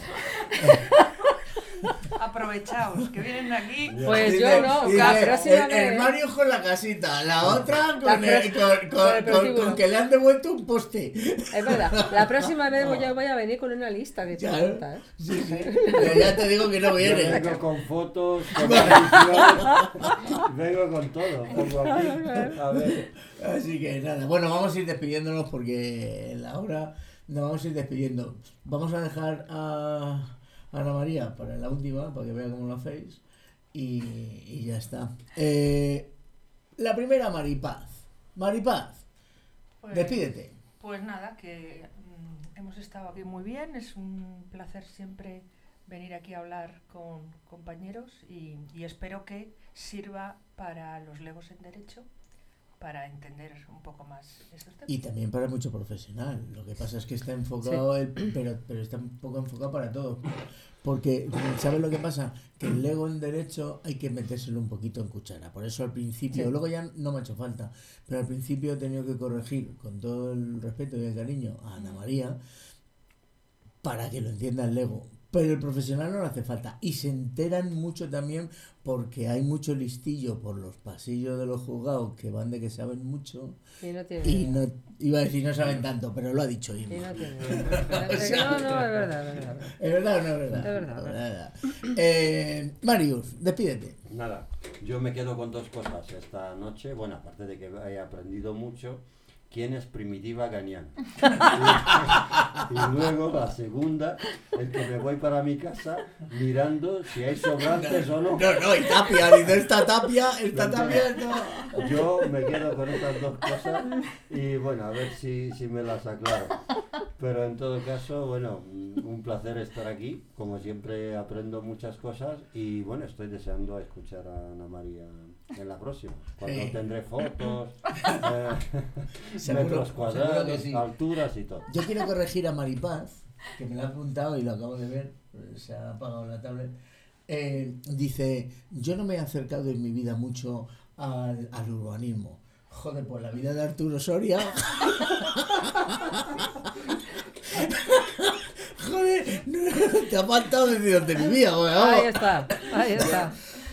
Aprovechaos, que vienen aquí. Pues Dice- yo no, dice, la próxima el, el vez- Mario con la casita, la otra con, La el- pro- con, con con- el con- prostíbulo. con que le han devuelto un poste. Es verdad, la próxima vez voy a, voy a venir con una lista de Claro. preguntas. Sí, sí. Pero ya te digo que no Yo viene. vengo con fotos, con edición, vengo con todo. Pongo aquí. A ver. Así que nada, bueno, vamos a ir despidiéndonos porque en la hora nos vamos a ir despidiendo. Vamos a dejar a Ana María para la última, para que vea cómo lo hacéis. Y, y ya está. Eh, la primera, Maripaz. Maripaz, Pues- despídete. Pues nada, que mm, hemos estado aquí muy bien, es un placer siempre venir aquí a hablar con compañeros y, y espero que sirva para los legos en derecho, para entender un poco más estos temas. Y también para mucho profesional. Lo que pasa es que está enfocado, Sí. el- pero, pero está un poco enfocado para todo. Porque, ¿sabes lo que pasa? Que el Lego en derecho hay que metérselo un poquito en cuchara. Por eso al principio, Sí. luego ya no me ha hecho falta, pero al principio he tenido que corregir, con todo el respeto y el cariño, a Ana María para que lo entienda el Lego. Pero el profesional no le hace falta. Y se enteran mucho también porque hay mucho listillo por los pasillos de los juzgados que van de que saben mucho. Y no tiene Y idea. no, iba a decir no saben tanto, pero lo ha dicho Y Irma. no tiene idea. Es que no, no, es verdad, es verdad. ¿Es verdad o no es verdad? Es verdad. Es verdad. Eh, Marius, despídete. Nada, yo me quedo con dos cosas esta noche. Bueno, aparte de que haya aprendido mucho, ¿quién es Primitiva Gañán? Y, y luego la segunda, el que me voy para mi casa mirando si hay sobrantes o no. No, no, y Tapia, dice esta Tapia, esta Tapia, no. Yo me quedo con estas dos cosas y bueno, a ver si, si me las aclaro. Pero en todo caso, bueno, un placer estar aquí. Como siempre aprendo muchas cosas y bueno, estoy deseando escuchar a Ana María en la próxima. Cuando Sí. tendré fotos, eh, Seguro, metros seguro cuadrados, que sí. alturas y todo. Yo quiero corregir a Maripaz, que me lo ha apuntado y lo acabo de ver, se ha apagado la tablet. Eh, dice, yo no me he acercado en mi vida mucho al, al urbanismo. Joder, pues la vida de Arturo Soria. Joder, no, te ha faltado decir dónde vivía, joder. Ahí vamos. está, ahí está.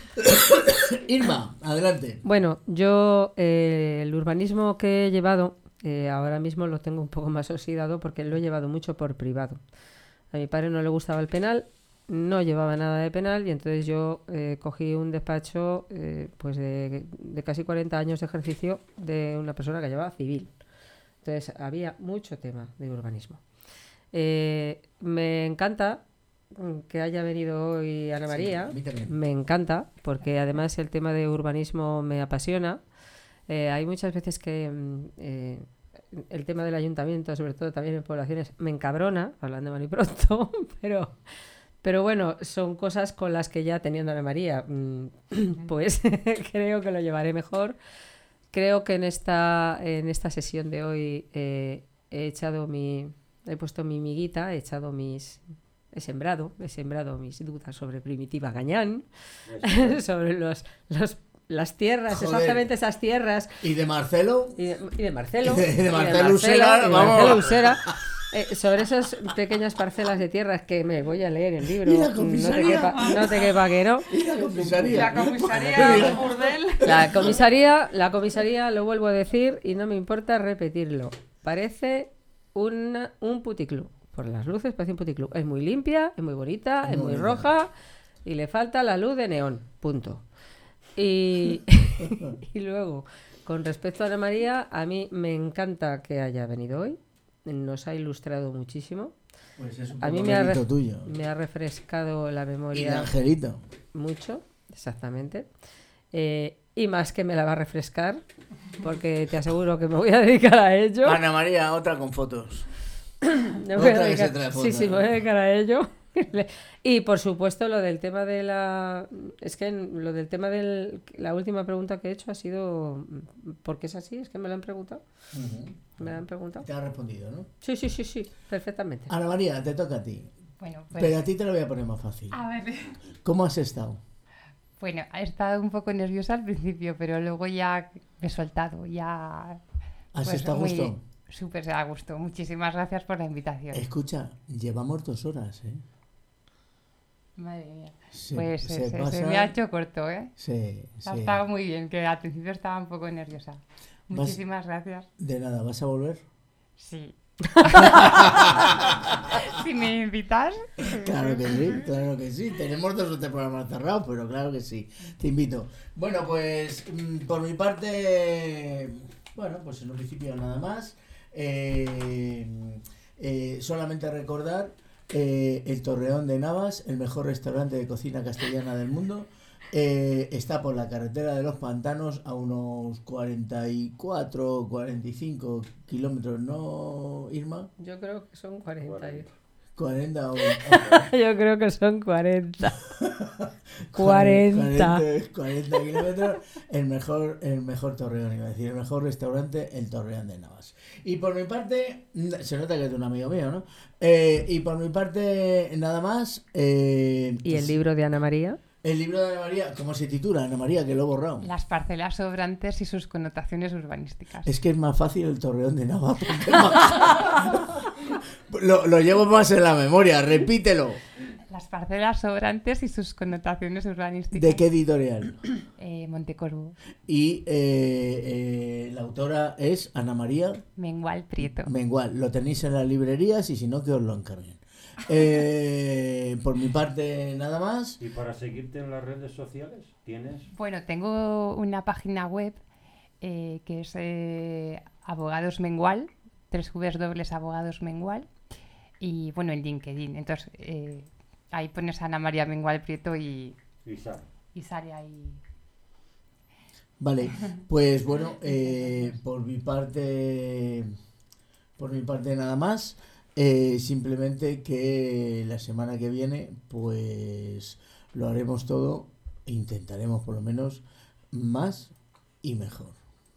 Irma, adelante. Bueno, yo eh, el urbanismo que he llevado, eh, ahora mismo lo tengo un poco más oxidado porque lo he llevado mucho por privado. A mi padre no le gustaba el penal, no llevaba nada de penal y entonces yo eh, cogí un despacho eh, pues de, de casi cuarenta años de ejercicio de una persona que llevaba civil. Entonces había mucho tema de urbanismo. Eh, me encanta mm, que haya venido hoy Ana María. Sí, a mí también. Me encanta, porque además el tema de urbanismo me apasiona. Eh, hay muchas veces que mm, eh, el tema del ayuntamiento, sobre todo también en poblaciones, me encabrona, hablando mal y pronto, pero, pero bueno, son cosas con las que ya teniendo a Ana María, mm, pues creo que lo llevaré mejor. Creo que en esta, en esta sesión de hoy eh, he echado mi... He puesto mi miguita, he echado mis... He sembrado, he sembrado mis dudas sobre Primitiva Gañán, Eso. sobre los, los, las tierras, Joder. exactamente esas tierras, ¿Y de Marcelo? y de, y de Marcelo, Y de- de y Marcelo Usera, y de vamos. Marcelo Usera, eh, sobre esas pequeñas parcelas de tierras que me voy a leer el libro, ¿Y la no te comisaría? quepa, no te quepa que no. ¿Y la comisaría? La comisaría del burdel. La comisaría, la comisaría, lo vuelvo a decir y no me importa repetirlo. Parece una, un puticlub. Por las luces parece un puticlub. Es muy limpia, es muy bonita, Muy es muy bonita. roja y le falta la luz de neón. Punto. Y, y luego, con respecto a Ana María, a mí me encanta que haya venido hoy. Nos ha ilustrado muchísimo. Pues es un A mí poco me ha, mérito re- tuyo. me ha refrescado la Y de memoria Angelito. mucho, exactamente. Eh, y más que me la va a refrescar, porque te aseguro que me voy a dedicar a ello. Ana María, otra con fotos. Me voy a otra que se dedicar- trae sí, fotos. sí, me voy a dedicar a ello. Y por supuesto lo del tema de la... Es que lo del tema de la última pregunta que he hecho ha sido... ¿Por qué es así? Es que me lo han preguntado. Ujú. Me lo han preguntado. Te ha respondido, ¿no? Sí, sí, sí, sí, perfectamente. Ana María, te toca a ti. Bueno, pues, Pero a ti te lo voy a poner más fácil. a ver. ¿Cómo has estado? Bueno, he estado un poco nerviosa al principio, pero luego ya me he soltado, ya... ¿Has pues, estado a muy- gusto? Súper a gusto. Muchísimas gracias por la invitación. Escucha, llevamos dos horas, ¿eh? Madre mía. Se- Pues se se, se- se pasa- me ha hecho corto, ¿eh? Sí, Ha sí. estado muy bien, que al principio estaba un poco nerviosa. Vas- Muchísimas gracias. De nada, ¿vas a volver? Sí. Si me invitas. Claro que sí, claro que sí. Tenemos dos o tres programas cerrados, pero claro que sí. Te invito. Bueno, pues mm, por mi parte, bueno, pues en un principio nada más. Eh, eh, solamente recordar eh, el Torreón de Navas, el mejor restaurante de cocina castellana del mundo. Eh, está por la carretera de los Pantanos a unos cuarenta y cuatro, cuarenta y cinco kilómetros, ¿no, Irma? Yo creo que son cuarenta. y- cuarenta o Yo creo que son cuarenta. cuarenta. cuarenta, cuarenta kilómetros. El mejor, el mejor Torreón, iba a decir, el mejor restaurante, el Torreón de Navas. Y por mi parte, se nota que es un amigo mío, ¿no? Eh, y por mi parte, nada más. Eh, ¿Y el libro de Ana María? El libro de Ana María, ¿cómo se titula? Ana María, que lo he borrado. Las parcelas sobrantes y sus connotaciones urbanísticas. Es que es más fácil el Torreón de Navas. porque es más- lo, lo llevo más en la memoria, repítelo. Las parcelas sobrantes y sus connotaciones urbanísticas. ¿De qué editorial? Eh, Montecorvo. Y eh, eh, la autora es Ana María Mengual Prieto. Mengual. Lo tenéis en las librerías y si no, que os lo encarguen. Eh, por mi parte, nada más. ¿Y para seguirte en las redes sociales tienes? Bueno, tengo una página web eh, que es eh, Abogados Mengual, w w w punto abogados mengual, y bueno, en LinkedIn. Entonces, eh, ahí pones a Ana María Mengual Prieto y, Y sale. y sale ahí. Vale, pues bueno, eh, por mi parte, por mi parte nada más. Eh, simplemente que la semana que viene, pues lo haremos todo, intentaremos por lo menos más y mejor.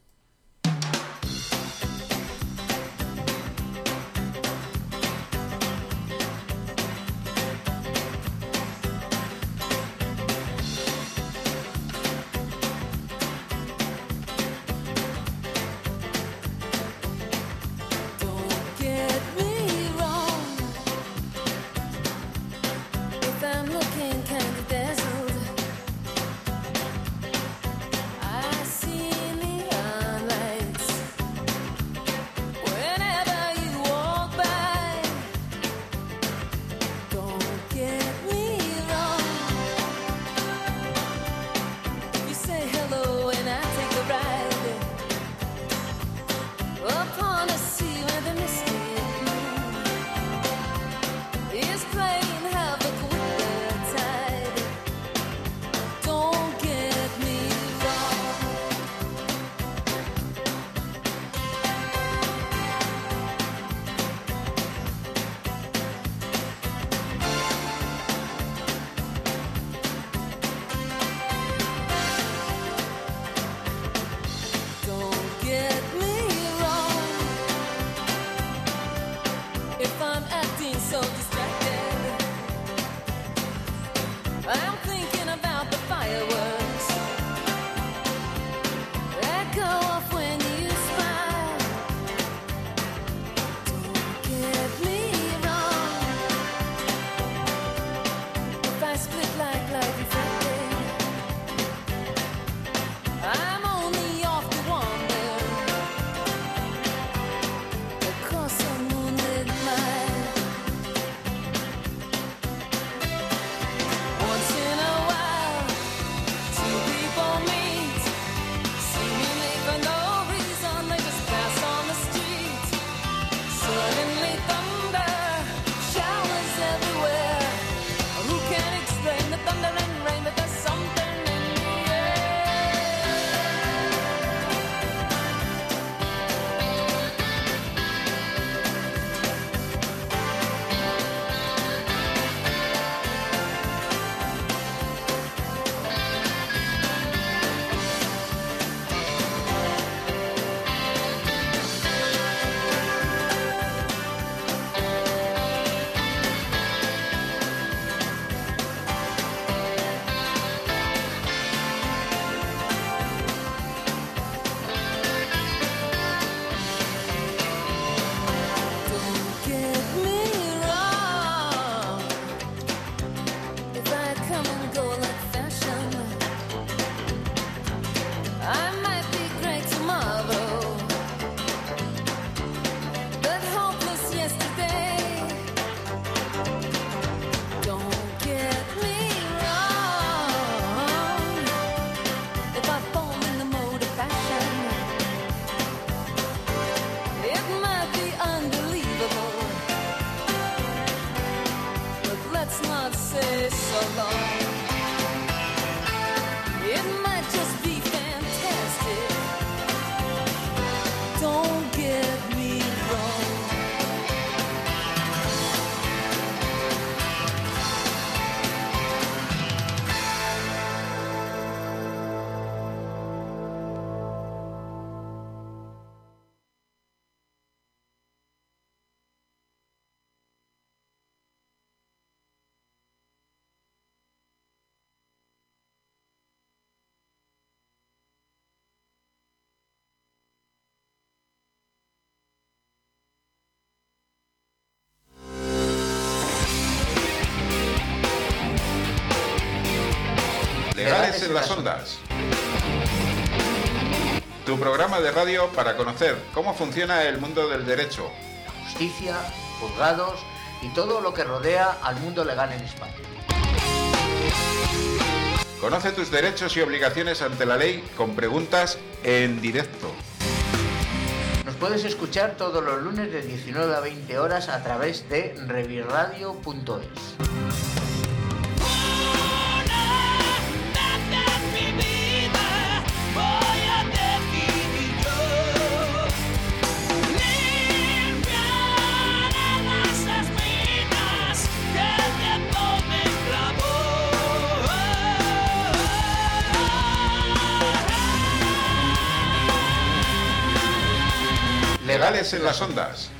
Don't get me wrong. If I'm looking kind of dazzled, I see neon lights whenever you walk by. Don't get me wrong. You say hello and I take a ride upon a sea where the misty moon is playing havoc with the tide. Don't get me wrong. Don't get me wrong. If I'm acting so distracted, I'm thinking about the fireworks that go off when you smile. Don't get me wrong. If I split like light reflected, I'm only off to wander across a moonlit mile. Once in a while, two people meet, seemingly for no reason. They just pass on the street. Suddenly thunder showers everywhere. Who can explain the thunder and rain? But there's something in the air. Don't get me wrong. If I come and go like fashion, I might be great tomorrow, but hopeless yesterday. Don't get me wrong. If I fall in the mode of fashion, it might be unbelievable, but let's not say so long. It might just be fantastic. Don't get me wrong. Legales en las Ondas. Tu programa de radio para conocer cómo funciona el mundo del derecho, justicia, juzgados y todo lo que rodea al mundo legal en España. Conoce tus derechos y obligaciones ante la ley con preguntas en directo. Nos puedes escuchar todos los lunes de diecinueve a veinte horas a través de revirradio punto es. Legales en las Ondas.